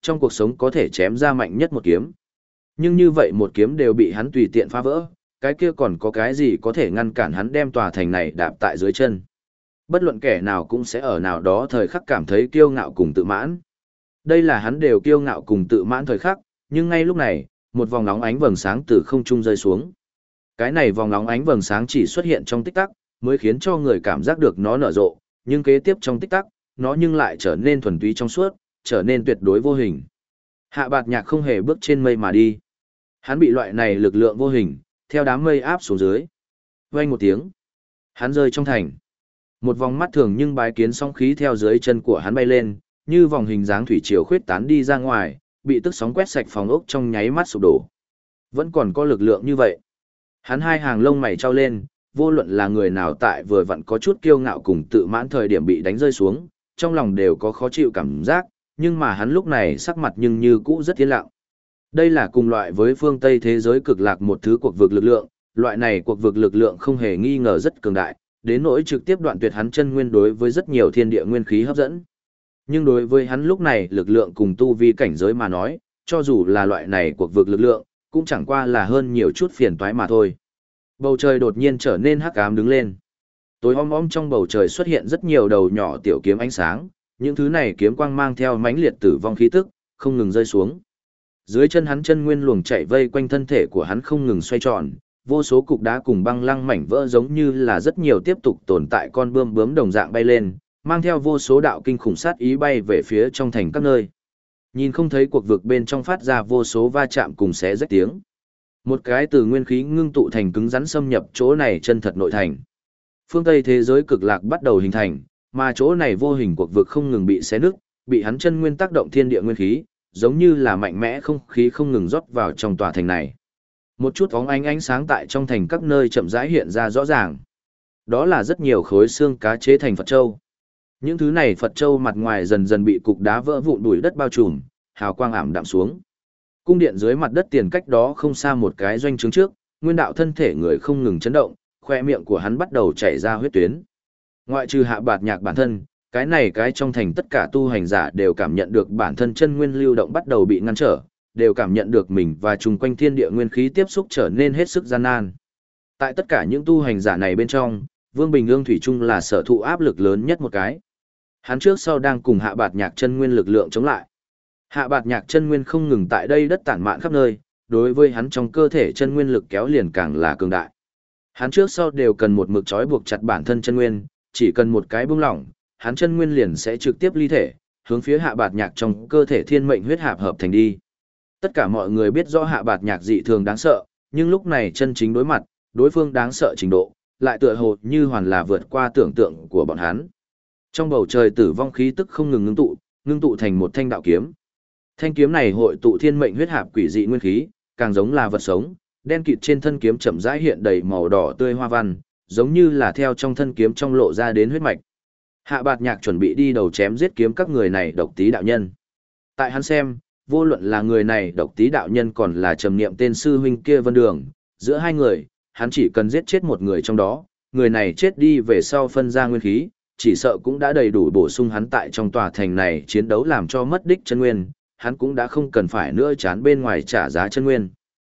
trong cuộc sống có thể chém ra mạnh nhất một kiếm. Nhưng như vậy một kiếm đều bị hắn tùy tiện phá vỡ, cái kia còn có cái gì có thể ngăn cản hắn đem tòa thành này đạp tại dưới chân. Bất luận kẻ nào cũng sẽ ở nào đó thời khắc cảm thấy kiêu ngạo cùng tự mãn. Đây là hắn đều kiêu ngạo cùng tự mãn thời khắc, nhưng ngay lúc này, một vòng nóng ánh vầng sáng từ không trung rơi xuống. Cái này vòng nóng ánh vầng sáng chỉ xuất hiện trong tích tắc, mới khiến cho người cảm giác được nó nở rộ, nhưng kế tiếp trong tích tắc, nó nhưng lại trở nên thuần túy trong suốt, trở nên tuyệt đối vô hình. Hạ Bạt Nhạc không hề bước trên mây mà đi. Hắn bị loại này lực lượng vô hình, theo đám mây áp xuống dưới. Vang một tiếng, hắn rơi trong thành. Một vòng mắt thường nhưng bái kiến sóng khí theo dưới chân của hắn bay lên, như vòng hình dáng thủy triều khuyết tán đi ra ngoài, bị tức sóng quét sạch phòng ốc trong nháy mắt sụp đổ. Vẫn còn có lực lượng như vậy. Hắn hai hàng lông mày trao lên, vô luận là người nào tại vừa vặn có chút kiêu ngạo cùng tự mãn thời điểm bị đánh rơi xuống, trong lòng đều có khó chịu cảm giác, nhưng mà hắn lúc này sắc mặt nhưng như cũ rất yên lặng. Đây là cùng loại với phương Tây thế giới cực lạc một thứ cuộc vực lực lượng, loại này cuộc vực lực lượng không hề nghi ngờ rất cường đại, đến nỗi trực tiếp đoạn tuyệt hắn chân nguyên đối với rất nhiều thiên địa nguyên khí hấp dẫn. Nhưng đối với hắn lúc này lực lượng cùng tu vi cảnh giới mà nói, cho dù là loại này cuộc vực lực lượng, cũng chẳng qua là hơn nhiều chút phiền toái mà thôi. Bầu trời đột nhiên trở nên hắc ám đứng lên. Tối om om trong bầu trời xuất hiện rất nhiều đầu nhỏ tiểu kiếm ánh sáng, những thứ này kiếm quang mang theo mãnh liệt tử vong khí tức, không ngừng rơi xuống. Dưới chân hắn chân nguyên luồng chạy vây quanh thân thể của hắn không ngừng xoay tròn, vô số cục đá cùng băng lăng mảnh vỡ giống như là rất nhiều tiếp tục tồn tại con bươm bướm đồng dạng bay lên, mang theo vô số đạo kinh khủng sát ý bay về phía trong thành các nơi. Nhìn không thấy cuộc vực bên trong phát ra vô số va chạm cùng xé rách tiếng. Một cái từ nguyên khí ngưng tụ thành cứng rắn xâm nhập chỗ này chân thật nội thành. Phương Tây thế giới cực lạc bắt đầu hình thành, mà chỗ này vô hình cuộc vực không ngừng bị xé nứt, bị hắn chân nguyên tác động thiên địa nguyên khí, giống như là mạnh mẽ không khí không ngừng rót vào trong tòa thành này. Một chút bóng ánh sáng tại trong thành các nơi chậm rãi hiện ra rõ ràng. Đó là rất nhiều khối xương cá chế thành Phật châu. Những thứ này Phật châu mặt ngoài dần dần bị cục đá vỡ vụn bụi đất bao trùm, hào quang ảm đạm xuống. Cung điện dưới mặt đất tiền cách đó không xa một cái doanh trướng trước, nguyên đạo thân thể người không ngừng chấn động, khoe miệng của hắn bắt đầu chảy ra huyết tuyến. Ngoại trừ Hạ Bạt Nhạc bản thân, cái trong thành tất cả tu hành giả đều cảm nhận được bản thân chân nguyên lưu động bắt đầu bị ngăn trở, đều cảm nhận được mình và chung quanh thiên địa nguyên khí tiếp xúc trở nên hết sức gian nan. Tại tất cả những tu hành giả này bên trong, Vương Bình Ương thủy chung là sở thụ áp lực lớn nhất một cái. Hắn trước sau đang cùng Hạ Bạt Nhạc chân nguyên lực lượng chống lại. Hạ Bạt Nhạc chân nguyên không ngừng tại đây đất tản mạn khắp nơi, đối với hắn trong cơ thể chân nguyên lực kéo liền càng là cường đại. Hắn trước sau đều cần một mực trói buộc chặt bản thân chân nguyên, chỉ cần một cái buông lỏng, hắn chân nguyên liền sẽ trực tiếp ly thể, hướng phía Hạ Bạt Nhạc trong cơ thể thiên mệnh huyết hạp hợp thành đi. Tất cả mọi người biết rõ Hạ Bạt Nhạc dị thường đáng sợ, nhưng lúc này chân chính đối mặt, đối phương đáng sợ trình độ, lại tựa hồ như hoàn là vượt qua tưởng tượng của bọn hắn. Trong bầu trời tử vong khí tức không ngừng ngưng tụ thành một thanh đạo kiếm. Thanh kiếm này hội tụ thiên mệnh huyết hạp quỷ dị nguyên khí, càng giống là vật sống, đen kịt trên thân kiếm chậm rãi hiện đầy màu đỏ tươi hoa văn, giống như là theo trong thân kiếm trong lộ ra đến huyết mạch. Hạ Bạt Nhạc chuẩn bị đi đầu chém giết kiếm các người này Độc Tý đạo nhân. Tại hắn xem, vô luận là người này Độc Tý đạo nhân còn là trầm niệm tên sư huynh kia Vân Đường, giữa hai người, hắn chỉ cần giết chết một người trong đó, người này chết đi về sau phân ra nguyên khí, chỉ sợ cũng đã đầy đủ bổ sung hắn tại trong tòa thành này chiến đấu làm cho mất đích chân nguyên, hắn cũng đã không cần phải nữa chán bên ngoài trả giá chân nguyên.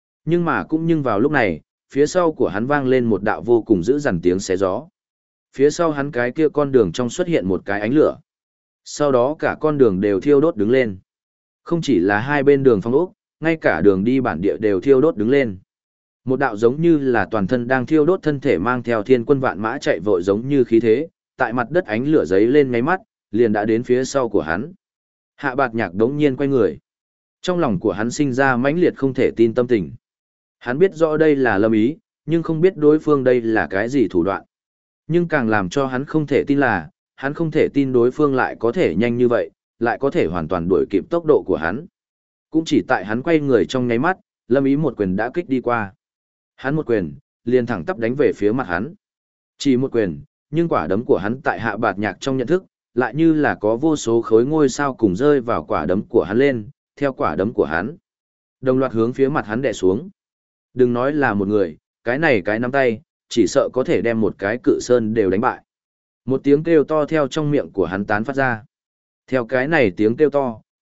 Nhưng vào lúc này, phía sau của hắn vang lên một đạo vô cùng dữ dằn tiếng xé gió. Phía sau hắn cái kia con đường trong xuất hiện một cái ánh lửa. Sau đó cả con đường đều thiêu đốt đứng lên. Không chỉ là hai bên đường phong ốc, ngay cả đường đi bản địa đều thiêu đốt đứng lên. Một đạo giống như là toàn thân đang thiêu đốt thân thể mang theo thiên quân vạn mã chạy vội giống như khí thế, tại mặt đất ánh lửa giấy lên ngáy mắt, liền đã đến phía sau của hắn. Hạ Bạt Nhạc đống nhiên quay người. Trong lòng của hắn sinh ra mãnh liệt không thể tin tâm tình. Hắn biết rõ đây là Lâm Ý, nhưng không biết đối phương đây là cái gì thủ đoạn. Nhưng càng làm cho hắn không thể tin là, hắn không thể tin đối phương lại có thể nhanh như vậy, lại có thể hoàn toàn đuổi kịp tốc độ của hắn. Cũng chỉ tại hắn quay người trong nháy mắt, Lâm Ý một quyền đã kích đi qua. Hắn một quyền, liền thẳng tắp đánh về phía mặt hắn. Chỉ một quyền, nhưng quả đấm của hắn tại Hạ Bạt Nhạc trong nhận thức, lại như là có vô số khối ngôi sao cùng rơi vào quả đấm của hắn lên, theo quả đấm của hắn. Đồng loạt hướng phía mặt hắn đè xuống. Đừng nói là một người, cái này cái nắm tay, chỉ sợ có thể đem một cái cự sơn đều đánh bại. Một tiếng kêu to theo trong miệng của hắn tán phát ra. Theo cái này tiếng kêu to,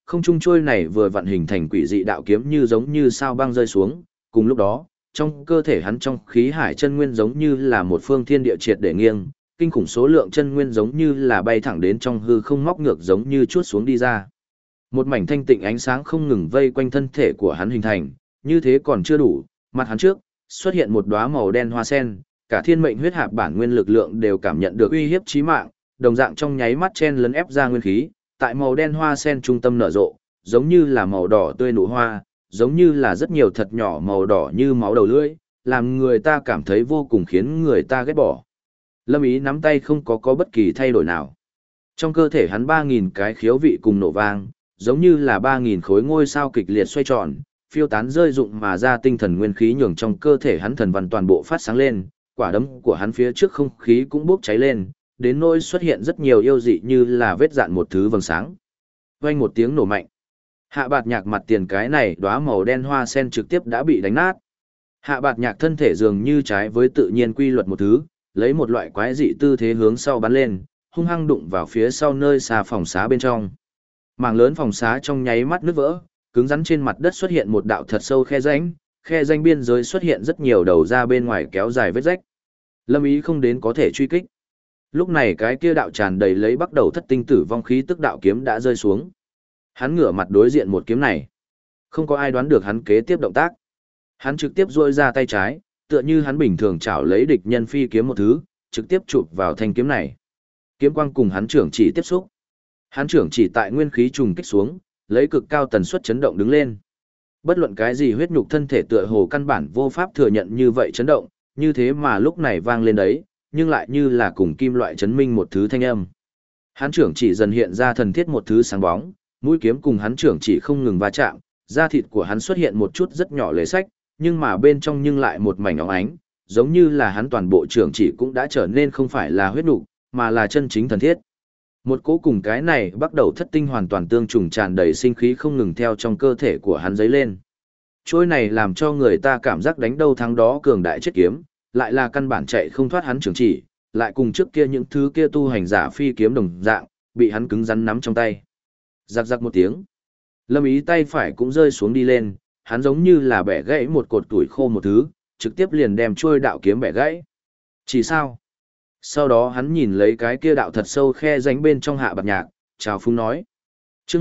không trung trôi này vừa vận hình thành quỷ dị đạo kiếm như giống như sao băng rơi xuống, cùng lúc đó, trong cơ thể hắn trong khí hải chân nguyên giống như là một phương thiên địa triệt để nghiêng, kinh khủng số lượng chân nguyên giống như là bay thẳng đến trong hư không móc ngược giống như chuốt xuống đi ra. Một mảnh thanh tịnh ánh sáng không ngừng vây quanh thân thể của hắn hình thành, như thế còn chưa đủ, mặt hắn trước xuất hiện một đóa màu đen hoa sen, cả thiên mệnh huyết hạp bản nguyên lực lượng đều cảm nhận được uy hiếp chí mạng, đồng dạng trong nháy mắt chen lấn ép ra nguyên khí, tại màu đen hoa sen trung tâm nở rộ, giống như là màu đỏ tươi nụ hoa, giống như là rất nhiều thật nhỏ màu đỏ như máu đầu lưỡi, làm người ta cảm thấy vô cùng khiến người ta ghét bỏ. Lâm Ý nắm tay không có bất kỳ thay đổi nào. Trong cơ thể hắn 3.000 cái khiếu vị cùng nổ vang, giống như là 3.000 khối ngôi sao kịch liệt xoay tròn, phiêu tán rơi rụng mà ra tinh thần nguyên khí nhường trong cơ thể hắn thần văn toàn bộ phát sáng lên, quả đấm của hắn phía trước không khí cũng bốc cháy lên, đến nỗi xuất hiện rất nhiều yêu dị như là vết dạn một thứ vầng sáng. Vang một tiếng nổ mạnh. Hạ Bạt Nhạc mặt tiền cái này đóa màu đen hoa sen trực tiếp đã bị đánh nát. Hạ Bạt Nhạc thân thể dường như trái với tự nhiên quy luật một thứ, lấy một loại quái dị tư thế hướng sau bắn lên, hung hăng đụng vào phía sau nơi xa phòng xá bên trong. Mảng lớn phòng xá trong nháy mắt nứt vỡ, cứng rắn trên mặt đất xuất hiện một đạo thật sâu khe rãnh biên giới xuất hiện rất nhiều đầu ra bên ngoài kéo dài vết rách. Lâm Ý không đến có thể truy kích. Lúc này cái kia đạo tràn đầy lấy bắt đầu thất tinh tử vong khí tức đạo kiếm đã rơi xuống. Hắn ngửa mặt đối diện một kiếm này. Không có ai đoán được hắn kế tiếp động tác. Hắn trực tiếp duỗi ra tay trái, tựa như hắn bình thường chảo lấy địch nhân phi kiếm một thứ, trực tiếp chụp vào thanh kiếm này. Kiếm quang cùng hắn trưởng chỉ tiếp xúc. Hắn trưởng chỉ tại nguyên khí trùng kích xuống, lấy cực cao tần suất chấn động đứng lên. Bất luận cái gì huyết nhục thân thể tựa hồ căn bản vô pháp thừa nhận như vậy chấn động, như thế mà lúc này vang lên đấy, nhưng lại như là cùng kim loại chấn minh một thứ thanh âm. Hắn trưởng chỉ dần hiện ra thần thiết một thứ sáng bóng, mũi kiếm cùng hắn trưởng chỉ không ngừng va chạm, da thịt của hắn xuất hiện một chút rất nhỏ lề sách, nhưng mà bên trong nhưng lại một mảnh óng ánh, giống như là hắn toàn bộ trưởng chỉ cũng đã trở nên không phải là huyết nhục, mà là chân chính thần thiết. Một cỗ cùng cái này bắt đầu thất tinh hoàn toàn tương trùng tràn đầy sinh khí không ngừng theo trong cơ thể của hắn dấy lên. Trôi này làm cho người ta cảm giác đánh đâu thắng đó cường đại chết kiếm, lại là căn bản chạy không thoát hắn trưởng chỉ, lại cùng trước kia những thứ kia tu hành giả phi kiếm đồng dạng, bị hắn cứng rắn nắm trong tay. Rắc rắc một tiếng. Lâm Ý tay phải cũng rơi xuống đi lên, hắn giống như là bẻ gãy một cột tuổi khô một thứ, trực tiếp liền đem trôi đạo kiếm bẻ gãy. Chỉ sao? Sau đó hắn nhìn lấy cái kia đạo thật sâu khe rãnh bên trong Hạ Bạt Nhạc, chào phúng nói. Chương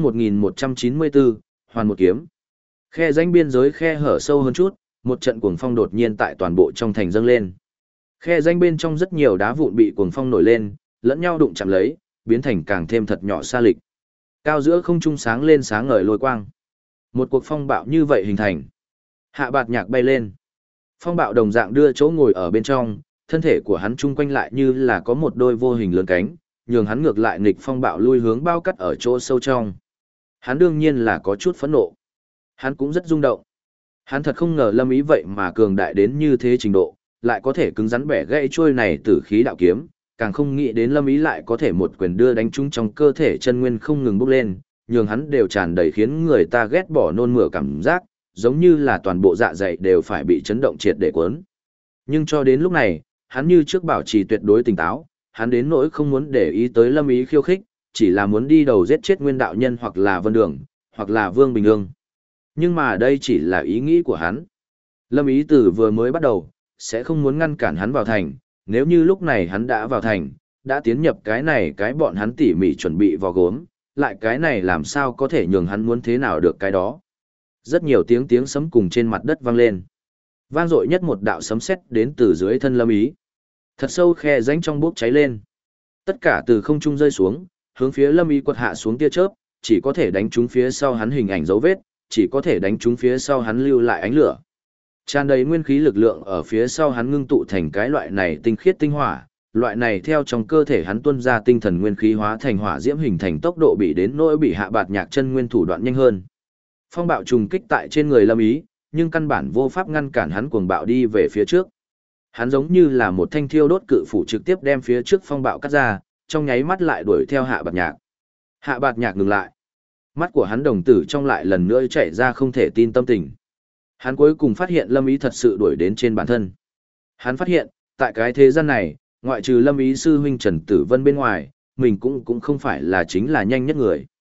1194, hoàn một kiếm. Khe rãnh biên giới khe hở sâu hơn chút, một trận cuồng phong đột nhiên tại toàn bộ trong thành dâng lên. Khe rãnh bên trong rất nhiều đá vụn bị cuồng phong nổi lên, lẫn nhau đụng chạm lấy, biến thành càng thêm thật nhỏ xa lịch. Cao giữa không trung sáng lên sáng ngời lôi quang. Một cuộc phong bạo như vậy hình thành. Hạ Bạt Nhạc bay lên. Phong bạo đồng dạng đưa chỗ ngồi ở bên trong, thân thể của hắn chung quanh lại như là có một đôi vô hình lớn cánh, nhường hắn ngược lại nghịch phong bạo lui hướng bao cắt ở chỗ sâu trong. Hắn đương nhiên là có chút phẫn nộ. Hắn cũng rất rung động. Hắn thật không ngờ Lâm Ý vậy mà cường đại đến như thế trình độ, lại có thể cứng rắn bẻ gãy trôi này tử khí đạo kiếm, càng không nghĩ đến Lâm Ý lại có thể một quyền đưa đánh trúng trong cơ thể chân nguyên không ngừng bốc lên, nhường hắn đều tràn đầy khiến người ta ghét bỏ nôn mửa cảm giác, giống như là toàn bộ dạ dày đều phải bị chấn động triệt để cuốn. Nhưng cho đến lúc này, hắn như trước bảo trì tuyệt đối tỉnh táo, hắn đến nỗi không muốn để ý tới Lâm Ý khiêu khích, chỉ là muốn đi đầu giết chết Nguyên đạo nhân hoặc là Vân Đường, hoặc là Vương Bình Ương. Nhưng mà đây chỉ là ý nghĩ của hắn. Lâm Ý từ vừa mới bắt đầu, sẽ không muốn ngăn cản hắn vào thành, nếu như lúc này hắn đã vào thành, đã tiến nhập cái này cái bọn hắn tỉ mỉ chuẩn bị vào gốm, lại cái này làm sao có thể nhường hắn muốn thế nào được cái đó. Rất nhiều tiếng sấm cùng trên mặt đất vang lên. Vang dội nhất một đạo sấm sét đến từ dưới thân Lâm Ý. Thật sâu khe rãnh trong bốc cháy lên. Tất cả từ không trung rơi xuống, hướng phía Lâm Ý quật hạ xuống tia chớp, chỉ có thể đánh trúng phía sau hắn hình ảnh dấu vết, chỉ có thể đánh trúng phía sau hắn lưu lại ánh lửa. Tràn đầy nguyên khí lực lượng ở phía sau hắn ngưng tụ thành cái loại này tinh khiết tinh hỏa, loại này theo trong cơ thể hắn tuôn ra tinh thần nguyên khí hóa thành hỏa diễm hình thành tốc độ bị đến nỗi bị Hạ Bạt Nhạc chân nguyên thủ đoạn nhanh hơn. Phong bạo trùng kích tại trên người Lâm Ý, nhưng căn bản vô pháp ngăn cản hắn cuồng bạo đi về phía trước. Hắn giống như là một thanh thiêu đốt cự phủ trực tiếp đem phía trước phong bạo cắt ra, trong nháy mắt lại đuổi theo Hạ Bạt Nhạc. Hạ Bạt Nhạc ngừng lại. Mắt của hắn đồng tử trong lại lần nữa chảy ra không thể tin tâm tình. Hắn cuối cùng phát hiện Lâm Ý thật sự đuổi đến trên bản thân. Hắn phát hiện, tại cái thế gian này, ngoại trừ Lâm Ý sư huynh Trần Tử Vân bên ngoài, mình cũng không phải là chính là nhanh nhất người.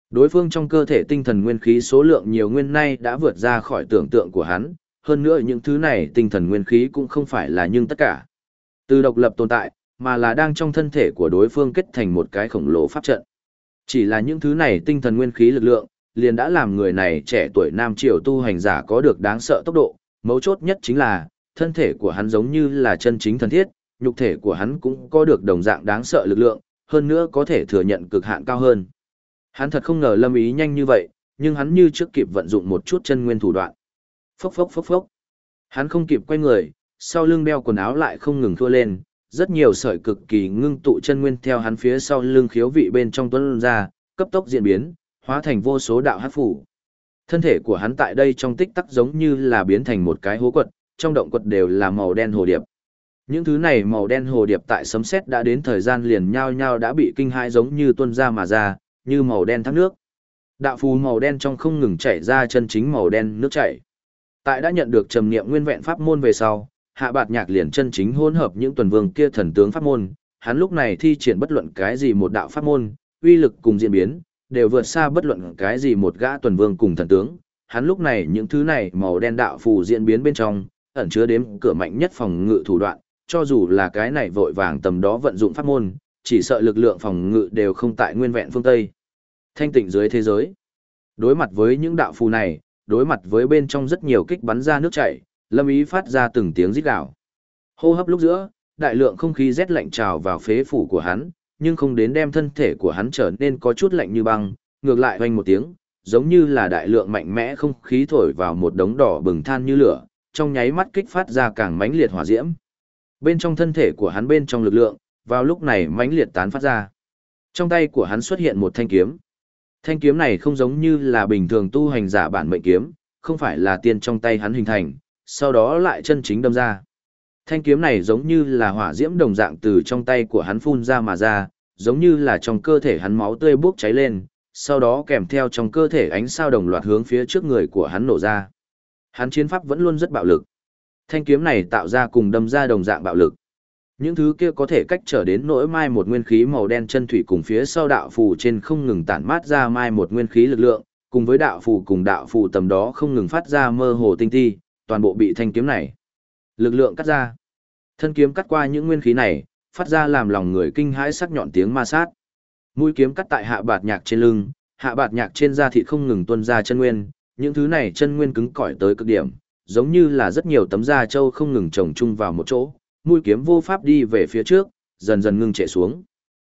Đối phương trong cơ thể tinh thần nguyên khí số lượng nhiều nguyên nay đã vượt ra khỏi tưởng tượng của hắn, hơn nữa những thứ này tinh thần nguyên khí cũng không phải là nhưng tất cả. Từ độc lập tồn tại, mà là đang trong thân thể của đối phương kết thành một cái khổng lồ pháp trận. Chỉ là những thứ này tinh thần nguyên khí lực lượng, liền đã làm người này trẻ tuổi nam triều tu hành giả có được đáng sợ tốc độ, mấu chốt nhất chính là, thân thể của hắn giống như là chân chính thần thiết, nhục thể của hắn cũng có được đồng dạng đáng sợ lực lượng, hơn nữa có thể thừa nhận cực hạn cao hơn. Hắn thật không ngờ Lâm Ý nhanh như vậy, nhưng hắn như trước kịp vận dụng một chút chân nguyên thủ đoạn. Phốc phốc phốc phốc. Hắn không kịp quay người, sau lưng đeo quần áo lại không ngừng thua lên, rất nhiều sợi cực kỳ ngưng tụ chân nguyên theo hắn phía sau lưng khiếu vị bên trong tuôn ra, cấp tốc diễn biến, hóa thành vô số đạo hắc phủ. Thân thể của hắn tại đây trong tích tắc giống như là biến thành một cái hố quật, trong động quật đều là màu đen hồ điệp. Những thứ này màu đen hồ điệp tại sấm sét đã đến thời gian liền nhao nhao đã bị kinh hãi giống như tuôn ra mà ra, như màu đen thác nước. Đạo phù màu đen trong không ngừng chảy ra chân chính màu đen nước chảy. Tại đã nhận được trầm niệm nguyên vẹn pháp môn về sau, Hạ Bạt Nhạc liền chân chính hỗn hợp những tuần vương kia thần tướng pháp môn, hắn lúc này thi triển bất luận cái gì một đạo pháp môn, uy lực cùng diễn biến, đều vượt xa bất luận cái gì một gã tuần vương cùng thần tướng. Hắn lúc này những thứ này màu đen đạo phù diễn biến bên trong, ẩn chứa đếm cửa mạnh nhất phòng ngự thủ đoạn, cho dù là cái này vội vàng tầm đó vận dụng pháp môn, chỉ sợ lực lượng phòng ngự đều không tại nguyên vẹn phương Tây. Thanh tịnh dưới thế giới. Đối mặt với những đạo phù này, đối mặt với bên trong rất nhiều kích bắn ra nước chảy, Lâm Ý phát ra từng tiếng rít gào. Hô hấp lúc giữa, đại lượng không khí rét lạnh trào vào phế phủ của hắn, nhưng không đến đem thân thể của hắn trở nên có chút lạnh như băng, ngược lại hoành một tiếng, giống như là đại lượng mạnh mẽ không khí thổi vào một đống đỏ bừng than như lửa, trong nháy mắt kích phát ra càng mãnh liệt hỏa diễm. Bên trong thân thể của hắn bên trong lực lượng, vào lúc này mãnh liệt tán phát ra. Trong tay của hắn xuất hiện một thanh kiếm. Thanh kiếm này không giống như là bình thường tu hành giả bản mệnh kiếm, không phải là tiên trong tay hắn hình thành, sau đó lại chân chính đâm ra. Thanh kiếm này giống như là hỏa diễm đồng dạng từ trong tay của hắn phun ra mà ra, giống như là trong cơ thể hắn máu tươi bốc cháy lên, sau đó kèm theo trong cơ thể ánh sao đồng loạt hướng phía trước người của hắn nổ ra. Hắn chiến pháp vẫn luôn rất bạo lực. Thanh kiếm này tạo ra cùng đâm ra đồng dạng bạo lực. Những thứ kia có thể cách trở đến nỗi mai một nguyên khí màu đen chân thủy cùng phía sau đạo phù trên không ngừng tản mát ra mai một nguyên khí lực lượng, cùng với đạo phù cùng đạo phù tầm đó không ngừng phát ra mơ hồ tinh ti, toàn bộ bị thanh kiếm này lực lượng cắt ra. Thân kiếm cắt qua những nguyên khí này, phát ra làm lòng người kinh hãi sắc nhọn tiếng ma sát. Mũi kiếm cắt tại Hạ Bạt Nhạc trên lưng, Hạ Bạt Nhạc trên da thịt không ngừng tuôn ra chân nguyên, những thứ này chân nguyên cứng cỏi tới cực điểm, giống như là rất nhiều tấm da trâu không ngừng chồng chung vào một chỗ, mũi kiếm vô pháp đi về phía trước, dần dần ngưng trệ xuống.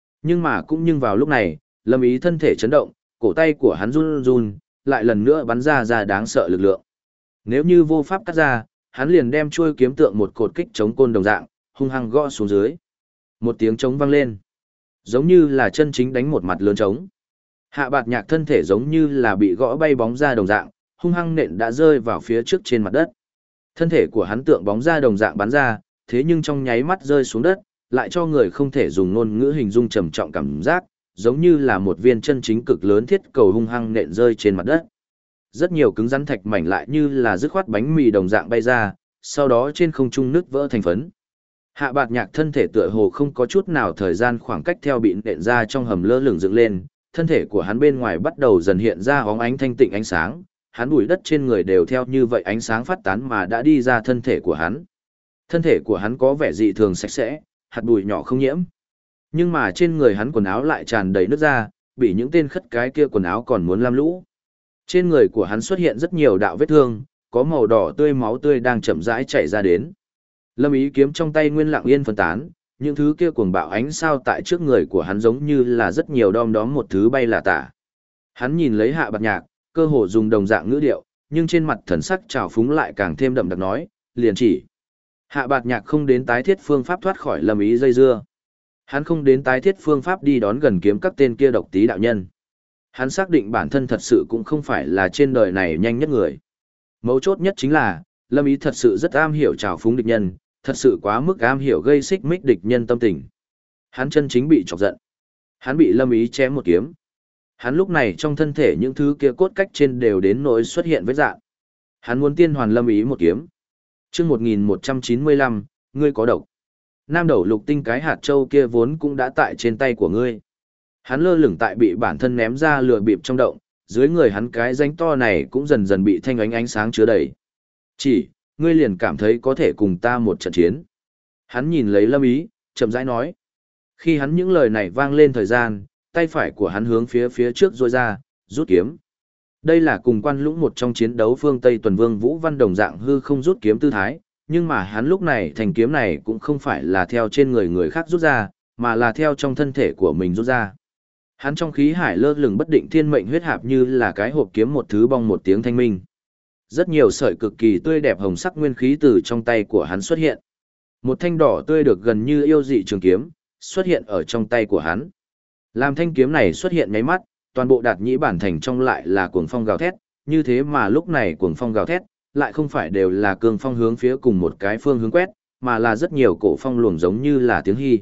Nhưng vào lúc này, Lâm Ý thân thể chấn động, cổ tay của hắn run run, lại lần nữa bắn ra đáng sợ lực lượng. Nếu như vô pháp cắt ra, hắn liền đem chuôi kiếm tượng một cột kích chống côn đồng dạng, hung hăng gõ xuống dưới. Một tiếng trống vang lên, giống như là chân chính đánh một mặt lớn trống. Hạ Bạt Nhạc thân thể giống như là bị gõ bay bóng ra đồng dạng, hung hăng nện đã rơi vào phía trước trên mặt đất. Thân thể của hắn tượng bóng ra đồng dạng bắn ra, thế nhưng trong nháy mắt rơi xuống đất, lại cho người không thể dùng ngôn ngữ hình dung trầm trọng cảm giác, giống như là một viên chân chính cực lớn thiết cầu hung hăng nện rơi trên mặt đất. Rất nhiều cứng rắn thạch mảnh lại như là dứt khoát bánh mì đồng dạng bay ra, sau đó trên không trung nứt vỡ thành phấn. Hạ Bạt Nhạc thân thể tựa hồ không có chút nào thời gian khoảng cách theo bị nện ra trong hầm lơ lửng dựng lên, thân thể của hắn bên ngoài bắt đầu dần hiện ra óng ánh thanh tịnh ánh sáng, hắn bụi đất trên người đều theo như vậy ánh sáng phát tán mà đã đi ra thân thể của hắn. Thân thể của hắn có vẻ dị thường sạch sẽ, hạt bụi nhỏ không nhiễm. Nhưng mà trên người hắn quần áo lại tràn đầy nước da, bị những tên khất cái kia quần áo còn muốn lam lũ. Trên người của hắn xuất hiện rất nhiều đạo vết thương, có màu đỏ tươi máu tươi đang chậm rãi chảy ra đến. Lâm Ý kiếm trong tay nguyên lặng yên phân tán, những thứ kia cuồng bạo ánh sao tại trước người của hắn giống như là rất nhiều đom đóm một thứ bay lả tả. Hắn nhìn lấy Hạ Bạt Nhạc, cơ hồ dùng đồng dạng ngữ điệu, nhưng trên mặt thần sắc trào phúng lại càng thêm đậm đặc nói, liền chỉ. Hạ Bạt Nhạc không đến tái thiết phương pháp thoát khỏi Lâm Ý dây dưa. Hắn không đến tái thiết phương pháp đi đón gần kiếm các tên kia độc tí đạo nhân. Hắn xác định bản thân thật sự cũng không phải là trên đời này nhanh nhất người. Mấu chốt nhất chính là, Lâm Ý thật sự rất am hiểu trào phúng địch nhân, thật sự quá mức am hiểu gây xích mích địch nhân tâm tình. Hắn chân chính bị chọc giận. Hắn bị Lâm Ý chém một kiếm. Hắn lúc này trong thân thể những thứ kia cốt cách trên đều đến nỗi xuất hiện vết dạn. Hắn muốn tiên hoàn Lâm Ý một kiếm. Chương 1195, ngươi có độc. Nam Đẩu Lục Tinh cái hạt châu kia vốn cũng đã tại trên tay của ngươi. Hắn lơ lửng tại bị bản thân ném ra lửa bịp trong động, dưới người hắn cái rãnh to này cũng dần dần bị thanh ánh sáng chứa đầy. Chỉ, ngươi liền cảm thấy có thể cùng ta một trận chiến. Hắn nhìn lấy Lâm Ý, chậm rãi nói. Khi hắn những lời này vang lên thời gian, tay phải của hắn hướng phía trước rôi ra, rút kiếm. Đây là cùng Quan Lũng một trong chiến đấu phương Tây Tuần Vương Vũ Văn đồng dạng hư không rút kiếm tư thái, nhưng mà hắn lúc này thành kiếm này cũng không phải là theo trên người người khác rút ra, mà là theo trong thân thể của mình rút ra. Hắn trong khí hải lơ lửng bất định thiên mệnh huyết hạp như là cái hộp kiếm một thứ bong một tiếng thanh minh. Rất nhiều sợi cực kỳ tươi đẹp hồng sắc nguyên khí từ trong tay của hắn xuất hiện. Một thanh đỏ tươi được gần như yêu dị trường kiếm, xuất hiện ở trong tay của hắn. Làm thanh kiếm này xuất hiện nháy mắt, toàn bộ Đạt Nhĩ bản thành trong lại là cuồng phong gào thét, như thế mà lúc này cuồng phong gào thét, lại không phải đều là cương phong hướng phía cùng một cái phương hướng quét, mà là rất nhiều cổ phong luồng giống như là tiếng hy.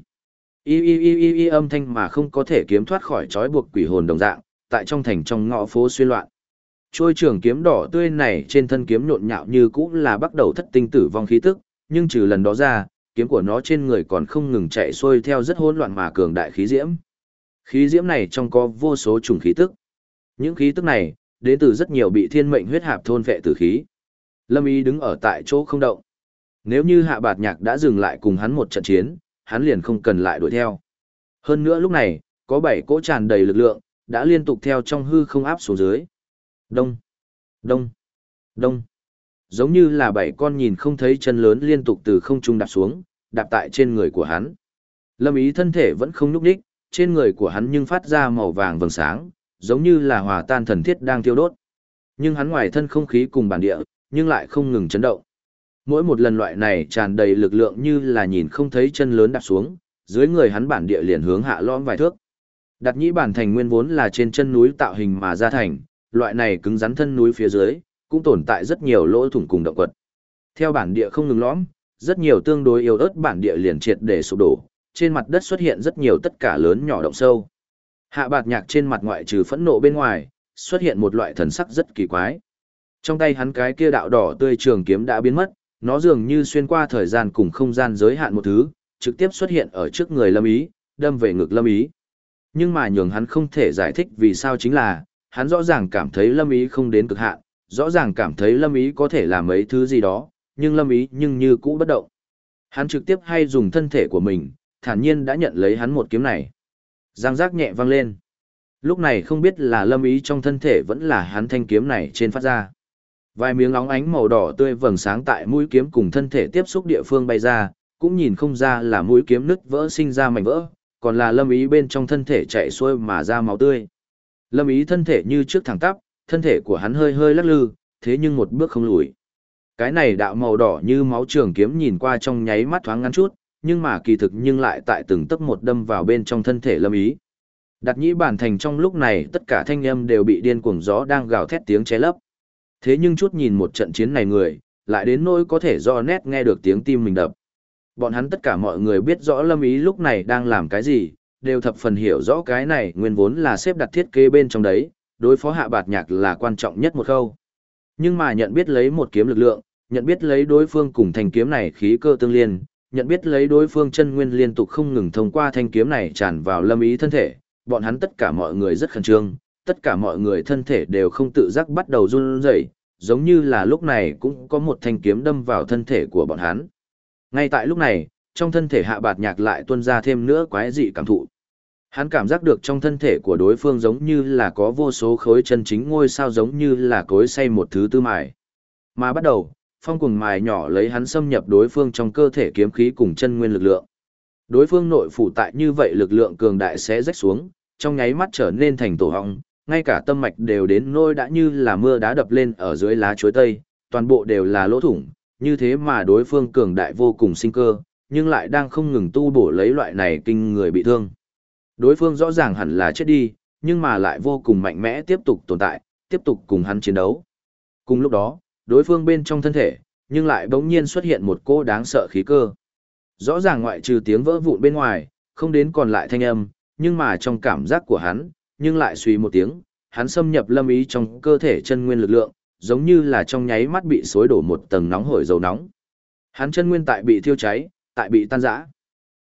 Y âm thanh mà không có thể kiếm thoát khỏi trói buộc quỷ hồn đồng dạng, tại trong thành trong ngõ phố xuyên loạn. Trôi trường kiếm đỏ tươi này trên thân kiếm nhộn nhạo như cũ là bắt đầu thất tinh tử vong khí tức, nhưng trừ lần đó ra, kiếm của nó trên người còn không ngừng chạy xuôi theo rất hỗn loạn mà cường đại khí diễm. Khí diễm này trong có vô số chủng khí tức. Những khí tức này, đến từ rất nhiều bị thiên mệnh huyết hạp thôn vệ tử khí. Lâm Ý đứng ở tại chỗ không động. Nếu như Hạ Bạt Nhạc đã dừng lại cùng hắn một trận chiến, hắn liền không cần lại đuổi theo. Hơn nữa lúc này, có 7 cỗ tràn đầy lực lượng, đã liên tục theo trong hư không áp xuống dưới. Đông, đông, đông. Giống như là 7 con nhìn không thấy chân lớn liên tục từ không trung đạp xuống, đạp tại trên người của hắn. Lâm Ý thân thể vẫn không nhúc nhích, trên người của hắn nhưng phát ra màu vàng vầng sáng, giống như là hòa tan thần thiết đang thiêu đốt. Nhưng hắn ngoài thân không khí cùng bản địa, nhưng lại không ngừng chấn động. Mỗi một lần loại này tràn đầy lực lượng như là nhìn không thấy chân lớn đạp xuống, dưới người hắn bản địa liền hướng hạ lõm vài thước. Đạt Nhĩ bản thành nguyên vốn là trên chân núi tạo hình mà ra thành, loại này cứng rắn thân núi phía dưới, cũng tồn tại rất nhiều lỗ thủng cùng động quật. Theo bản địa không ngừng lõm, rất nhiều tương đối yếu ớt bản địa liền triệt để sụp đổ, trên mặt đất xuất hiện rất nhiều tất cả lớn nhỏ động sâu. Hạ Bạt Nhạc trên mặt ngoại trừ phẫn nộ bên ngoài, xuất hiện một loại thần sắc rất kỳ quái. Trong tay hắn cái kia đạo đỏ tươi trường kiếm đã biến mất, nó dường như xuyên qua thời gian cùng không gian giới hạn một thứ, trực tiếp xuất hiện ở trước người Lâm Ý, đâm về ngực Lâm Ý. Nhưng mà nhường hắn không thể giải thích vì sao chính là, hắn rõ ràng cảm thấy Lâm Ý không đến cực hạn, rõ ràng cảm thấy Lâm Ý có thể làm mấy thứ gì đó, nhưng Lâm Ý nhưng như cũ bất động. Hắn trực tiếp hay dùng thân thể của mình, thản nhiên đã nhận lấy hắn một kiếm này. Giang giác nhẹ vang lên. Lúc này không biết là Lâm Ý trong thân thể vẫn là hắn thanh kiếm này trên phát ra. Vài miếng óng ánh màu đỏ tươi vầng sáng tại mũi kiếm cùng thân thể tiếp xúc địa phương bay ra, cũng nhìn không ra là mũi kiếm nứt vỡ sinh ra mảnh vỡ, còn là Lâm Ý bên trong thân thể chạy xuôi mà ra máu tươi. Lâm Ý thân thể như trước thẳng tắp, thân thể của hắn hơi hơi lắc lư, thế nhưng một bước không lùi. Cái này đạo màu đỏ như máu trường kiếm nhìn qua trong nháy mắt thoáng ngắn chút, nhưng mà kỳ thực nhưng lại tại từng tấc một đâm vào bên trong thân thể Lâm Ý. Đạt Nhĩ bản thành trong lúc này tất cả thanh âm đều bị điên cuồng gió đang gào thét tiếng che lấp. Thế nhưng chút nhìn một trận chiến này người, lại đến nỗi có thể do nét nghe được tiếng tim mình đập. Bọn hắn tất cả mọi người biết rõ Lâm Ý lúc này đang làm cái gì, đều thập phần hiểu rõ cái này nguyên vốn là xếp đặt thiết kế bên trong đấy, đối phó Hạ Bạt Nhạc là quan trọng nhất một khâu. Nhưng mà nhận biết lấy một kiếm lực lượng, nhận biết lấy đối phương cùng thanh kiếm này khí cơ tương liên, nhận biết lấy đối phương chân nguyên liên tục không ngừng thông qua thanh kiếm này tràn vào Lâm Ý thân thể, bọn hắn tất cả mọi người rất khẩn trương, tất cả mọi người thân thể đều không tự giác bắt đầu run rẩy, giống như là lúc này cũng có một thanh kiếm đâm vào thân thể của bọn hắn. Ngay tại lúc này, trong thân thể Hạ Bạt Nhạc lại tuôn ra thêm nữa quái dị cảm thụ. Hắn cảm giác được trong thân thể của đối phương giống như là có vô số khối chân chính ngôi sao giống như là cối xay một thứ tư mài. Mà bắt đầu, phong cuồng mài nhỏ lấy hắn xâm nhập đối phương trong cơ thể kiếm khí cùng chân nguyên lực lượng. Đối phương nội phủ tại như vậy lực lượng cường đại sẽ rách xuống, trong nháy mắt trở nên thành tổ họng, ngay cả tâm mạch đều đến nôi đã như là mưa đá đập lên ở dưới lá chuối tây, toàn bộ đều là lỗ thủng, như thế mà đối phương cường đại vô cùng sinh cơ, nhưng lại đang không ngừng tu bổ lấy loại này kinh người bị thương. Đối phương rõ ràng hẳn là chết đi, nhưng mà lại vô cùng mạnh mẽ tiếp tục tồn tại, tiếp tục cùng hắn chiến đấu. Cùng lúc đó, đối phương bên trong thân thể, nhưng lại bỗng nhiên xuất hiện một cô đáng sợ khí cơ. Rõ ràng ngoại trừ tiếng vỡ vụn bên ngoài, không đến còn lại thanh âm, nhưng mà trong cảm giác của hắn, nhưng lại suy một tiếng, hắn xâm nhập Lâm Ý trong cơ thể chân nguyên lực lượng, giống như là trong nháy mắt bị xối đổ một tầng nóng hổi dầu nóng. Hắn chân nguyên tại bị thiêu cháy, tại bị tan rã.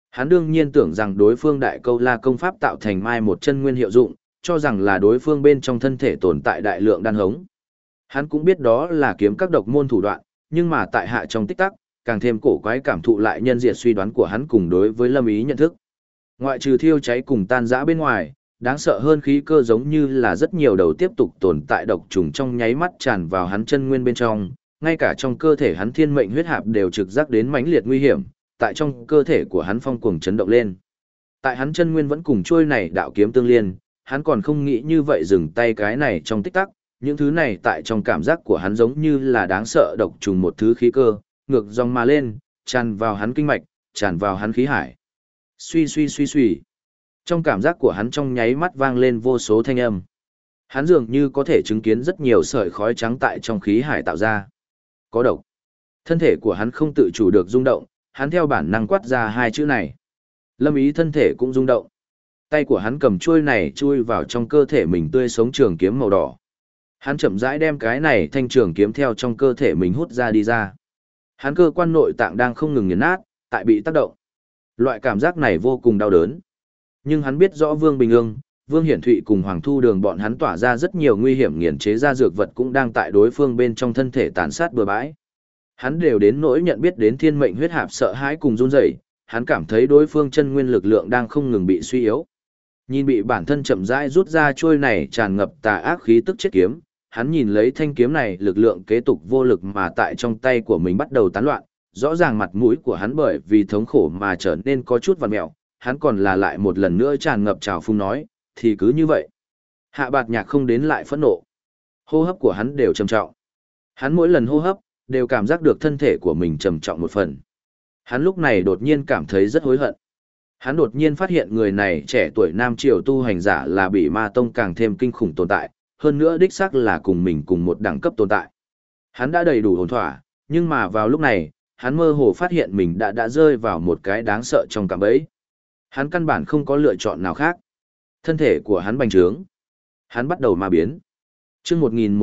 Hắn đương nhiên tưởng rằng đối phương đại câu la công pháp tạo thành mai một chân nguyên hiệu dụng, cho rằng là đối phương bên trong thân thể tồn tại đại lượng đan hống. Hắn cũng biết đó là kiếm các độc môn thủ đoạn, nhưng mà tại hạ trong tích tắc, càng thêm cổ quái cảm thụ lại nhân diệt suy đoán của hắn cùng đối với Lâm Ý nhận thức. Ngoại trừ thiêu cháy cùng tan rã bên ngoài, đáng sợ hơn khí cơ giống như là rất nhiều đầu tiếp tục tồn tại độc trùng trong nháy mắt tràn vào hắn chân nguyên bên trong, ngay cả trong cơ thể hắn thiên mệnh huyết hạp đều trực giác đến mãnh liệt nguy hiểm, tại trong cơ thể của hắn phong cuồng chấn động lên. Tại hắn chân nguyên vẫn cùng trôi này đạo kiếm tương liên, hắn còn không nghĩ như vậy dừng tay cái này trong tích tắc, những thứ này tại trong cảm giác của hắn giống như là đáng sợ độc trùng một thứ khí cơ, ngược dòng mà lên, tràn vào hắn kinh mạch, tràn vào hắn khí hải. Suy suy suy suy. Trong cảm giác của hắn trong nháy mắt vang lên vô số thanh âm. Hắn dường như có thể chứng kiến rất nhiều sợi khói trắng tại trong khí hải tạo ra. Có độc. Thân thể của hắn không tự chủ được rung động, hắn theo bản năng quát ra hai chữ này. Lâm Ý thân thể cũng rung động. Tay của hắn cầm chuôi này chui vào trong cơ thể mình tươi sống trường kiếm màu đỏ. Hắn chậm rãi đem cái này thanh trường kiếm theo trong cơ thể mình hút ra đi ra. Hắn cơ quan nội tạng đang không ngừng nghiền nát, tại bị tác động. Loại cảm giác này vô cùng đau đớn. Nhưng hắn biết rõ Vương Bình Ương, Vương Hiển Thụy cùng Hoàng Thu Đường bọn hắn tỏa ra rất nhiều nguy hiểm nghiền chế ra dược vật cũng đang tại đối phương bên trong thân thể tàn sát bừa bãi. Hắn đều đến nỗi nhận biết đến thiên mệnh huyết hạp sợ hãi cùng run rẩy, hắn cảm thấy đối phương chân nguyên lực lượng đang không ngừng bị suy yếu. Nhìn bị bản thân chậm rãi rút ra trôi này tràn ngập tà ác khí tức chết kiếm, hắn nhìn lấy thanh kiếm này lực lượng kế tục vô lực mà tại trong tay của mình bắt đầu tán loạn, rõ ràng mặt mũi của hắn bởi vì thống khổ mà trở nên có chút vằn mẹo, hắn còn là lại một lần nữa tràn ngập trào phung nói, thì cứ như vậy. Hạ Bạt Nhạc không đến lại phẫn nộ. Hô hấp của hắn đều trầm trọng. Hắn mỗi lần hô hấp, đều cảm giác được thân thể của mình trầm trọng một phần. Hắn lúc này đột nhiên cảm thấy rất hối hận. Hắn đột nhiên phát hiện người này trẻ tuổi nam triều tu hành giả là bị ma tông càng thêm kinh khủng tồn tại, hơn nữa đích xác là cùng mình cùng một đẳng cấp tồn tại. Hắn đã đầy đủ hồn thỏa, nhưng mà vào lúc này, hắn mơ hồ phát hiện mình đã rơi vào một cái đáng sợ trong cạm bẫy. Hắn căn bản không có lựa chọn nào khác. Thân thể của hắn bành trướng. Hắn bắt đầu ma biến. Chương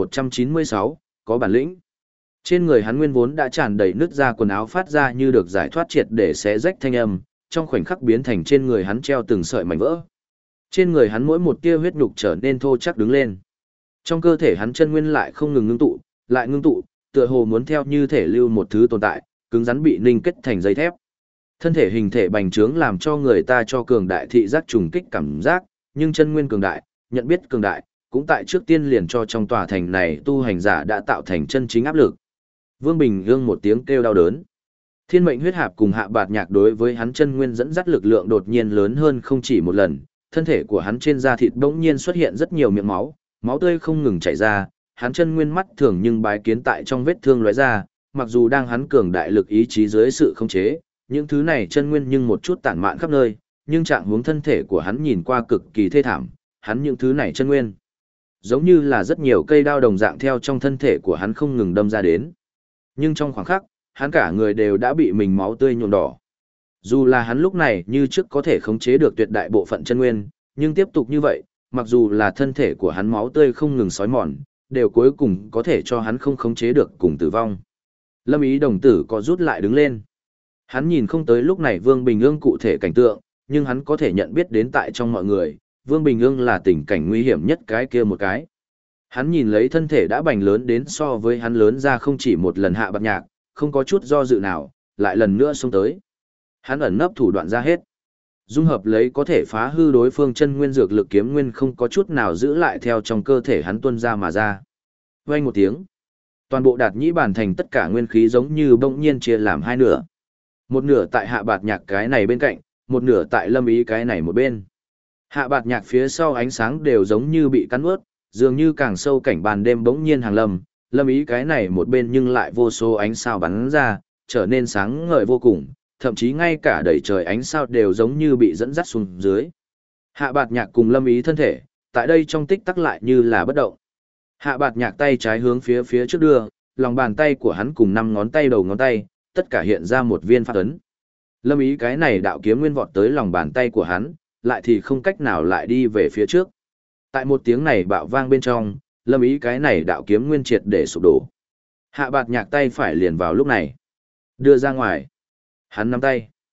1196, có bản lĩnh. Trên người hắn nguyên vốn đã tràn đầy nứt ra quần áo phát ra như được giải thoát triệt để xé rách thanh âm, trong khoảnh khắc biến thành trên người hắn treo từng sợi mảnh vỡ. Trên người hắn mỗi một tia huyết nhục trở nên thô chắc đứng lên. Trong cơ thể hắn chân nguyên lại không ngừng ngưng tụ, lại ngưng tụ, tựa hồ muốn theo như thể lưu một thứ tồn tại, cứng rắn bị ninh kết thành dây thép. Thân thể hình thể bành trướng làm cho người ta cho cường đại thị giác trùng kích cảm giác, nhưng chân nguyên cường đại, nhận biết cường đại, cũng tại trước tiên liền cho trong tòa thành này tu hành giả đã tạo thành chân chính áp lực. Vương Bình Ương một tiếng kêu đau đớn. Thiên mệnh huyết hạp cùng Hạ Bạt Nhạc đối với hắn chân nguyên dẫn dắt lực lượng đột nhiên lớn hơn không chỉ một lần, thân thể của hắn trên da thịt bỗng nhiên xuất hiện rất nhiều miệng máu, máu tươi không ngừng chảy ra, hắn chân nguyên mắt thường nhưng bái kiến tại trong vết thương lóe ra, mặc dù đang hắn cường đại lực ý chí dưới sự khống chế, những thứ này chân nguyên nhưng một chút tản mạn khắp nơi, nhưng trạng huống thân thể của hắn nhìn qua cực kỳ thê thảm, hắn những thứ này chân nguyên, giống như là rất nhiều cây đao đồng dạng theo trong thân thể của hắn không ngừng đâm ra đến. Nhưng trong khoảng khắc, hắn cả người đều đã bị mình máu tươi nhuộm đỏ. Dù là hắn lúc này như trước có thể khống chế được tuyệt đại bộ phận chân nguyên, nhưng tiếp tục như vậy, mặc dù là thân thể của hắn máu tươi không ngừng xói mòn, đều cuối cùng có thể cho hắn không khống chế được cùng tử vong. Lâm Ý đồng tử có rút lại đứng lên. Hắn nhìn không tới lúc này Vương Bình Ương cụ thể cảnh tượng, nhưng hắn có thể nhận biết đến tại trong mọi người, Vương Bình Ương là tình cảnh nguy hiểm nhất cái kia một cái. Hắn nhìn lấy thân thể đã bành lớn đến so với hắn lớn ra không chỉ một lần Hạ Bạt Nhạc, không có chút do dự nào, lại lần nữa xông tới. Hắn ẩn nấp thủ đoạn ra hết. Dung hợp lấy có thể phá hư đối phương chân nguyên dược lực kiếm nguyên không có chút nào giữ lại theo trong cơ thể hắn tuôn ra mà ra. Vang một tiếng, toàn bộ Đạt Nhĩ Bản thành tất cả nguyên khí giống như bỗng nhiên chia làm hai nửa. Một nửa tại Hạ Bạt Nhạc cái này bên cạnh, một nửa tại Lâm Ý cái này một bên. Hạ Bạt Nhạc phía sau ánh sáng đều giống như bị cắn ướt, dường như càng sâu cảnh ban đêm bỗng nhiên hàng lâm, Lâm Ý cái này một bên nhưng lại vô số ánh sao bắn ra, trở nên sáng ngời vô cùng, thậm chí ngay cả đầy trời ánh sao đều giống như bị dẫn dắt xuống dưới. Hạ Bạt Nhạc cùng Lâm Ý thân thể, tại đây trong tích tắc lại như là bất động. Hạ Bạt Nhạc tay trái hướng phía trước đưa, lòng bàn tay của hắn cùng 5 ngón tay đầu ngón tay, tất cả hiện ra một viên pháp ấn. Lâm Ý cái này đạo kiếm nguyên vọt tới lòng bàn tay của hắn, lại thì không cách nào lại đi về phía trước. Tại một tiếng này bạo vang bên trong, Lâm Ý cái này đạo kiếm nguyên triệt để sụp đổ. Hạ Bạt Nhạc tay phải liền vào lúc này đưa ra ngoài. Hắn nắm tay.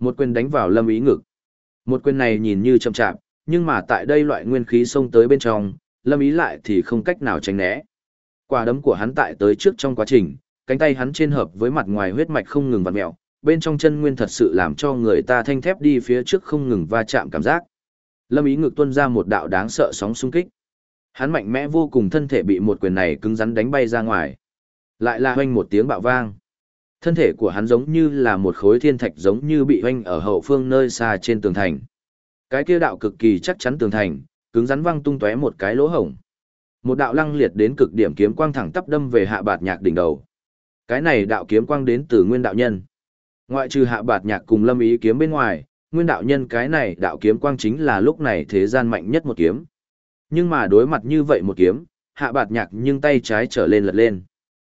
Một quyền đánh vào Lâm Ý ngực. Một quyền này nhìn như chậm chạp, nhưng mà tại đây loại nguyên khí xông tới bên trong, Lâm Ý lại thì không cách nào tránh né. Quả đấm của hắn tại tới trước trong quá trình, cánh tay hắn trên hợp với mặt ngoài huyết mạch không ngừng vặn mèo, bên trong chân nguyên thật sự làm cho người ta thanh thép đi phía trước không ngừng va chạm cảm giác. Lâm Ý ngực tuôn ra một đạo đáng sợ sóng xung kích. Hắn mạnh mẽ vô cùng, thân thể bị một quyền này cứng rắn đánh bay ra ngoài. Lại là hoanh một tiếng bạo vang. Thân thể của hắn giống như là một khối thiên thạch, giống như bị hoanh ở hậu phương nơi xa trên tường thành. Cái kia đạo cực kỳ chắc chắn tường thành, cứng rắn văng tung tóe một cái lỗ hổng. Một đạo lăng liệt đến cực điểm kiếm quang thẳng tắp đâm về Hạ Bạt Nhạc đỉnh đầu. Cái này đạo kiếm quang đến từ Nguyên đạo nhân. Ngoại trừ Hạ Bạt Nhạc cùng Lâm Ý kiếm bên ngoài, Nguyên đạo nhân cái này đạo kiếm quang chính là lúc này thế gian mạnh nhất một kiếm. Nhưng mà đối mặt như vậy một kiếm, Hạ Bạt Nhạc nhưng tay trái trở lên lật lên.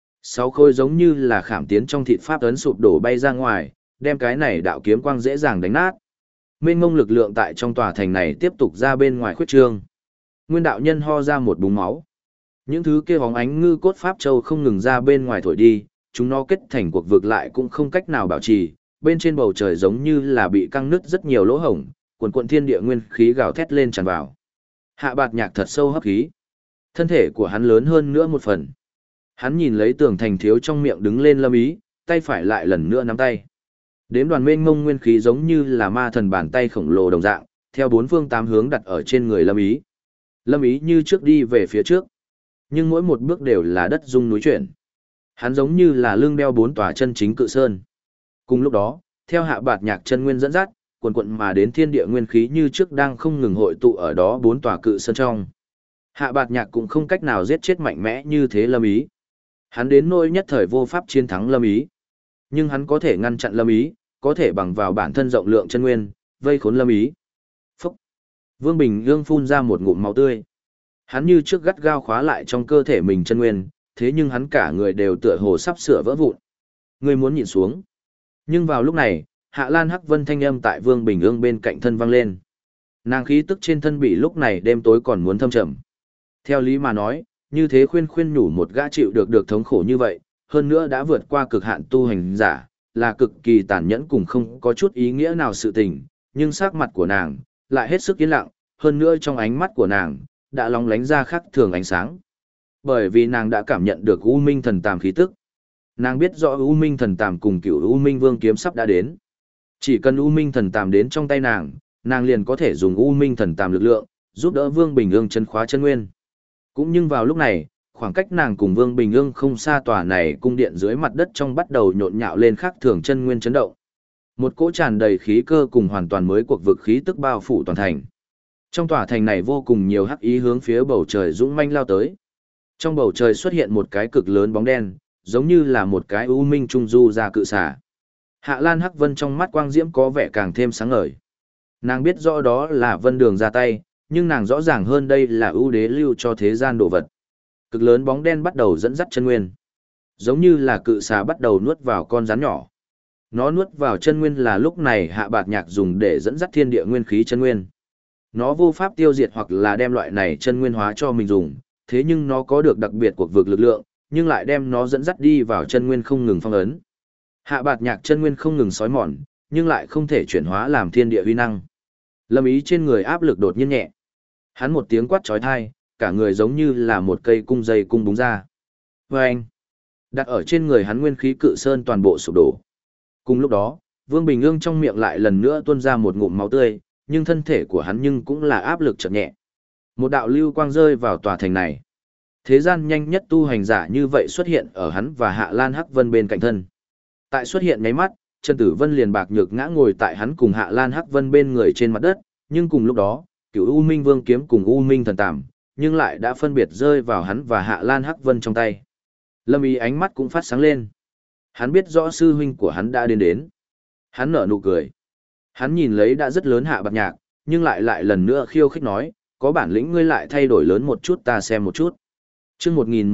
6 khối giống như là khảm tiến trong thịt pháp ấn sụp đổ bay ra ngoài, đem cái này đạo kiếm quang dễ dàng đánh nát. Mênh mông lực lượng tại trong tòa thành này tiếp tục ra bên ngoài khuyết trương. Nguyên đạo nhân ho ra một búng máu. Những thứ kia bóng ánh ngư cốt pháp châu không ngừng ra bên ngoài thổi đi, chúng nó kết thành cuộc vực lại cũng không cách nào bảo trì, bên trên bầu trời giống như là bị căng nứt rất nhiều lỗ hổng, quần quần thiên địa nguyên khí gào thét lên tràn vào. Hạ Bạt Nhạc thật sâu hấp khí. Thân thể của hắn lớn hơn nữa một phần. Hắn nhìn lấy tường thành thiếu trong miệng đứng lên Lâm Ý, tay phải lại lần nữa nắm tay. Đếm đoàn mênh mông nguyên khí giống như là ma thần bàn tay khổng lồ đồng dạng, theo bốn phương tám hướng đặt ở trên người Lâm Ý. Lâm Ý như trước đi về phía trước, nhưng mỗi một bước đều là đất rung núi chuyển. Hắn giống như là lưng đeo 4 tòa chân chính cự sơn. Cùng lúc đó, theo Hạ Bạt Nhạc chân nguyên dẫn dắt, quần quận mà đến thiên địa nguyên khí như trước đang không ngừng hội tụ ở đó 4 tòa cự sơn trong. Hạ Bạt Nhạc cũng không cách nào giết chết mạnh mẽ như thế Lâm Ý. Hắn đến nỗi nhất thời vô pháp chiến thắng Lâm Ý. Nhưng hắn có thể ngăn chặn Lâm Ý, có thể bằng vào bản thân rộng lượng chân nguyên, vây khốn Lâm Ý. Phúc! Vương Bình Ương phun ra một ngụm máu tươi. Hắn như trước gắt gao khóa lại trong cơ thể mình chân nguyên, thế nhưng hắn cả người đều tựa hồ sắp sửa vỡ vụn. Ngươi muốn nhìn xuống. Nhưng vào lúc này, Hạ Lan Hắc Vân thanh âm tại Vương Bình Ương bên cạnh thân vang lên. Nàng khí tức trên thân bị lúc này đêm tối còn muốn thâm trầm. Theo lý mà nói, như thế khuyên nhủ một gã chịu được thống khổ như vậy, hơn nữa đã vượt qua cực hạn tu hành giả, là cực kỳ tàn nhẫn cùng không có chút ý nghĩa nào sự tình, nhưng sắc mặt của nàng lại hết sức yên lặng, hơn nữa trong ánh mắt của nàng đã lóng lánh ra khác thường ánh sáng. Bởi vì nàng đã cảm nhận được U Minh Thần Tàm khí tức. Nàng biết rõ U Minh Thần Tàm cùng Cửu U Minh Vương kiếm sắp đã đến. Chỉ cần U Minh Thần Tàm đến trong tay nàng, nàng liền có thể dùng U Minh Thần Tàm lực lượng, giúp đỡ Vương Bình Ương chân khóa chân nguyên. Cũng nhưng vào lúc này, khoảng cách nàng cùng Vương Bình Ương không xa, tòa này cung điện dưới mặt đất trong bắt đầu nhộn nhạo lên khác thường chân nguyên chấn động. Một cỗ tràn đầy khí cơ cùng hoàn toàn mới cuộc vực khí tức bao phủ toàn thành. Trong tòa thành này vô cùng nhiều hắc ý hướng phía bầu trời dũng manh lao tới. Trong bầu trời xuất hiện một cái cực lớn bóng đen, giống như là một cái u minh trung du ra cự xả. Hạ Lan Hắc Vân trong mắt quang diễm có vẻ càng thêm sáng ngời. Nàng biết rõ đó là Vân Đường ra tay, nhưng nàng rõ ràng hơn đây là ưu đế lưu cho thế gian đồ vật. Cực lớn bóng đen bắt đầu dẫn dắt chân nguyên. Giống như là cự xà bắt đầu nuốt vào con rắn nhỏ. Nó nuốt vào chân nguyên là lúc này Hạ Bạt Nhạc dùng để dẫn dắt thiên địa nguyên khí chân nguyên. Nó vô pháp tiêu diệt hoặc là đem loại này chân nguyên hóa cho mình dùng, thế nhưng nó có được đặc biệt cuộc vực lực lượng, nhưng lại đem nó dẫn dắt đi vào chân nguyên không ngừng phong ấn. Hạ Bạt Nhạc chân nguyên không ngừng xói mòn, nhưng lại không thể chuyển hóa làm thiên địa uy năng. Lâm Ý trên người áp lực đột nhiên nhẹ. Hắn một tiếng quát chói tai, cả người giống như là một cây cung dây cung búng ra. Vâng! Đặt ở trên người hắn nguyên khí cự sơn toàn bộ sụp đổ. Cùng lúc đó, Vương Bình Ương trong miệng lại lần nữa tuôn ra một ngụm máu tươi, nhưng thân thể của hắn nhưng cũng là áp lực chợt nhẹ. Một đạo lưu quang rơi vào tòa thành này. Thế gian nhanh nhất tu hành giả như vậy xuất hiện ở hắn và Hạ Lan Hắc Vân bên cạnh thân. Tại xuất hiện nháy mắt, Trần Tử Vân liền bạc nhược ngã ngồi tại hắn cùng Hạ Lan Hắc Vân bên người trên mặt đất, nhưng cùng lúc đó, Cửu U Minh Vương kiếm cùng U Minh Thần Tàm, nhưng lại đã phân biệt rơi vào hắn và Hạ Lan Hắc Vân trong tay. Lâm Ý ánh mắt cũng phát sáng lên. Hắn biết rõ sư huynh của hắn đã đến. Hắn nở nụ cười. Hắn nhìn lấy đã rất lớn Hạ Bạt Nhạc, nhưng lại lần nữa khiêu khích nói, có bản lĩnh ngươi lại thay đổi lớn một chút ta xem một chút. Chương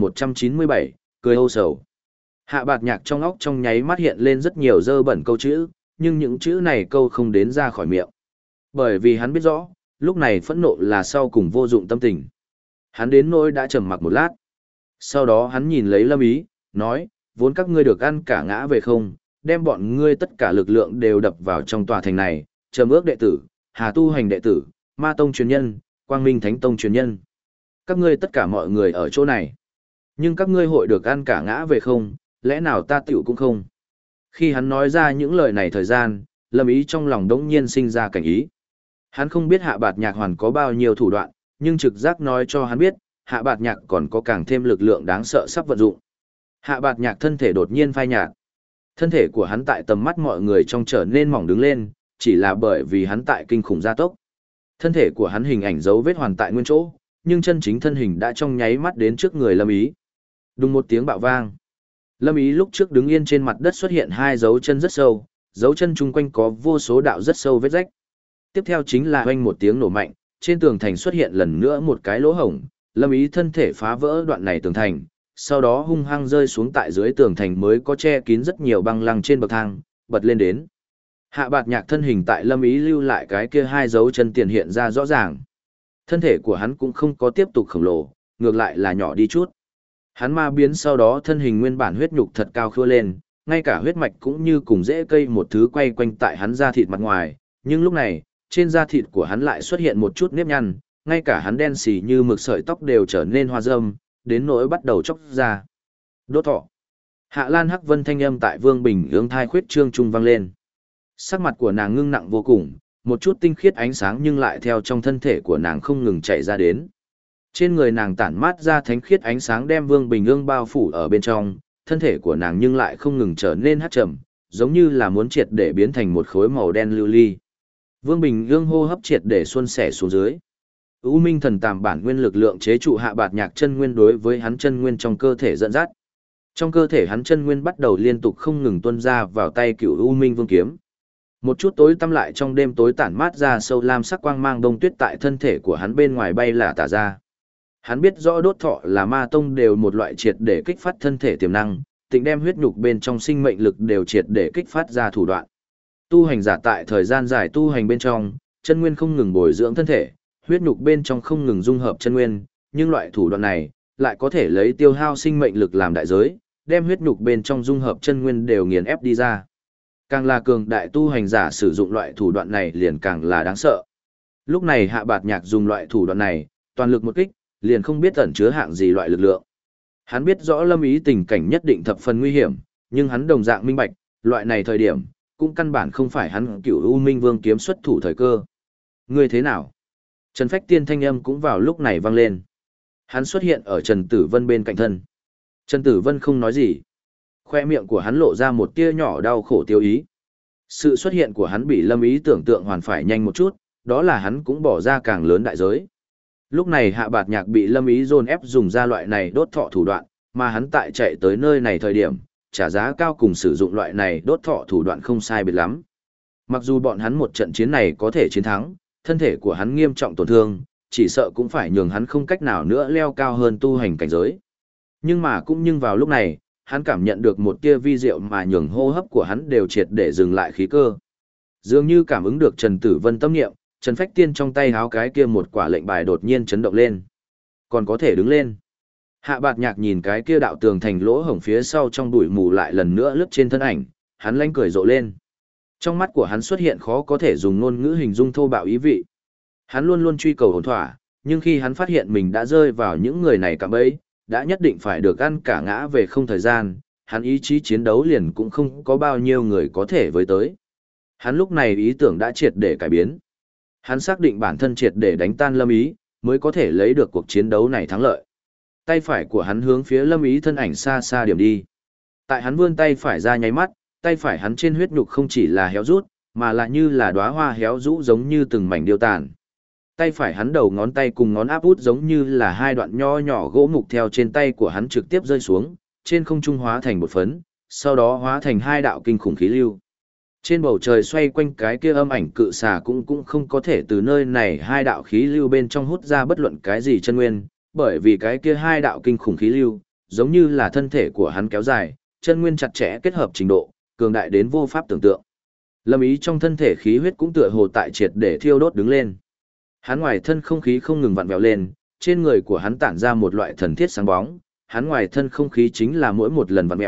1197, cười âu sầu. Hạ Bạt Nhạc trong óc trong nháy mắt hiện lên rất nhiều dơ bẩn câu chữ, nhưng những chữ này câu không đến ra khỏi miệng. Bởi vì hắn biết rõ, lúc này phẫn nộ là sau cùng vô dụng tâm tình. Hắn đến nỗi đã trầm mặc một lát. Sau đó hắn nhìn lấy Lâm Ý, nói, vốn các ngươi được ăn cả ngã về không, đem bọn ngươi tất cả lực lượng đều đập vào trong tòa thành này, Trầm Ước đệ tử, Hà Tu Hành đệ tử, Ma Tông truyền nhân, Quang Minh Thánh Tông truyền nhân. Các ngươi tất cả mọi người ở chỗ này. Nhưng các ngươi hội được ăn cả ngã về không, lẽ nào ta tiểu cũng không? Khi hắn nói ra những lời này thời gian, Lâm Ý trong lòng đống nhiên sinh ra cảnh ý. Hắn không biết Hạ Bạt Nhạc hoàn có bao nhiêu thủ đoạn, nhưng trực giác nói cho hắn biết, Hạ Bạt Nhạc còn có càng thêm lực lượng đáng sợ sắp vận dụng. Hạ Bạt Nhạc thân thể đột nhiên phai nhạt. Thân thể của hắn tại tầm mắt mọi người trong trở nên mỏng đứng lên, chỉ là bởi vì hắn tại kinh khủng gia tốc. Thân thể của hắn hình ảnh dấu vết hoàn tại nguyên chỗ, nhưng chân chính thân hình đã trong nháy mắt đến trước người Lâm Ý. Đùng một tiếng bạo vang. Lâm Ý lúc trước đứng yên trên mặt đất xuất hiện hai dấu chân rất sâu, dấu chân chung quanh có vô số đạo rất sâu vết rách. Tiếp theo chính là oanh một tiếng nổ mạnh, trên tường thành xuất hiện lần nữa một cái lỗ hổng, Lâm Ý thân thể phá vỡ đoạn này tường thành, sau đó hung hăng rơi xuống tại dưới tường thành mới có che kín rất nhiều băng lăng trên bậc thang, bật lên đến. Hạ Bạt Nhạc thân hình tại Lâm Ý lưu lại cái kia hai dấu chân tiền hiện ra rõ ràng. Thân thể của hắn cũng không có tiếp tục khổng lồ, ngược lại là nhỏ đi chút. Hắn ma biến sau đó thân hình nguyên bản huyết nhục thật cao khưa lên, ngay cả huyết mạch cũng như cùng rễ cây một thứ quay quanh tại hắn da thịt mặt ngoài, nhưng lúc này, trên da thịt của hắn lại xuất hiện một chút nếp nhăn, ngay cả hắn đen xì như mực sợi tóc đều trở nên hoa râm, đến nỗi bắt đầu chóc ra. Đốt thọ. Hạ Lan Hắc Vân thanh âm tại Vương Bình ương thai khuyết trương trung vang lên. Sắc mặt của nàng ngưng nặng vô cùng, một chút tinh khiết ánh sáng nhưng lại theo trong thân thể của nàng không ngừng chạy ra đến. Trên người nàng tản mát ra thánh khiết ánh sáng đem Vương Bình ương bao phủ ở bên trong, thân thể của nàng nhưng lại không ngừng trở nên hắt trầm, giống như là muốn triệt để biến thành một khối màu đen lưu ly. Vương Bình ương hô hấp triệt để xuân sẻ xuống dưới. U Minh thần tàm bản nguyên lực lượng chế trụ Hạ Bạt Nhạc chân nguyên đối với hắn chân nguyên trong cơ thể dẫn dắt. Trong cơ thể hắn chân nguyên bắt đầu liên tục không ngừng tuôn ra vào tay Cửu U Minh Vương kiếm. Một chút tối tăm lại trong đêm tối tản mát ra sâu lam sắc quang mang đông tuyết tại thân thể của hắn bên ngoài bay là tả ra. Hắn biết rõ đốt thọ là ma tông đều một loại triệt để kích phát thân thể tiềm năng, tịnh đem huyết nhục bên trong sinh mệnh lực đều triệt để kích phát ra thủ đoạn. Tu hành giả tại thời gian dài tu hành bên trong, chân nguyên không ngừng bồi dưỡng thân thể, huyết nhục bên trong không ngừng dung hợp chân nguyên, nhưng loại thủ đoạn này lại có thể lấy tiêu hao sinh mệnh lực làm đại giới, đem huyết nhục bên trong dung hợp chân nguyên đều nghiền ép đi ra. Càng là cường đại tu hành giả sử dụng loại thủ đoạn này liền càng là đáng sợ. Lúc này Hạ Bạt Nhạc dùng loại thủ đoạn này, toàn lực một kích, liền không biết ẩn chứa hạng gì loại lực lượng. Hắn biết rõ Lâm Ý tình cảnh nhất định thập phần nguy hiểm, nhưng hắn đồng dạng minh bạch, loại này thời điểm, cũng căn bản không phải hắn Cửu U Minh Vương kiếm xuất thủ thời cơ. Ngươi thế nào? Trần Phách Tiên thanh âm cũng vào lúc này vang lên. Hắn xuất hiện ở Trần Tử Vân bên cạnh thân. Trần Tử Vân không nói gì. Khoe miệng của hắn lộ ra một tia nhỏ đau khổ tiêu ý. Sự xuất hiện của hắn bị Lâm Ý tưởng tượng hoàn phải nhanh một chút, đó là hắn cũng bỏ ra càng lớn đại giới. Lúc này Hạ Bạt Nhạc bị Lâm Ý dồn ép dùng ra loại này đốt thọ thủ đoạn, mà hắn tại chạy tới nơi này thời điểm, trả giá cao cùng sử dụng loại này đốt thọ thủ đoạn không sai biệt lắm. Mặc dù bọn hắn một trận chiến này có thể chiến thắng, thân thể của hắn nghiêm trọng tổn thương, chỉ sợ cũng phải nhường hắn không cách nào nữa leo cao hơn tu hành cảnh giới. Nhưng vào lúc này, hắn cảm nhận được một tia vi diệu mà nhường hô hấp của hắn đều triệt để dừng lại khí cơ. Dường như cảm ứng được Trần Tử Vân tâm niệm, Trần Phách Tiên trong tay háo cái kia một quả lệnh bài đột nhiên chấn động lên. Còn có thể đứng lên. Hạ Bạt Nhạc nhìn cái kia đạo tường thành lỗ hổng phía sau trong bụi mù lại lần nữa lướt trên thân ảnh, hắn lanh cười rộ lên. Trong mắt của hắn xuất hiện khó có thể dùng ngôn ngữ hình dung thô bạo ý vị. Hắn luôn luôn truy cầu ổn thỏa, nhưng khi hắn phát hiện mình đã rơi vào những người này cạm bẫy, đã nhất định phải được ăn cả ngã về không thời gian, hắn ý chí chiến đấu liền cũng không có bao nhiêu người có thể với tới. Hắn lúc này ý tưởng đã triệt để cải biến. Hắn xác định bản thân triệt để đánh tan Lâm Ý, mới có thể lấy được cuộc chiến đấu này thắng lợi. Tay phải của hắn hướng phía Lâm Ý thân ảnh xa xa điểm đi. Tại hắn vươn tay phải ra nháy mắt, tay phải hắn trên huyết nhục không chỉ là héo rút, mà là như là đóa hoa héo rũ giống như từng mảnh điêu tàn. Tay phải hắn đầu ngón tay cùng ngón áp út giống như là hai đoạn nho nhỏ gỗ mục theo trên tay của hắn trực tiếp rơi xuống, trên không trung hóa thành một phấn, sau đó hóa thành hai đạo kinh khủng khí lưu. Trên bầu trời xoay quanh cái kia âm ảnh cự xà cũng không có thể từ nơi này hai đạo khí lưu bên trong hút ra bất luận cái gì chân nguyên, bởi vì cái kia hai đạo kinh khủng khí lưu, giống như là thân thể của hắn kéo dài, chân nguyên chặt chẽ kết hợp trình độ, cường đại đến vô pháp tưởng tượng. Lâm Ý trong thân thể khí huyết cũng tựa hồ tại triệt để thiêu đốt đứng lên. Hắn ngoài thân không khí không ngừng vặn vẹo lên, trên người của hắn tản ra một loại thần thiết sáng bóng, hắn ngoài thân không khí chính là mỗi một lần vặn vẹo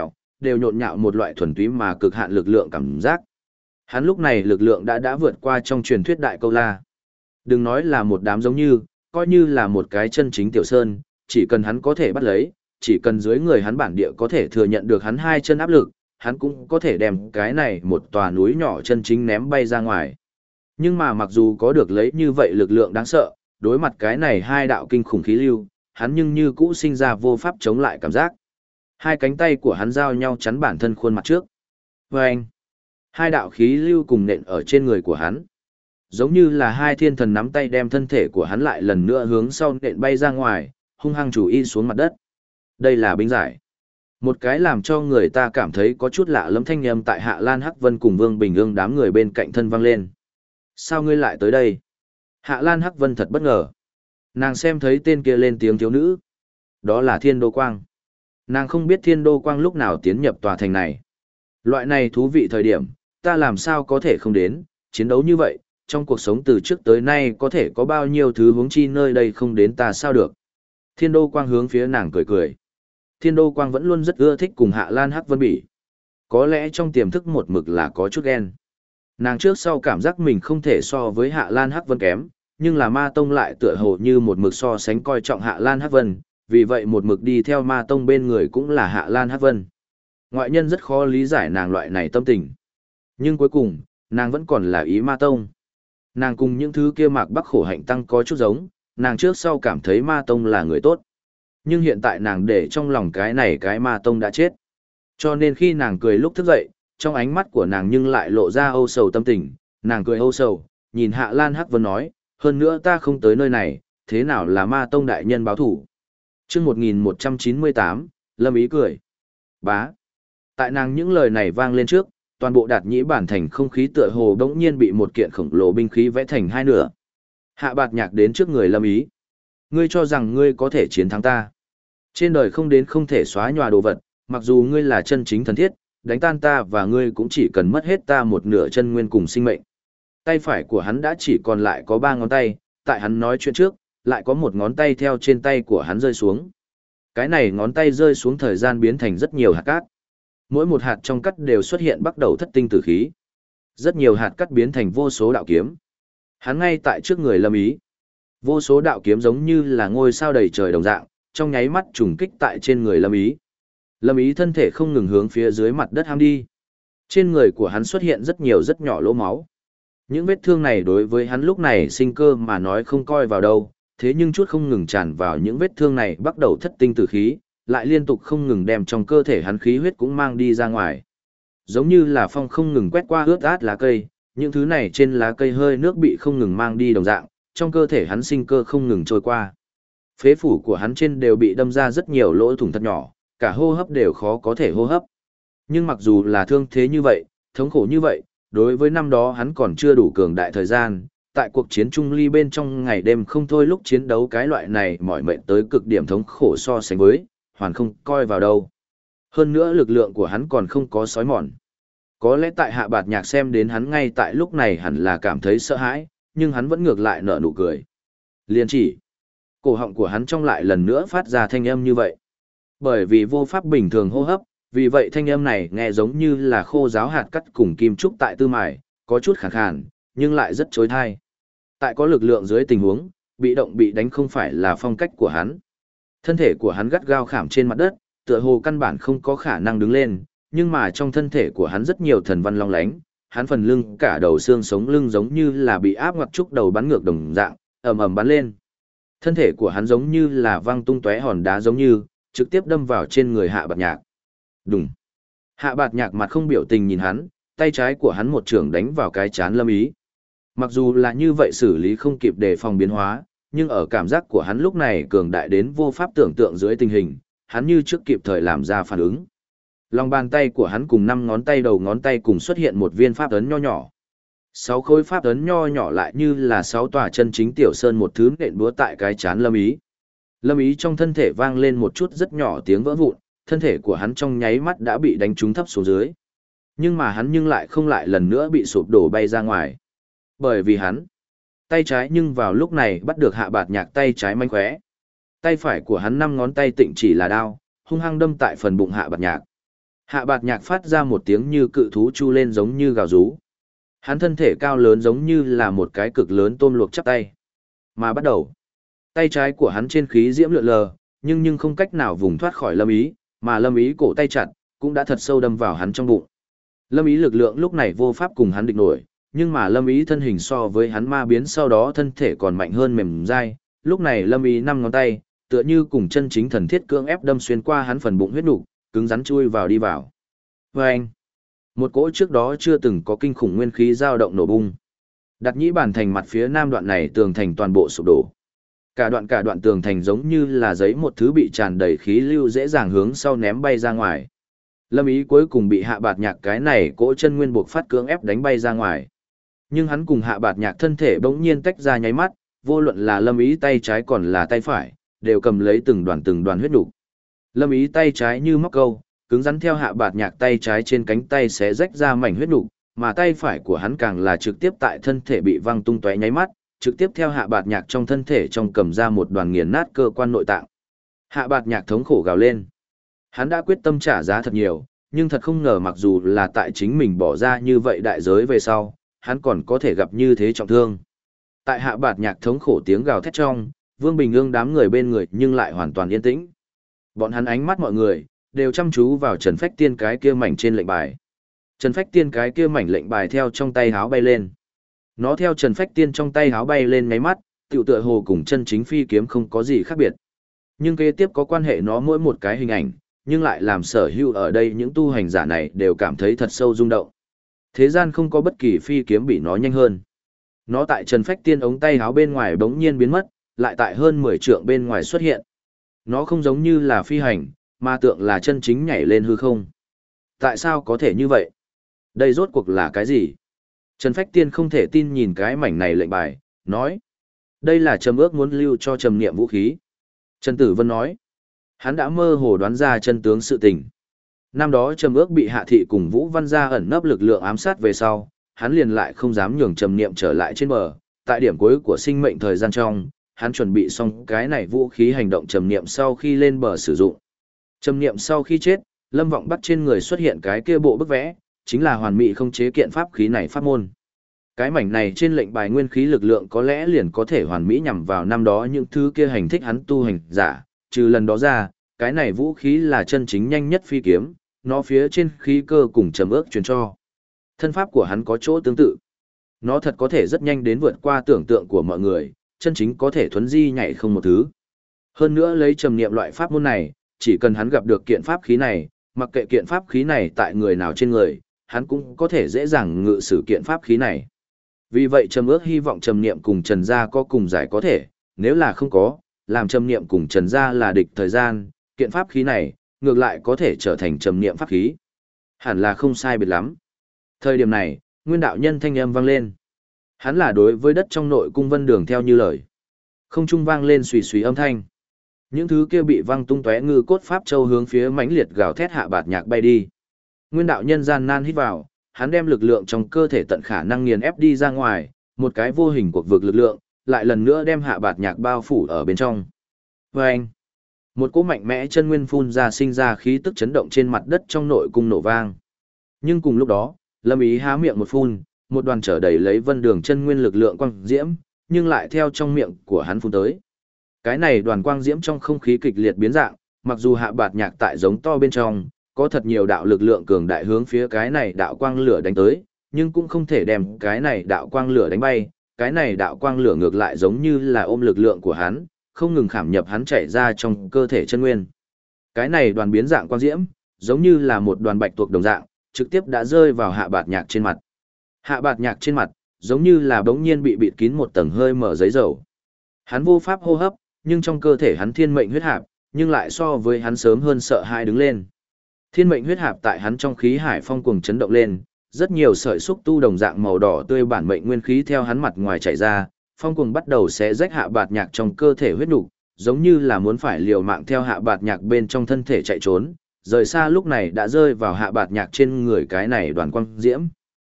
đều nhộn nhạo một loại thuần túy mà cực hạn lực lượng cảm giác. Hắn lúc này lực lượng đã vượt qua trong truyền thuyết đại câu la. Đừng nói là một đám giống như, coi như là một cái chân chính tiểu sơn, chỉ cần hắn có thể bắt lấy, chỉ cần dưới người hắn bản địa có thể thừa nhận được hắn hai chân áp lực, hắn cũng có thể đem cái này một tòa núi nhỏ chân chính ném bay ra ngoài. Nhưng mà mặc dù có được lấy như vậy lực lượng đáng sợ, đối mặt cái này hai đạo kinh khủng khí lưu, hắn nhưng như cũ sinh ra vô pháp chống lại cảm giác. Hai cánh tay của hắn giao nhau chắn bản thân khuôn mặt trước. Vâng! Hai đạo khí lưu cùng nện ở trên người của hắn. Giống như là hai thiên thần nắm tay đem thân thể của hắn lại lần nữa hướng sau nện bay ra ngoài, hung hăng chủ y xuống mặt đất. Đây là binh giải. Một cái làm cho người ta cảm thấy có chút lạ lẫm thanh âm tại Hạ Lan Hắc Vân cùng Vương Bình Ương đám người bên cạnh thân vang lên. Sao ngươi lại tới đây? Hạ Lan Hắc Vân thật bất ngờ. Nàng xem thấy tên kia lên tiếng thiếu nữ. Đó là Thiên Đô Quang. Nàng không biết Thiên Đô Quang lúc nào tiến nhập tòa thành này. Loại này thú vị thời điểm, ta làm sao có thể không đến, chiến đấu như vậy, trong cuộc sống từ trước tới nay có thể có bao nhiêu thứ huống chi nơi đây không đến ta sao được. Thiên Đô Quang hướng phía nàng cười cười. Thiên Đô Quang vẫn luôn rất ưa thích cùng Hạ Lan Hắc Vân bỉ. Có lẽ trong tiềm thức một mực là có chút ghen. Nàng trước sau cảm giác mình không thể so với Hạ Lan Hắc Vân kém, nhưng là Ma Tông lại tựa hồ như một mực so sánh coi trọng Hạ Lan Hắc Vân, vì vậy một mực đi theo Ma Tông bên người cũng là Hạ Lan Hắc Vân. Ngoại nhân rất khó lý giải nàng loại này tâm tình. Nhưng cuối cùng, nàng vẫn còn là ý Ma Tông. Nàng cùng những thứ kia Mạc Bắc Khổ Hạnh Tăng có chút giống, nàng trước sau cảm thấy Ma Tông là người tốt. Nhưng hiện tại nàng để trong lòng cái này cái Ma Tông đã chết. Cho nên khi nàng cười lúc thức dậy, trong ánh mắt của nàng nhưng lại lộ ra âu sầu tâm tình, nàng cười âu sầu, nhìn Hạ Lan Hắc Vân nói, hơn nữa ta không tới nơi này, thế nào là Ma Tông đại nhân báo thủ. Chương 1198, Lâm Ý cười. Bá. Tại nàng những lời này vang lên trước, toàn bộ Đạt Nhĩ bản thành không khí tựa hồ đống nhiên bị một kiện khổng lồ binh khí vẽ thành hai nửa. Hạ Bạt Nhạc đến trước người Lâm Ý. Ngươi cho rằng ngươi có thể chiến thắng ta. Trên đời không đến không thể xóa nhòa đồ vật, mặc dù ngươi là chân chính thần thiết, đánh tan ta và ngươi cũng chỉ cần mất hết ta một nửa chân nguyên cùng sinh mệnh. Tay phải của hắn đã chỉ còn lại có 3 ngón tay, tại hắn nói chuyện trước, lại có một ngón tay theo trên tay của hắn rơi xuống. Cái này ngón tay rơi xuống thời gian biến thành rất nhiều hạt cát. Mỗi một hạt trong cát đều xuất hiện bắt đầu thất tinh tử khí. Rất nhiều hạt cát biến thành vô số đạo kiếm. Hắn ngay tại trước người Lâm Ý. Vô số đạo kiếm giống như là ngôi sao đầy trời đồng dạng, trong nháy mắt trùng kích tại trên người Lâm Ý. Lâm Ý thân thể không ngừng hướng phía dưới mặt đất ham đi. Trên người của hắn xuất hiện rất nhiều rất nhỏ lỗ máu. Những vết thương này đối với hắn lúc này sinh cơ mà nói không coi vào đâu, thế nhưng chút không ngừng tràn vào những vết thương này bắt đầu thất tinh tử khí, lại liên tục không ngừng đem trong cơ thể hắn khí huyết cũng mang đi ra ngoài. Giống như là phong không ngừng quét qua ướt át lá cây, những thứ này trên lá cây hơi nước bị không ngừng mang đi đồng dạng, trong cơ thể hắn sinh cơ không ngừng trôi qua. Phế phủ của hắn trên đều bị đâm ra rất nhiều lỗ thủng thật nhỏ, cả hô hấp đều khó có thể hô hấp. Nhưng mặc dù là thương thế như vậy, thống khổ như vậy, đối với năm đó hắn còn chưa đủ cường đại thời gian, tại cuộc chiến trung ly bên trong ngày đêm không thôi lúc chiến đấu cái loại này mỏi mệt tới cực điểm thống khổ so sánh với, hoàn không coi vào đâu. Hơn nữa lực lượng của hắn còn không có sói mòn. Có lẽ tại Hạ Bạt Nhạc xem đến hắn ngay tại lúc này hẳn là cảm thấy sợ hãi, nhưng hắn vẫn ngược lại nở nụ cười. Liên chỉ, cổ họng của hắn trong lại lần nữa phát ra thanh âm như vậy. Bởi vì vô pháp bình thường hô hấp, vì vậy thanh âm này nghe giống như là khô giáo hạt cắt cùng kim trúc tại tư mài, có chút khàn khàn, nhưng lại rất chói tai. Tại có lực lượng dưới tình huống, bị động bị đánh không phải là phong cách của hắn. Thân thể của hắn gắt gao khảm trên mặt đất, tựa hồ căn bản không có khả năng đứng lên, nhưng mà trong thân thể của hắn rất nhiều thần văn long lánh, hắn phần lưng cả đầu xương sống lưng giống như là bị áp ngoặt trúc đầu bắn ngược đồng dạng, ầm ầm bắn lên. Thân thể của hắn giống như là văng tung tóe hòn đá giống như, trực tiếp đâm vào trên người Hạ Bạt Nhạc. Đùng. Hạ Bạt Nhạc mặt không biểu tình nhìn hắn, tay trái của hắn một chưởng đánh vào cái chán Lâm Ý. Mặc dù là như vậy xử lý không kịp đề phòng biến hóa, nhưng ở cảm giác của hắn lúc này cường đại đến vô pháp tưởng tượng dưới tình hình, hắn như trước kịp thời làm ra phản ứng. Lòng bàn tay của hắn cùng 5 ngón tay đầu ngón tay cùng xuất hiện một viên pháp ấn nho nhỏ. 6 khối pháp ấn nho nhỏ lại như là 6 tòa chân chính tiểu sơn một thứ nện búa tại cái chán Lâm Ý. Lâm Ý trong thân thể vang lên một chút rất nhỏ tiếng vỡ vụn, thân thể của hắn trong nháy mắt đã bị đánh trúng thấp xuống dưới. Nhưng mà hắn lại không lại lần nữa bị sụp đổ bay ra ngoài. Bởi vì hắn, tay trái nhưng vào lúc này bắt được Hạ Bạt Nhạc tay trái manh khóe. Tay phải của hắn 5 ngón tay tịnh chỉ là đao, hung hăng đâm tại phần bụng Hạ Bạt Nhạc. Hạ bạt nhạc phát ra một tiếng như cự thú chu lên giống như gào rú. Hắn thân thể cao lớn giống như là một cái cực lớn tôm luộc chắp tay. Mà bắt đầu, tay trái của hắn trên khí diễm lượn lờ, nhưng không cách nào vùng thoát khỏi Lâm Ý, mà Lâm Ý cổ tay chặt, cũng đã thật sâu đâm vào hắn trong bụng. Lâm Ý lực lượng lúc này vô pháp cùng hắn địch nổi, nhưng mà Lâm Ý thân hình so với hắn ma biến sau đó thân thể còn mạnh hơn mềm dai, lúc này Lâm Ý năm ngón tay, tựa như cùng chân chính thần thiết cưỡng ép đâm xuyên qua hắn phần bụng huyết nục, cứng rắn chui vào đi vào. Vâng! Một cỗ trước đó chưa từng có kinh khủng nguyên khí dao động nổ bung. Đặt nhĩ bản thành mặt phía nam đoạn này tường thành toàn bộ sụp đổ. Cả đoạn tường thành giống như là giấy một thứ bị tràn đầy khí lưu dễ dàng hướng sau ném bay ra ngoài. Lâm Ý cuối cùng bị Hạ Bạt Nhạc cái này cỗ chân nguyên buộc phát cưỡng ép đánh bay ra ngoài. Nhưng hắn cùng Hạ Bạt Nhạc thân thể bỗng nhiên tách ra nháy mắt, vô luận là Lâm Ý tay trái còn là tay phải, đều cầm lấy từng đoàn huyết nục. Lâm Ý tay trái như móc câu, cứng rắn theo Hạ Bạt Nhạc tay trái trên cánh tay xé rách ra mảnh huyết nục, mà tay phải của hắn càng là trực tiếp tại thân thể bị văng tung tóe nháy mắt, trực tiếp theo Hạ Bạt Nhạc trong thân thể trong cầm ra một đoàn nghiền nát cơ quan nội tạng. Hạ Bạt Nhạc thống khổ gào lên. Hắn đã quyết tâm trả giá thật nhiều, nhưng thật không ngờ mặc dù là tại chính mình bỏ ra như vậy đại giới về sau, hắn còn có thể gặp như thế trọng thương. Tại Hạ Bạt Nhạc thống khổ tiếng gào thét trong, Vương Bình Ương đám người bên người nhưng lại hoàn toàn yên tĩnh. Bọn hắn ánh mắt mọi người đều chăm chú vào Trần Phách Tiên cái kia mảnh trên lệnh bài. Trần Phách Tiên cái kia mảnh lệnh bài theo trong tay háo bay lên. Nó theo Trần Phách Tiên trong tay háo bay lên ngáy mắt, tiểu tựa hồ cùng chân chính phi kiếm không có gì khác biệt. Nhưng kế tiếp có quan hệ nó mỗi một cái hình ảnh, nhưng lại làm sở hữu ở đây những tu hành giả này đều cảm thấy thật sâu rung động. Thế gian không có bất kỳ phi kiếm bị nó nhanh hơn. Nó tại Trần Phách Tiên ống tay háo bên ngoài bỗng nhiên biến mất, lại tại hơn 10 trượng bên ngoài xuất hiện. Nó không giống như là phi hành, mà tượng là chân chính nhảy lên hư không. Tại sao có thể như vậy? Đây rốt cuộc là cái gì? Trần Phách Tiên không thể tin nhìn cái mảnh này lệnh bài, nói. Đây là Trầm Ước muốn lưu cho Trầm Niệm vũ khí. Trần Tử Vân nói. Hắn đã mơ hồ đoán ra chân tướng sự tình. Năm đó Trầm Ước bị Hạ Thị cùng Vũ Văn gia ẩn nấp lực lượng ám sát về sau, hắn liền lại không dám nhường Trầm Niệm trở lại trên bờ. Tại điểm cuối của sinh mệnh thời gian trong, hắn chuẩn bị xong cái này vũ khí hành động Trầm Niệm sau khi lên bờ sử dụng. Trầm Niệm sau khi chết, Lâm Vọng bắt trên người xuất hiện cái kia bộ bức vẽ, chính là hoàn mỹ không chế kiện pháp khí này pháp môn. Cái mảnh này trên lệnh bài nguyên khí lực lượng có lẽ liền có thể hoàn mỹ nhằm vào năm đó những thứ kia hành thích hắn tu hành giả, trừ lần đó ra, cái này vũ khí là chân chính nhanh nhất phi kiếm, nó phía trên khí cơ cùng Trầm Ước truyền cho. Thân pháp của hắn có chỗ tương tự. Nó thật có thể rất nhanh đến vượt qua tưởng tượng của mọi người, chân chính có thể thuấn di nhảy không một thứ. Hơn nữa lấy trầm niệm loại pháp môn này, chỉ cần hắn gặp được kiện pháp khí này, mặc kệ kiện pháp khí này tại người nào trên người, hắn cũng có thể dễ dàng ngự sử kiện pháp khí này. Vì vậy Trầm Ước hy vọng Trầm Niệm cùng Trần Gia có cùng giải có thể, nếu là không có, làm Trầm Niệm cùng Trần Gia là địch thời gian, kiện pháp khí này, ngược lại có thể trở thành Trầm Niệm pháp khí. Hẳn là không sai biệt lắm. Thời điểm này, Nguyên đạo nhân thanh âm vang lên. Hắn là đối với đất trong nội cung Vân Đường theo như lời. Không trung vang lên xùy xùy âm thanh. Những thứ kia bị văng tung tóe ngư cốt pháp châu hướng phía mãnh liệt gào thét Hạ Bạt Nhạc bay đi. Nguyên đạo nhân gian nan hít vào, hắn đem lực lượng trong cơ thể tận khả năng nghiền ép đi ra ngoài, một cái vô hình cuộc vực lực lượng, lại lần nữa đem Hạ Bạt Nhạc bao phủ ở bên trong. Vâng! Một cỗ mạnh mẽ chân nguyên phun ra sinh ra khí tức chấn động trên mặt đất trong nội cung nổ vang. Nhưng cùng lúc đó, Lâm Ý há miệng một phun, một đoàn trở đầy lấy Vân Đường chân nguyên lực lượng quang diễm, nhưng lại theo trong miệng của hắn phun tới. Cái này đoàn quang diễm trong không khí kịch liệt biến dạng, mặc dù Hạ Bạt Nhạc tại giống to bên trong, có thật nhiều đạo lực lượng cường đại hướng phía cái này đạo quang lửa đánh tới, nhưng cũng không thể đem cái này đạo quang lửa đánh bay, cái này đạo quang lửa ngược lại giống như là ôm lực lượng của hắn, không ngừng khảm nhập hắn chảy ra trong cơ thể chân nguyên. Cái này đoàn biến dạng quang diễm, giống như là một đoàn bạch tuộc đồng dạng, trực tiếp đã rơi vào Hạ Bạt Nhạc trên mặt. Hạ Bạt Nhạc trên mặt, giống như là bỗng nhiên bị bịt kín một tầng hơi mở giấy dầu. Hắn vô pháp hô hấp, nhưng trong cơ thể hắn thiên mệnh huyết hạp, nhưng lại so với hắn sớm hơn sợ hãi đứng lên. Thiên mệnh huyết hạp tại hắn trong khí hải phong cuồng chấn động lên, rất nhiều sợi xúc tu đồng dạng màu đỏ tươi bản mệnh nguyên khí theo hắn mặt ngoài chảy ra, phong cuồng bắt đầu xé rách Hạ Bạt Nhạc trong cơ thể huyết nục, giống như là muốn phải liều mạng theo Hạ Bạt Nhạc bên trong thân thể chạy trốn, rời xa lúc này đã rơi vào Hạ Bạt Nhạc trên người cái này đoàn quang diễm.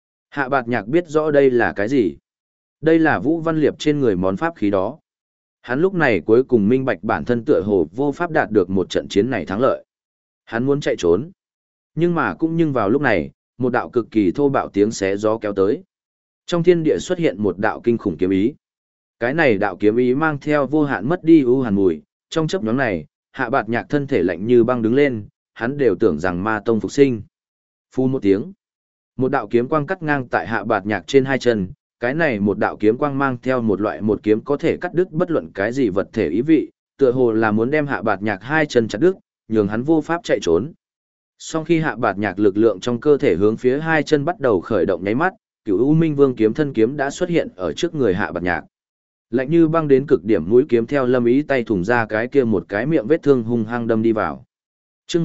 Hạ Bạt Nhạc biết rõ đây là cái gì. Đây là Vũ Văn Liệp trên người món pháp khí đó. Hắn lúc này cuối cùng minh bạch bản thân tựa hồ vô pháp đạt được một trận chiến này thắng lợi. Hắn muốn chạy trốn. Nhưng mà cũng nhưng vào lúc này, một đạo cực kỳ thô bạo tiếng xé gió kéo tới. Trong thiên địa xuất hiện một đạo kinh khủng kiếm ý. Cái này đạo kiếm ý mang theo vô hạn mất đi u hàn mùi, trong chớp nhoáng này, Hạ Bạt Nhạc thân thể lạnh như băng đứng lên, hắn đều tưởng rằng ma tông phục sinh. Phu một tiếng, một đạo kiếm quang cắt ngang tại Hạ Bạt Nhạc trên hai chân, cái này một đạo kiếm quang mang theo một loại một kiếm có thể cắt đứt bất luận cái gì vật thể ý vị, tựa hồ là muốn đem Hạ Bạt Nhạc hai chân chặt đứt, nhường hắn vô pháp chạy trốn. Sau khi Hạ Bạt Nhạc lực lượng trong cơ thể hướng phía hai chân bắt đầu khởi động nháy mắt, Cửu U Minh Vương kiếm thân kiếm đã xuất hiện ở trước người Hạ Bạt Nhạc. Lạnh như băng đến cực điểm, mũi kiếm theo Lâm Ý tay thủng ra cái kia một cái miệng vết thương hung hăng đâm đi vào. Chương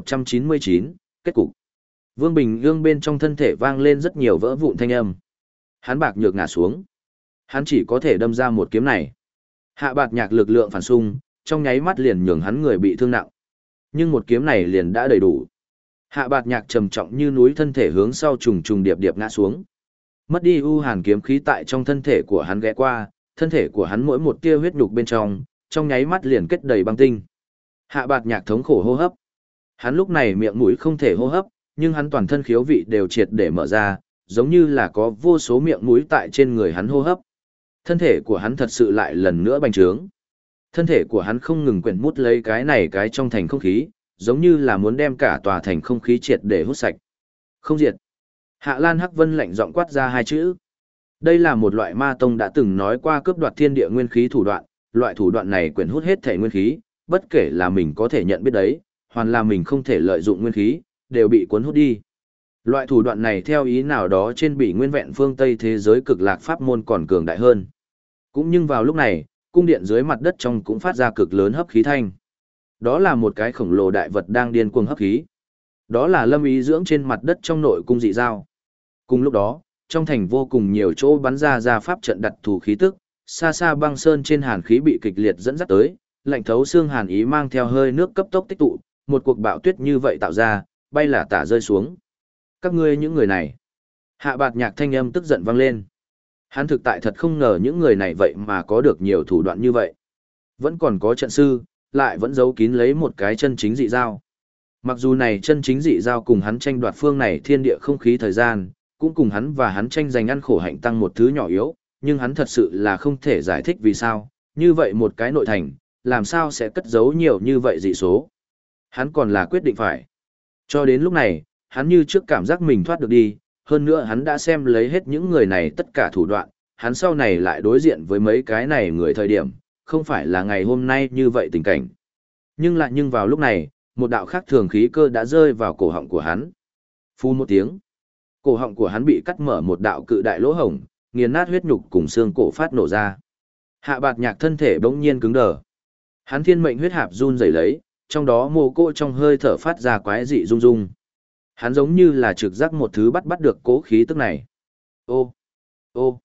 1199, kết cục. Vương Bình Ương bên trong thân thể vang lên rất nhiều vỡ vụn thanh âm. Hắn bạc nhược ngã xuống. Hắn chỉ có thể đâm ra một kiếm này. Hạ Bạt Nhạc lực lượng phản xung, trong nháy mắt liền nhường hắn người bị thương nặng. Nhưng một kiếm này liền đã đầy đủ. Hạ Bạt Nhạc trầm trọng như núi thân thể hướng sau trùng trùng điệp điệp ngã xuống. Mất đi u hàn kiếm khí tại trong thân thể của hắn ghé qua, thân thể của hắn mỗi một tia huyết nhục bên trong nháy mắt liền kết đầy băng tinh. Hạ Bạt Nhạc thống khổ hô hấp. Hắn lúc này miệng mũi không thể hô hấp, nhưng hắn toàn thân khiếu vị đều triệt để mở ra, giống như là có vô số miệng mũi tại trên người hắn hô hấp. Thân thể của hắn thật sự lại lần nữa bành trướng. Thân thể của hắn không ngừng quyển mút lấy cái này cái trong thành không khí, giống như là muốn đem cả tòa thành không khí triệt để hút sạch. Không diệt. Hạ Lan Hắc Vân lạnh giọng quát ra hai chữ. Đây là một loại ma tông đã từng nói qua cướp đoạt thiên địa nguyên khí thủ đoạn, loại thủ đoạn này quyển hút hết thể nguyên khí, bất kể là mình có thể nhận biết đấy, hoặc là mình không thể lợi dụng nguyên khí, đều bị cuốn hút đi. Loại thủ đoạn này theo ý nào đó trên bị nguyên vẹn phương Tây thế giới cực lạc pháp môn còn cường đại hơn. Cũng nhưng vào lúc này, cung điện dưới mặt đất trong cũng phát ra cực lớn hấp khí thanh. Đó là một cái khổng lồ đại vật đang điên cuồng hấp khí. Đó là Lâm Ý dưỡng trên mặt đất trong nội cung dị giao. Cùng lúc đó, trong thành vô cùng nhiều chỗ bắn ra pháp trận đặt thủ khí tức, xa xa băng sơn trên hàn khí bị kịch liệt dẫn dắt tới, lạnh thấu xương hàn ý mang theo hơi nước cấp tốc tích tụ, một cuộc bão tuyết như vậy tạo ra, bay là tả rơi xuống. Các ngươi những người này. Hạ Bạt Nhạc thanh âm tức giận vang lên. Hắn thực tại thật không ngờ những người này vậy mà có được nhiều thủ đoạn như vậy. Vẫn còn có trận sư, lại vẫn giấu kín lấy một cái chân chính dị giao. Mặc dù này chân chính dị giao cùng hắn tranh đoạt phương này thiên địa không khí thời gian, cũng cùng hắn và hắn tranh giành ăn khổ hạnh tăng một thứ nhỏ yếu, nhưng hắn thật sự là không thể giải thích vì sao, như vậy một cái nội thành, làm sao sẽ cất giấu nhiều như vậy dị số. Hắn còn là quyết định phải. Cho đến lúc này, hắn như trước cảm giác mình thoát được đi, hơn nữa hắn đã xem lấy hết những người này tất cả thủ đoạn, hắn sau này lại đối diện với mấy cái này người thời điểm, không phải là ngày hôm nay như vậy tình cảnh. Nhưng vào lúc này, một đạo khác thường khí cơ đã rơi vào cổ họng của hắn. Phun một tiếng, cổ họng của hắn bị cắt mở một đạo cự đại lỗ hổng, nghiền nát huyết nhục cùng xương cổ phát nổ ra. Hạ Bạt Nhạc thân thể bỗng nhiên cứng đờ. Hắn thiên mệnh huyết hạp run rẩy lấy, trong đó mồ cỗ trong hơi thở phát ra quái dị rung rung. Hắn giống như là trực giác một thứ bắt được cố khí tức này. Ô, ô,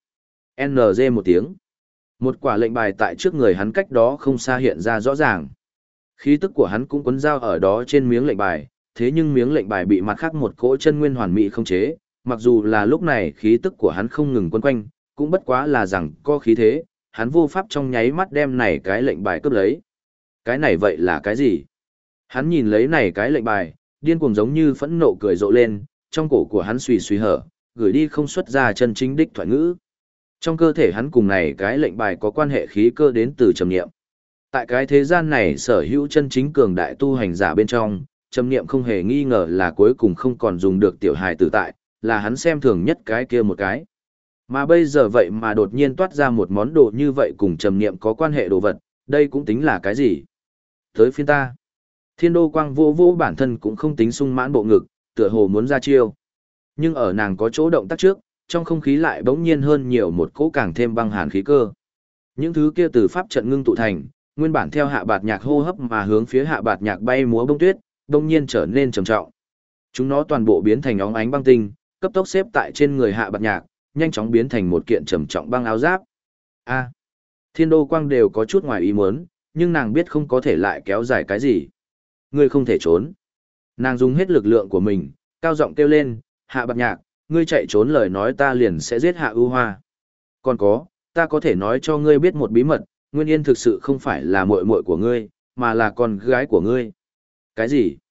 NG một tiếng. Một quả lệnh bài tại trước người hắn cách đó không xa hiện ra rõ ràng. Khí tức của hắn cũng quấn dao ở đó trên miếng lệnh bài, thế nhưng miếng lệnh bài bị mặt khác một cỗ chân nguyên hoàn mỹ không chế, mặc dù là lúc này khí tức của hắn không ngừng quấn quanh, cũng bất quá là rằng có khí thế, hắn vô pháp trong nháy mắt đem này cái lệnh bài cướp lấy. Cái này vậy là cái gì? Hắn nhìn lấy này cái lệnh bài, điên cuồng giống như phẫn nộ cười rộ lên, trong cổ của hắn suy suy hở, gửi đi không xuất ra chân chính đích thoại ngữ. Trong cơ thể hắn cùng này cái lệnh bài có quan hệ khí cơ đến từ trầm niệm. Tại cái thế gian này sở hữu chân chính cường đại tu hành giả bên trong, trầm niệm không hề nghi ngờ là cuối cùng không còn dùng được tiểu hài tử tại, là hắn xem thường nhất cái kia một cái. Mà bây giờ vậy mà đột nhiên toát ra một món đồ như vậy cùng trầm niệm có quan hệ đồ vật, đây cũng tính là cái gì? Tới phiên ta. Thiên Đô Quang vô vô bản thân cũng không tính sung mãn bộ ngực, tựa hồ muốn ra chiêu. Nhưng ở nàng có chỗ động tác trước, trong không khí lại bỗng nhiên hơn nhiều một cỗ càng thêm băng hàn khí cơ. Những thứ kia từ pháp trận ngưng tụ thành, nguyên bản theo Hạ Bạt Nhạc hô hấp mà hướng phía Hạ Bạt Nhạc bay múa bông tuyết, bỗng nhiên trở nên trầm trọng. Chúng nó toàn bộ biến thành óng ánh băng tinh, cấp tốc xếp tại trên người Hạ Bạt Nhạc, nhanh chóng biến thành một kiện trầm trọng băng áo giáp. A, Thiên Đô Quang đều có chút ngoài ý muốn, nhưng nàng biết không có thể lại kéo dài cái gì. Ngươi không thể trốn. Nàng dùng hết lực lượng của mình, cao giọng kêu lên, Hạ Bạt Nhạc, ngươi chạy trốn lời nói ta liền sẽ giết Hạ ưu hoa. Còn có, ta có thể nói cho ngươi biết một bí mật, Nguyên Yên thực sự không phải là muội muội của ngươi, mà là con gái của ngươi. Cái gì?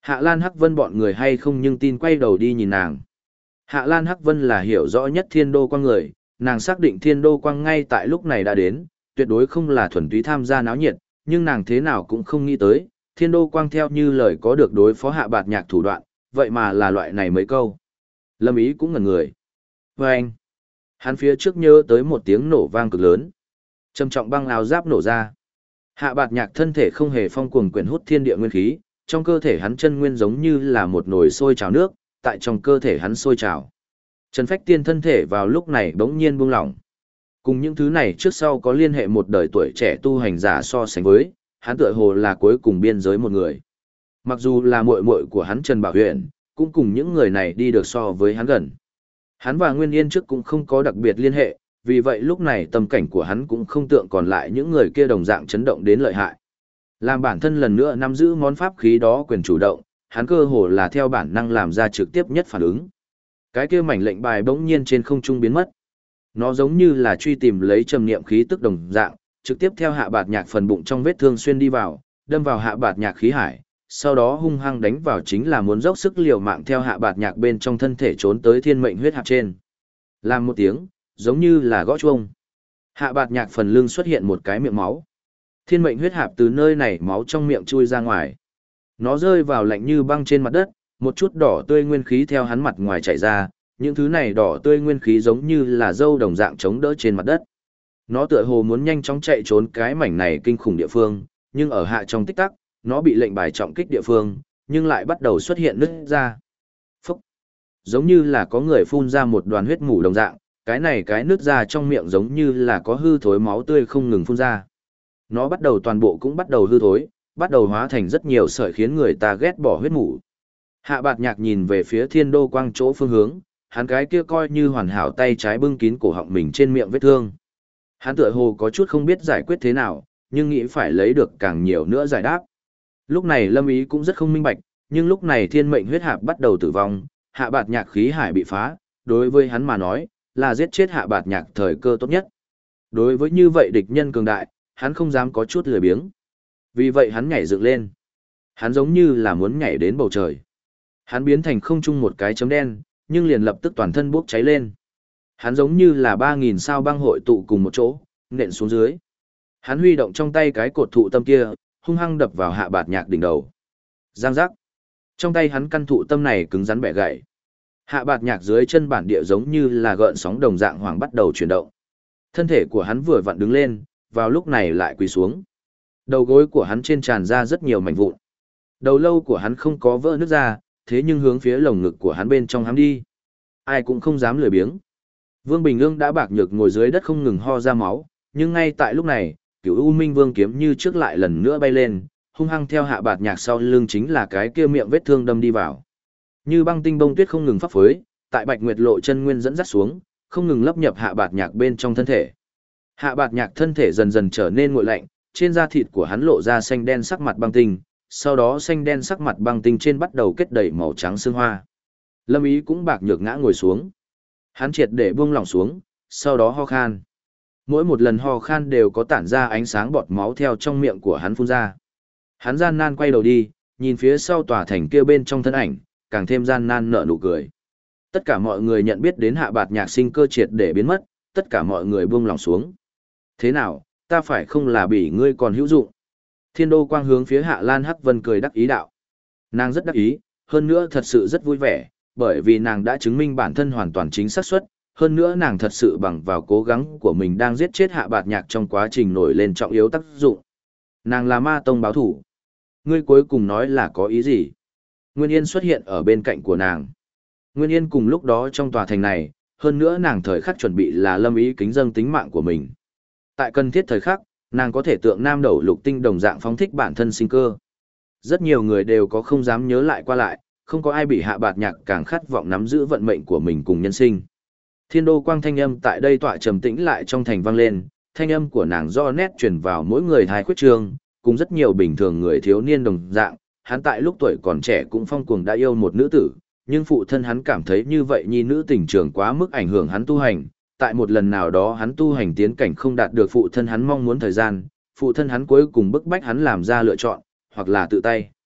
Hạ Lan Hắc Vân bọn người hay không nhưng tin quay đầu đi nhìn nàng. Hạ Lan Hắc Vân là hiểu rõ nhất Thiên Đô Quang người, nàng xác định Thiên Đô Quang ngay tại lúc này đã đến, tuyệt đối không là thuần túy tham gia náo nhiệt, nhưng nàng thế nào cũng không nghĩ tới, Thiên Đô Quang theo như lời có được đối phó Hạ Bạt Nhạc thủ đoạn, vậy mà là loại này mấy câu. Lâm Ý cũng ngẩn người. Và anh, hắn phía trước nhớ tới một tiếng nổ vang cực lớn. Trầm trọng băng áo giáp nổ ra. Hạ Bạt Nhạc thân thể không hề phong cuồng quyển hút thiên địa nguyên khí, trong cơ thể hắn chân nguyên giống như là một nồi sôi trào nước, tại trong cơ thể hắn sôi trào. Trần Phách Tiên thân thể vào lúc này bỗng nhiên buông lỏng. Cùng những thứ này trước sau có liên hệ một đời tuổi trẻ tu hành giả so sánh với, hắn tựa hồ là cuối cùng biên giới một người. Mặc dù là muội muội của hắn Trần Bảo Huyền, cũng cùng những người này đi được so với hắn gần. Hắn và Nguyên Yên trước cũng không có đặc biệt liên hệ, vì vậy lúc này tâm cảnh của hắn cũng không tượng còn lại những người kia đồng dạng chấn động đến lợi hại. Làm bản thân lần nữa nắm giữ món pháp khí đó quyền chủ động, hắn cơ hồ là theo bản năng làm ra trực tiếp nhất phản ứng. Cái kia mảnh lệnh bài bỗng nhiên trên không trung biến mất. Nó giống như là truy tìm lấy trầm niệm khí tức đồng dạng, trực tiếp theo Hạ Bạt Nhạc phần bụng trong vết thương xuyên đi vào, đâm vào Hạ Bạt Nhạc khí hải, sau đó hung hăng đánh vào chính là muốn dốc sức liều mạng theo Hạ Bạt Nhạc bên trong thân thể trốn tới thiên mệnh huyết hạp trên. Làm một tiếng, giống như là gõ chuông. Hạ Bạt Nhạc phần lưng xuất hiện một cái miệng máu. Thiên mệnh huyết hạp từ nơi này máu trong miệng chui ra ngoài. Nó rơi vào lạnh như băng trên mặt đất, một chút đỏ tươi nguyên khí theo hắn mặt ngoài chảy ra, những thứ này đỏ tươi nguyên khí giống như là dâu đồng dạng chống đỡ trên mặt đất. Nó tựa hồ muốn nhanh chóng chạy trốn cái mảnh này kinh khủng địa phương, nhưng ở hạ trong tích tắc, nó bị lệnh bài trọng kích địa phương, nhưng lại bắt đầu xuất hiện nứt ra. Phúc! Giống như là có người phun ra một đoàn huyết mủ đồng dạng, cái này cái nứt ra trong miệng giống như là có hư thối máu tươi không ngừng phun ra. Nó bắt đầu toàn bộ cũng bắt đầu hư thối, bắt đầu hóa thành rất nhiều sợi khiến người ta ghét bỏ huyết mủ. Hạ Bạt Nhạc nhìn về phía Thiên Đô Quang chỗ phương hướng, hắn cái kia coi như hoàn hảo tay trái bưng kín cổ họng mình trên miệng vết thương. Hắn tựa hồ có chút không biết giải quyết thế nào, nhưng nghĩ phải lấy được càng nhiều nữa giải đáp. Lúc này Lâm Ý cũng rất không minh bạch, nhưng lúc này thiên mệnh huyết hạp bắt đầu tử vong, Hạ Bạt Nhạc khí hải bị phá, đối với hắn mà nói, là giết chết Hạ Bạt Nhạc thời cơ tốt nhất. Đối với như vậy địch nhân cường đại, hắn không dám có chút lười biếng. Vì vậy hắn nhảy dựng lên. Hắn giống như là muốn nhảy đến bầu trời. Hắn biến thành không trung một cái chấm đen, nhưng liền lập tức toàn thân bốc cháy lên. Hắn giống như là 3.000 sao băng hội tụ cùng một chỗ, nện xuống dưới. Hắn huy động trong tay cái cột thụ tâm kia, hung hăng đập vào Hạ Bạt Nhạc đỉnh đầu. Giang giác. Trong tay hắn căn thụ tâm này cứng rắn bẻ gãy. Hạ Bạt Nhạc dưới chân bản địa giống như là gợn sóng đồng dạng hoàng bắt đầu chuyển động. Thân thể của hắn vừa vặn đứng lên, vào lúc này lại quỳ xuống. Đầu gối của hắn trên tràn ra rất nhiều mảnh vụn. Đầu lâu của hắn không có vỡ nứt ra, thế nhưng hướng phía lồng ngực của hắn bên trong hắn đi. Ai cũng không dám lười biếng. Vương Bình Ương đã bạc nhược ngồi dưới đất không ngừng ho ra máu, nhưng ngay tại lúc này, Cửu U Minh Vương kiếm như trước lại lần nữa bay lên, hung hăng theo Hạ Bạt Nhạc sau lưng chính là cái kia miệng vết thương đâm đi vào. Như băng tinh bông tuyết không ngừng phấp phới, tại Bạch Nguyệt Lộ chân nguyên dẫn dắt xuống, không ngừng lấp nhập Hạ Bạt Nhạc bên trong thân thể. Hạ Bạt Nhạc thân thể dần dần trở nên nguội lạnh, trên da thịt của hắn lộ ra xanh đen sắc mặt băng tinh, sau đó xanh đen sắc mặt băng tinh trên bắt đầu kết đầy màu trắng sương hoa. Lâm Ý cũng bạc nhược ngã ngồi xuống. Hắn triệt để buông lỏng xuống, sau đó ho khan. Mỗi một lần ho khan đều có tản ra ánh sáng bọt máu theo trong miệng của hắn phun ra. Hắn gian nan quay đầu đi, nhìn phía sau tòa thành kia bên trong thân ảnh, càng thêm gian nan nở nụ cười. Tất cả mọi người nhận biết đến Hạ Bạt Nhạc sinh cơ triệt để biến mất, tất cả mọi người buông lỏng xuống. Thế nào, ta phải không là bỉ ngươi còn hữu dụng? Thiên Đô Quang hướng phía Hạ Lan Hắc Vân cười đắc ý đạo. Nàng rất đắc ý, hơn nữa thật sự rất vui vẻ, bởi vì nàng đã chứng minh bản thân hoàn toàn chính xác suất, hơn nữa nàng thật sự bằng vào cố gắng của mình đang giết chết Hạ Bạt Nhạc trong quá trình nổi lên trọng yếu tác dụng. Nàng là ma tông báo thủ. Ngươi cuối cùng nói là có ý gì? Nguyên Yên xuất hiện ở bên cạnh của nàng. Nguyên Yên cùng lúc đó trong tòa thành này, hơn nữa nàng thời khắc chuẩn bị là Lâm Ý kính dâng tính mạng của mình. Tại cần thiết thời khắc, nàng có thể tượng nam đầu lục tinh đồng dạng phóng thích bản thân sinh cơ. Rất nhiều người đều có không dám nhớ lại qua lại, không có ai bị Hạ Bạt Nhạc càng khát vọng nắm giữ vận mệnh của mình cùng nhân sinh. Thiên Đô Quang thanh âm tại đây tọa trầm tĩnh lại trong thành vang lên, thanh âm của nàng do nét truyền vào mỗi người thái khuyết trường, cùng rất nhiều bình thường người thiếu niên đồng dạng, hắn tại lúc tuổi còn trẻ cũng phong cuồng đã yêu một nữ tử, nhưng phụ thân hắn cảm thấy như vậy nhi nữ tình trường quá mức ảnh hưởng hắn tu hành, tại một lần nào đó hắn tu hành tiến cảnh không đạt được phụ thân hắn mong muốn thời gian, phụ thân hắn cuối cùng bức bách hắn làm ra lựa chọn, hoặc là tự tay.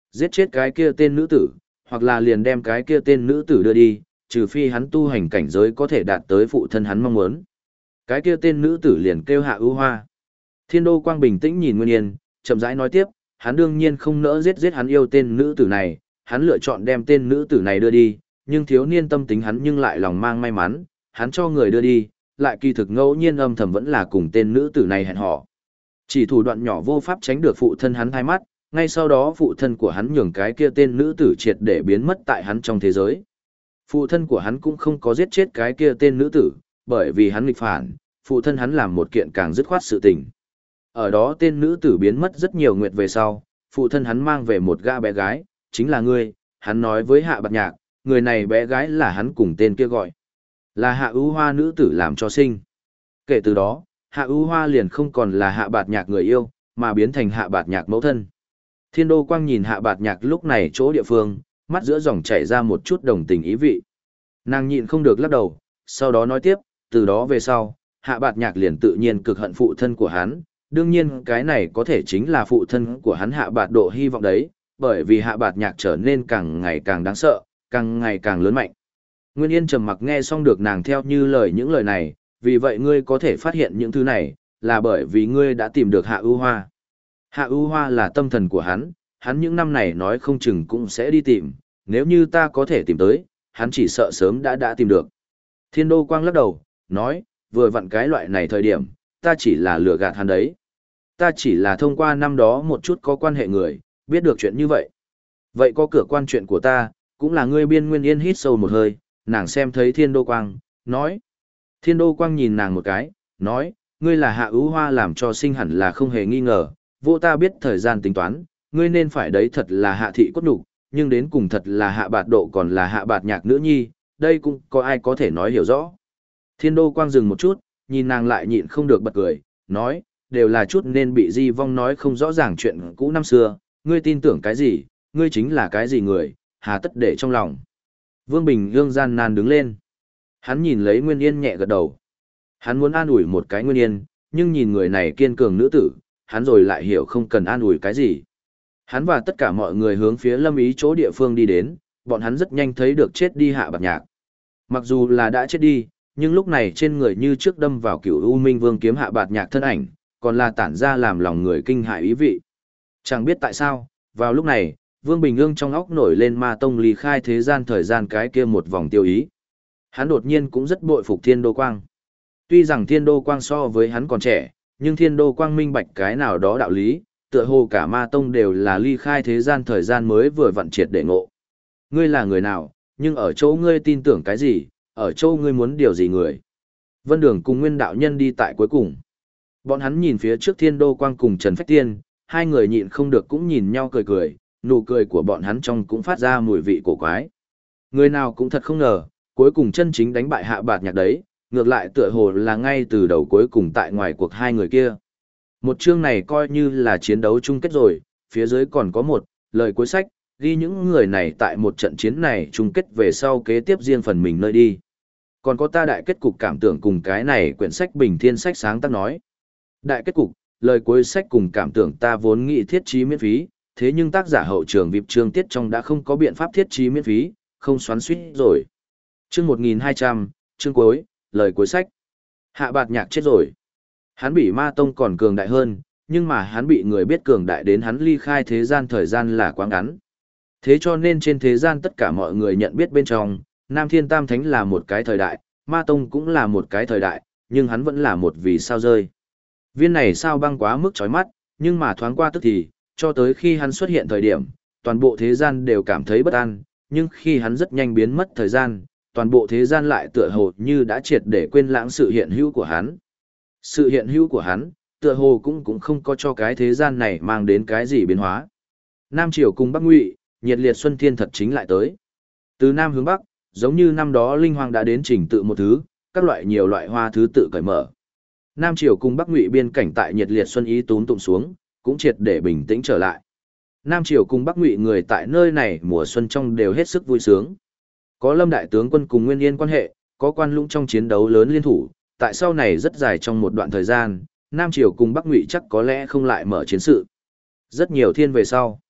Giết chết cái kia tên nữ tử, hoặc là liền đem cái kia tên nữ tử đưa đi, trừ phi hắn tu hành cảnh giới có thể đạt tới phụ thân hắn mong muốn. Cái kia tên nữ tử liền kêu Hạ Ưu Hoa. Thiên Đô Quang bình tĩnh nhìn Nguyên Yên, chậm rãi nói tiếp, hắn đương nhiên không nỡ giết hắn yêu tên nữ tử này, hắn lựa chọn đem tên nữ tử này đưa đi, nhưng thiếu niên tâm tính hắn nhưng lại lòng mang may mắn, hắn cho người đưa đi, lại kỳ thực ngẫu nhiên âm thầm vẫn là cùng tên nữ tử này hẹn hò. Chỉ thủ đoạn nhỏ vô pháp tránh được phụ thân hắn thay mắt, ngay sau đó phụ thân của hắn nhường cái kia tên nữ tử triệt để biến mất tại hắn trong thế giới. Phụ thân của hắn cũng không có giết chết cái kia tên nữ tử, bởi vì hắn nghịch phản, phụ thân hắn làm một kiện càng dứt khoát sự tình. Ở đó tên nữ tử biến mất rất nhiều nguyệt về sau, phụ thân hắn mang về một gã bé gái, chính là ngươi, hắn nói với Hạ Bạt Nhạc, người này bé gái là hắn cùng tên kia gọi. Là Hạ Ưu Hoa nữ tử làm cho sinh. Kể từ đó, Hạ Ưu Hoa liền không còn là Hạ Bạt Nhạc người yêu, mà biến thành Hạ Bạt Nhạc mẫu thân. Thiên Đô Quang nhìn Hạ Bạt Nhạc lúc này chỗ địa phương, mắt giữa dòng chảy ra một chút đồng tình ý vị. Nàng nhịn không được lắc đầu, sau đó nói tiếp, từ đó về sau, Hạ Bạt Nhạc liền tự nhiên cực hận phụ thân của hắn, đương nhiên cái này có thể chính là phụ thân của hắn Hạ Bạt Độ hy vọng đấy, bởi vì Hạ Bạt Nhạc trở nên càng ngày càng đáng sợ, càng ngày càng lớn mạnh. Nguyên Yên trầm mặc nghe xong được nàng theo như lời những lời này, vì vậy ngươi có thể phát hiện những thứ này, là bởi vì ngươi đã tìm được Hạ Ưu Hoa. Hạ Ưu Hoa là tâm thần của hắn những năm này nói không chừng cũng sẽ đi tìm, nếu như ta có thể tìm tới, hắn chỉ sợ sớm đã tìm được. Thiên Đô Quang lắc đầu, nói, vừa vặn cái loại này thời điểm, ta chỉ là lừa gạt hắn đấy. Ta chỉ là thông qua năm đó một chút có quan hệ người, biết được chuyện như vậy. Vậy có cửa quan chuyện của ta, cũng là ngươi biên. Nguyên Yên hít sâu một hơi, nàng xem thấy Thiên Đô Quang, nói. Thiên Đô Quang nhìn nàng một cái, nói, ngươi là Hạ Ưu Hoa làm cho sinh hẳn là không hề nghi ngờ, vô ta biết thời gian tính toán, ngươi nên phải đấy thật là Hạ thị cốt đủ, nhưng đến cùng thật là Hạ Bạt Độ còn là Hạ Bạt Nhạc nữ nhi, đây cũng có ai có thể nói hiểu rõ. Thiên Đô Quang dừng một chút, nhìn nàng lại nhịn không được bật cười, nói, đều là chút nên bị Di Vong nói không rõ ràng chuyện cũ năm xưa, ngươi tin tưởng cái gì, ngươi chính là cái gì người, hà tất để trong lòng. Vương Bình Ương gian nan đứng lên. Hắn nhìn lấy Nguyên Yên nhẹ gật đầu. Hắn muốn an ủi một cái Nguyên Yên, nhưng nhìn người này kiên cường nữ tử, hắn rồi lại hiểu không cần an ủi cái gì. Hắn và tất cả mọi người hướng phía Lâm Ý chỗ địa phương đi đến, bọn hắn rất nhanh thấy được chết đi Hạ Bạt Nhạc. Mặc dù là đã chết đi, nhưng lúc này trên người như trước đâm vào Cửu U Minh Vương kiếm Hạ Bạt Nhạc thân ảnh, còn là tản ra làm lòng người kinh hại ý vị. Chẳng biết tại sao, vào lúc này, Vương Bình Ương trong óc nổi lên Ma Tông ly khai thế gian thời gian cái kia một vòng tiêu ý. Hắn đột nhiên cũng rất bội phục Thiên Đô Quang. Tuy rằng Thiên Đô Quang so với hắn còn trẻ, nhưng Thiên Đô Quang minh bạch cái nào đó đạo lý, tựa hồ cả Ma Tông đều là ly khai thế gian thời gian mới vừa vặn triệt để ngộ. Ngươi là người nào, nhưng ở chỗ ngươi tin tưởng cái gì, ở chỗ ngươi muốn điều gì người. Vân Đường cùng Nguyên đạo nhân đi tại cuối cùng. Bọn hắn nhìn phía trước Thiên Đô Quang cùng Trần Phách Tiên, hai người nhịn không được cũng nhìn nhau cười cười, nụ cười của bọn hắn trong cũng phát ra mùi vị cổ quái. Người nào cũng thật không ngờ, cuối cùng chân chính đánh bại Hạ Bạt Nhạc đấy, ngược lại tựa hồ là ngay từ đầu cuối cùng tại ngoài cuộc hai người kia. Một chương này coi như là chiến đấu chung kết rồi, phía dưới còn có một lời cuối sách, ghi những người này tại một trận chiến này chung kết về sau kế tiếp riêng phần mình nơi đi. Còn có ta đại kết cục cảm tưởng cùng cái này quyển sách Bình Thiên sách sáng tác nói. Đại kết cục, lời cuối sách cùng cảm tưởng ta vốn nghĩ thiết trí miễn phí, thế nhưng tác giả hậu trường vịp chương tiết trong đã không có biện pháp thiết trí miễn phí, không xoắn suýt rồi. Chương 1200, chương cuối, lời cuối sách. Hạ Bạt Nhạc chết rồi. Hắn bị Ma Tông còn cường đại hơn, nhưng mà hắn bị người biết cường đại đến hắn ly khai thế gian thời gian là quá ngắn. Thế cho nên trên thế gian tất cả mọi người nhận biết bên trong, Nam Thiên Tam Thánh là một cái thời đại, Ma Tông cũng là một cái thời đại, nhưng hắn vẫn là một vì sao rơi. Viên này sao băng quá mức chói mắt, nhưng mà thoáng qua tức thì, cho tới khi hắn xuất hiện thời điểm, toàn bộ thế gian đều cảm thấy bất an, nhưng khi hắn rất nhanh biến mất thời gian, toàn bộ thế gian lại tựa hồ như đã triệt để quên lãng sự hiện hữu của hắn. Sự hiện hữu của hắn, tựa hồ cũng không có cho cái thế gian này mang đến cái gì biến hóa. Nam Triều cùng Bắc Ngụy, nhiệt liệt xuân thiên thật chính lại tới. Từ Nam hướng Bắc, giống như năm đó Linh Hoàng đã đến trình tự một thứ, các loại nhiều loại hoa thứ tự cởi mở. Nam Triều cùng Bắc Ngụy biên cảnh tại nhiệt liệt xuân ý túm tụng xuống, cũng triệt để bình tĩnh trở lại. Nam Triều cùng Bắc Ngụy người tại nơi này mùa xuân trong đều hết sức vui sướng. Có Lâm đại tướng quân cùng Nguyên Yên quan hệ, có Quan Lũng trong chiến đấu lớn liên thủ, tại sau này rất dài trong một đoạn thời gian, Nam Triều cùng Bắc Ngụy chắc có lẽ không lại mở chiến sự. Rất nhiều thiên về sau.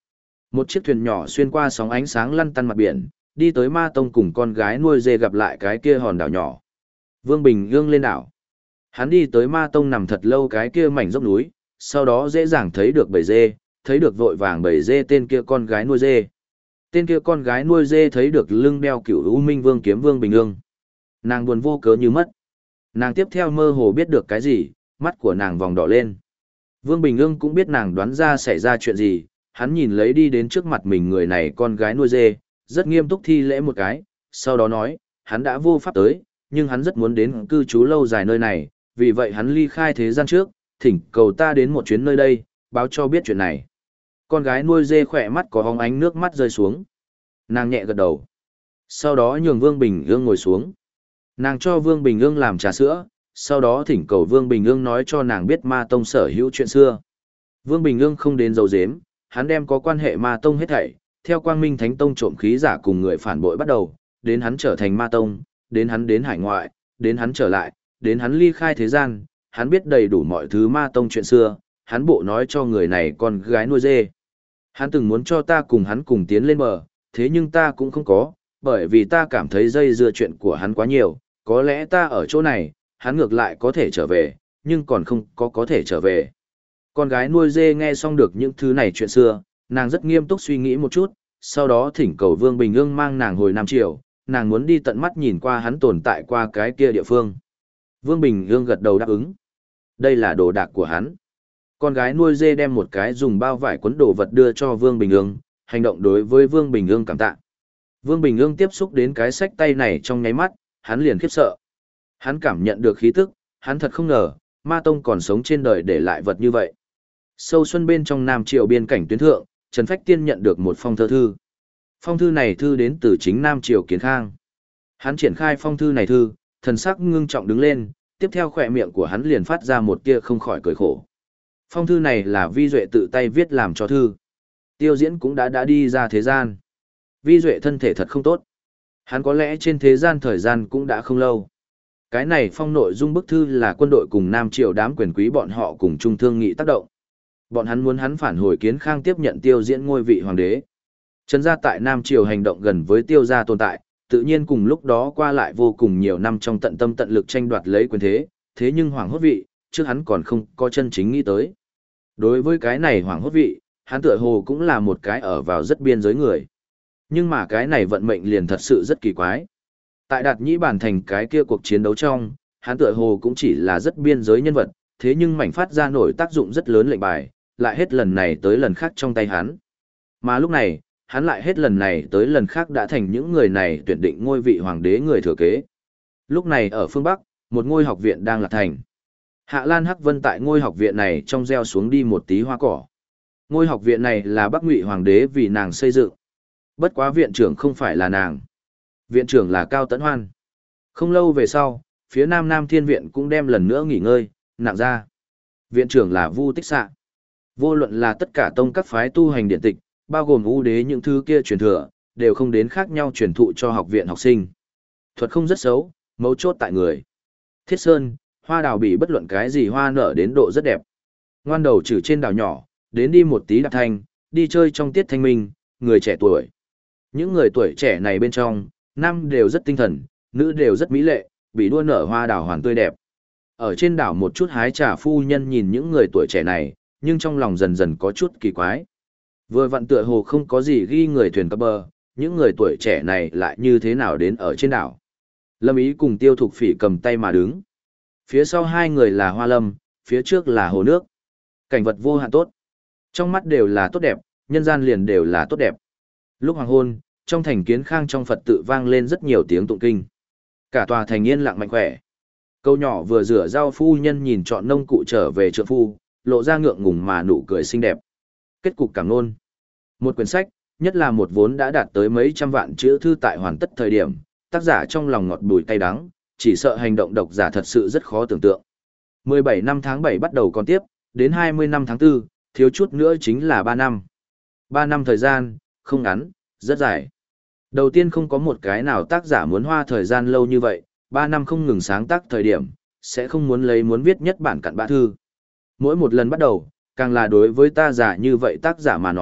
Một chiếc thuyền nhỏ xuyên qua sóng ánh sáng lăn tăn mặt biển, đi tới Ma Tông cùng con gái nuôi dê gặp lại cái kia hòn đảo nhỏ. Vương Bình Ương lên đảo. Hắn đi tới Ma Tông nằm thật lâu cái kia mảnh dốc núi, sau đó dễ dàng thấy được bầy dê, thấy được vội vàng bầy dê tên kia con gái nuôi dê. Tên kia con gái nuôi dê thấy được lưng đeo cửu U Minh Vương kiếm Vương Bình Ương. Nàng buồn vô cớ như mất. Nàng tiếp theo mơ hồ biết được cái gì, mắt của nàng vòng đỏ lên. Vương Bình Ương cũng biết nàng đoán ra xảy ra chuyện gì, hắn nhìn lấy đi đến trước mặt mình người này con gái nuôi dê, rất nghiêm túc thi lễ một cái, sau đó nói, hắn đã vô pháp tới, nhưng hắn rất muốn đến cư trú lâu dài nơi này, vì vậy hắn ly khai thế gian trước, thỉnh cầu ta đến một chuyến nơi đây, báo cho biết chuyện này. Con gái nuôi dê khỏe mắt có hóng ánh nước mắt rơi xuống. Nàng nhẹ gật đầu. Sau đó nhường Vương Bình Ương ngồi xuống. Nàng cho Vương Bình Ương làm trà sữa, sau đó thỉnh cầu Vương Bình Ương nói cho nàng biết Ma Tông sở hữu chuyện xưa. Vương Bình Ương không đến giấu giếm, hắn đem có quan hệ Ma Tông hết thảy, theo Quang Minh Thánh Tông trộm khí giả cùng người phản bội bắt đầu, đến hắn trở thành Ma Tông, đến hắn đến hải ngoại, đến hắn trở lại, đến hắn ly khai thế gian, hắn biết đầy đủ mọi thứ Ma Tông chuyện xưa, hắn bộ nói cho người này con gái nuôi dê. Hắn từng muốn cho ta cùng hắn cùng tiến lên bờ, thế nhưng ta cũng không có, bởi vì ta cảm thấy dây dưa chuyện của hắn quá nhiều, có lẽ ta ở chỗ này, hắn ngược lại có thể trở về, nhưng còn không có thể trở về. Con gái nuôi dê nghe xong được những thứ này chuyện xưa, nàng rất nghiêm túc suy nghĩ một chút, sau đó thỉnh cầu Vương Bình Ương mang nàng hồi Nam Triều, nàng muốn đi tận mắt nhìn qua hắn tồn tại qua cái kia địa phương. Vương Bình Ương gật đầu đáp ứng. Đây là đồ đạc của hắn. Con gái nuôi dê đem một cái dùng bao vải quấn đồ vật đưa cho Vương Bình Ương, hành động đối với Vương Bình Ương cảm tạ. Vương Bình Ương tiếp xúc đến cái xách tay này trong nháy mắt, hắn liền khiếp sợ. Hắn cảm nhận được khí tức, hắn thật không ngờ, Ma Tông còn sống trên đời để lại vật như vậy. Sâu xuân bên trong Nam Triều biên cảnh tuyến thượng, Trần Phách Tiên nhận được một phong thư. Phong thư này thư đến từ chính Nam Triều Kiến Khang. Hắn triển khai phong thư này thư, thần sắc ngưng trọng đứng lên, tiếp theo khỏe miệng của hắn liền phát ra một tia không khỏi cười khổ. Phong thư này là Vi Duệ tự tay viết làm cho thư. Tiêu Diễn cũng đã đi ra thế gian. Vi Duệ thân thể thật không tốt. Hắn có lẽ trên thế gian thời gian cũng đã không lâu. Cái này phong nội dung bức thư là quân đội cùng Nam Triều đám quyền quý bọn họ cùng chung thương nghị tác động. Bọn hắn muốn hắn phản hồi Kiến Khang tiếp nhận Tiêu Diễn ngôi vị hoàng đế. Trần gia tại Nam Triều hành động gần với Tiêu gia tồn tại, tự nhiên cùng lúc đó qua lại vô cùng nhiều năm trong tận tâm tận lực tranh đoạt lấy quyền thế, thế nhưng hoàng hốt vị, trước hắn còn không có chân chính nghĩ tới. Đối với cái này hoàng hốt vị, hắn tựa hồ cũng là một cái ở vào rất biên giới người. Nhưng mà cái này vận mệnh liền thật sự rất kỳ quái. Tại Đạt Nhĩ Bản thành cái kia cuộc chiến đấu trong, hắn tựa hồ cũng chỉ là rất biên giới nhân vật, thế nhưng mảnh phát ra nổi tác dụng rất lớn lệnh bài, lại hết lần này tới lần khác trong tay hắn. Mà lúc này, hắn lại hết lần này tới lần khác đã thành những người này tuyển định ngôi vị hoàng đế người thừa kế. Lúc này ở phương Bắc, một ngôi học viện đang lạc thành. Hạ Lan Hắc Vân tại ngôi học viện này trong gieo xuống đi một tí hoa cỏ. Ngôi học viện này là Bắc Ngụy hoàng đế vì nàng xây dựng. Bất quá viện trưởng không phải là nàng. Viện trưởng là Cao Tấn Hoan. Không lâu về sau, phía Nam Nam Thiên Viện cũng đem lần nữa nghỉ ngơi, nặng ra. Viện trưởng là Vu Tích Xạ. Vô luận là tất cả tông các phái tu hành điện tịch, bao gồm ưu đế những thứ kia truyền thừa, đều không đến khác nhau truyền thụ cho học viện học sinh. Thuật không rất xấu, mấu chốt tại người. Thiết Sơn, hoa đào bị bất luận cái gì hoa nở đến độ rất đẹp. Ngoan đầu trừ trên đảo nhỏ, đến đi một tí đạp thanh, đi chơi trong tiết thanh minh, người trẻ tuổi. Những người tuổi trẻ này bên trong, nam đều rất tinh thần, nữ đều rất mỹ lệ, bị đua nở hoa đào hoàn tươi đẹp. Ở trên đảo một chút hái trà phu nhân nhìn những người tuổi trẻ này, nhưng trong lòng dần dần có chút kỳ quái. Vừa vặn tựa hồ không có gì ghi người thuyền cập bờ, những người tuổi trẻ này lại như thế nào đến ở trên đảo. Lâm Ý cùng Tiêu Thục Phỉ cầm tay mà đứng. Phía sau hai người là hoa lâm, phía trước là hồ nước. Cảnh vật vô hạn tốt. Trong mắt đều là tốt đẹp, nhân gian liền đều là tốt đẹp. Lúc hoàng hôn, trong thành Kiến Khang trong Phật tự vang lên rất nhiều tiếng tụng kinh. Cả tòa thành yên lặng mạnh khỏe. Câu nhỏ vừa rửa rau phu nhân nhìn chọn nông cụ trở về trượng phu, lộ ra ngượng ngùng mà nụ cười xinh đẹp. Kết cục cảm nôn. Một quyển sách, nhất là một vốn đã đạt tới mấy trăm vạn chữ thư tại hoàn tất thời điểm, tác giả trong lòng ngọt bùi cay đắng, chỉ sợ hành động độc giả thật sự rất khó tưởng tượng. 17 năm tháng 7 bắt đầu còn tiếp, đến 20 năm tháng 4, thiếu chút nữa chính là 3 năm. 3 năm thời gian, không ngắn, rất dài. Đầu tiên không có một cái nào tác giả muốn hoa thời gian lâu như vậy, 3 năm không ngừng sáng tác thời điểm, sẽ không muốn viết nhất bản cặn bã thư. Mỗi một lần bắt đầu, càng là đối với ta giả như vậy tác giả mà nói,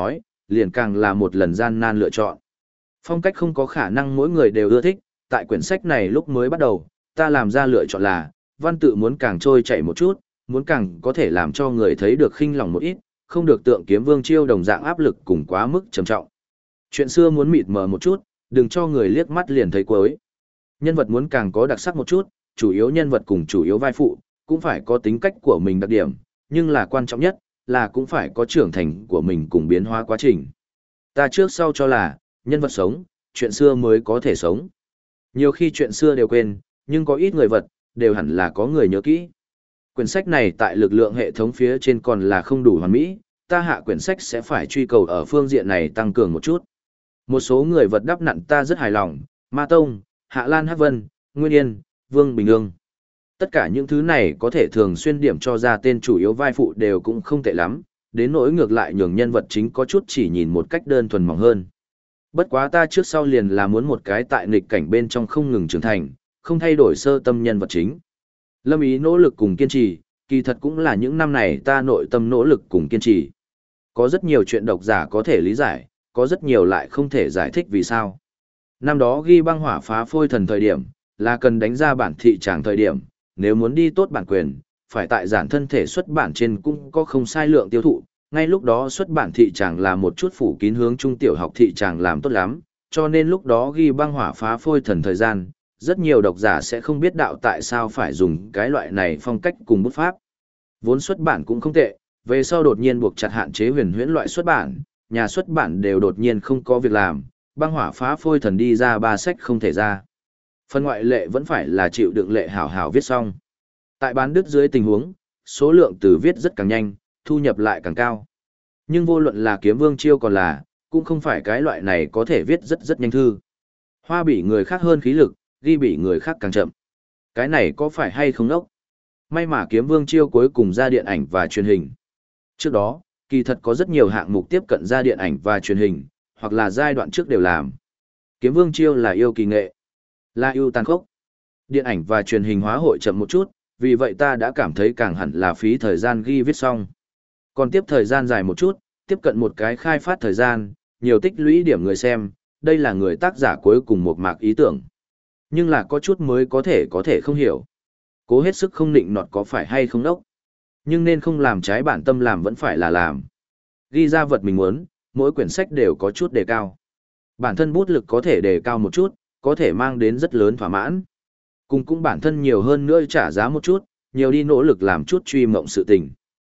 liền càng là một lần gian nan lựa chọn. Phong cách không có khả năng mỗi người đều ưa thích, tại quyển sách này lúc mới bắt đầu, ta làm ra lựa chọn là, văn tự muốn càng trôi chảy một chút, muốn càng có thể làm cho người thấy được khinh lòng một ít, không được tượng Kiếm Vương Chiêu đồng dạng áp lực cùng quá mức trầm trọng. Chuyện xưa muốn mịt mờ một chút, đừng cho người liếc mắt liền thấy cuối. Nhân vật muốn càng có đặc sắc một chút, chủ yếu nhân vật cùng chủ yếu vai phụ, cũng phải có tính cách của mình đặc điểm, nhưng là quan trọng nhất, là cũng phải có trưởng thành của mình cùng biến hóa quá trình. Ta trước sau cho là, nhân vật sống, chuyện xưa mới có thể sống. Nhiều khi chuyện xưa đều quên, nhưng có ít người vật, đều hẳn là có người nhớ kỹ. Quyển sách này tại lực lượng hệ thống phía trên còn là không đủ hoàn mỹ, ta hạ quyển sách sẽ phải truy cầu ở phương diện này tăng cường một chút. Một số người vật đắp nặn ta rất hài lòng, Ma Tông, Hạ Lan Hắc Vân, Nguyên Yên, Vương Bình Ương. Tất cả những thứ này có thể thường xuyên điểm cho ra tên chủ yếu vai phụ đều cũng không tệ lắm, đến nỗi ngược lại nhường nhân vật chính có chút chỉ nhìn một cách đơn thuần mỏng hơn. Bất quá ta trước sau liền là muốn một cái tại nghịch cảnh bên trong không ngừng trưởng thành, không thay đổi sơ tâm nhân vật chính. Lâm Ý nỗ lực cùng kiên trì, kỳ thật cũng là những năm này ta nội tâm nỗ lực cùng kiên trì. Có rất nhiều chuyện độc giả có thể lý giải, có rất nhiều lại không thể giải thích vì sao. Năm đó ghi băng hỏa phá phôi thần thời điểm, là cần đánh ra bản thị trường thời điểm, nếu muốn đi tốt bản quyền, phải tại giản thân thể xuất bản trên cũng có không sai lượng tiêu thụ, ngay lúc đó xuất bản thị trường là một chút phủ kín hướng trung tiểu học thị trường làm tốt lắm, cho nên lúc đó ghi băng hỏa phá phôi thần thời gian, rất nhiều độc giả sẽ không biết đạo tại sao phải dùng cái loại này phong cách cùng bút pháp. Vốn xuất bản cũng không tệ, về sau đột nhiên buộc chặt hạn chế huyền huyễn loại xuất bản, nhà xuất bản đều đột nhiên không có việc làm, băng hỏa phá phôi thần đi ra 3 sách không thể ra. Phần ngoại lệ vẫn phải là chịu đựng lệ hảo hảo viết xong. Tại bán đứt dưới tình huống, số lượng từ viết rất càng nhanh, thu nhập lại càng cao. Nhưng vô luận là Kiếm Vương Chiêu còn là, cũng không phải cái loại này có thể viết rất nhanh thư. Hoa bị người khác hơn khí lực, ghi bị người khác càng chậm. Cái này có phải hay không ốc? May mà Kiếm Vương Chiêu cuối cùng ra điện ảnh và truyền hình. Trước đó, kỳ thật có rất nhiều hạng mục tiếp cận ra điện ảnh và truyền hình, hoặc là giai đoạn trước đều làm. Kiếm Vương Chiêu là yêu kỳ nghệ, là yêu tàn khốc. Điện ảnh và truyền hình hóa hội chậm một chút, vì vậy ta đã cảm thấy càng hẳn là phí thời gian ghi viết xong. Còn tiếp thời gian dài một chút, tiếp cận một cái khai phát thời gian, nhiều tích lũy điểm người xem, đây là người tác giả cuối cùng một mạc ý tưởng. Nhưng là có chút mới có thể không hiểu. Cố hết sức không định nọt có phải hay không đốc. Nhưng nên không làm trái bản tâm làm vẫn phải là làm. Ghi ra vật mình muốn, mỗi quyển sách đều có chút đề cao. Bản thân bút lực có thể đề cao một chút, có thể mang đến rất lớn thỏa mãn. Cùng cũng bản thân nhiều hơn nữa trả giá một chút, nhiều đi nỗ lực làm chút truy mộng sự tình.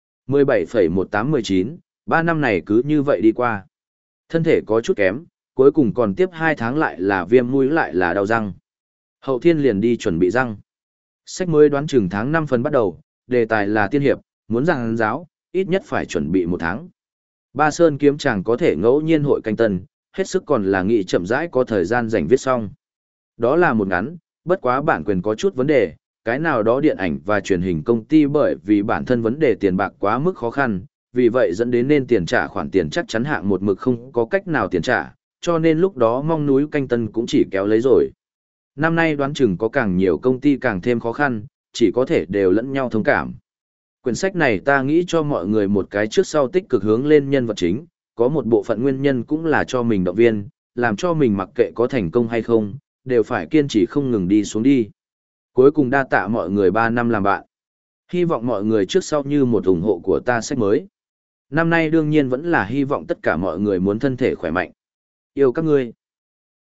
17,1819, 3 năm này cứ như vậy đi qua. Thân thể có chút kém, cuối cùng còn tiếp 2 tháng lại là viêm mũi lại là đau răng. Hậu thiên liền đi chuẩn bị răng. Sách mới đoán chừng tháng 5 phần bắt đầu, đề tài là tiên hiệp, muốn giảng giáo, ít nhất phải chuẩn bị 1 tháng. Ba Sơn kiếm chàng có thể ngẫu nhiên hội canh tân, hết sức còn là nghị chậm rãi có thời gian dành viết xong. Đó là một ngắn, bất quá bản quyền có chút vấn đề, cái nào đó điện ảnh và truyền hình công ty bởi vì bản thân vấn đề tiền bạc quá mức khó khăn, vì vậy dẫn đến nên tiền trả khoản tiền chắc chắn hạng một mực không có cách nào tiền trả, cho nên lúc đó mong núi canh tân cũng chỉ kéo lấy rồi. Năm nay đoán chừng có càng nhiều công ty càng thêm khó khăn, chỉ có thể đều lẫn nhau thông cảm. Quyển sách này ta nghĩ cho mọi người một cái trước sau tích cực hướng lên nhân vật chính, có một bộ phận nguyên nhân cũng là cho mình động viên, làm cho mình mặc kệ có thành công hay không, đều phải kiên trì không ngừng đi xuống đi. Cuối cùng đa tạ mọi người 3 năm làm bạn. Hy vọng mọi người trước sau như một ủng hộ của ta sách mới. Năm nay đương nhiên vẫn là hy vọng tất cả mọi người muốn thân thể khỏe mạnh. Yêu các ngươi.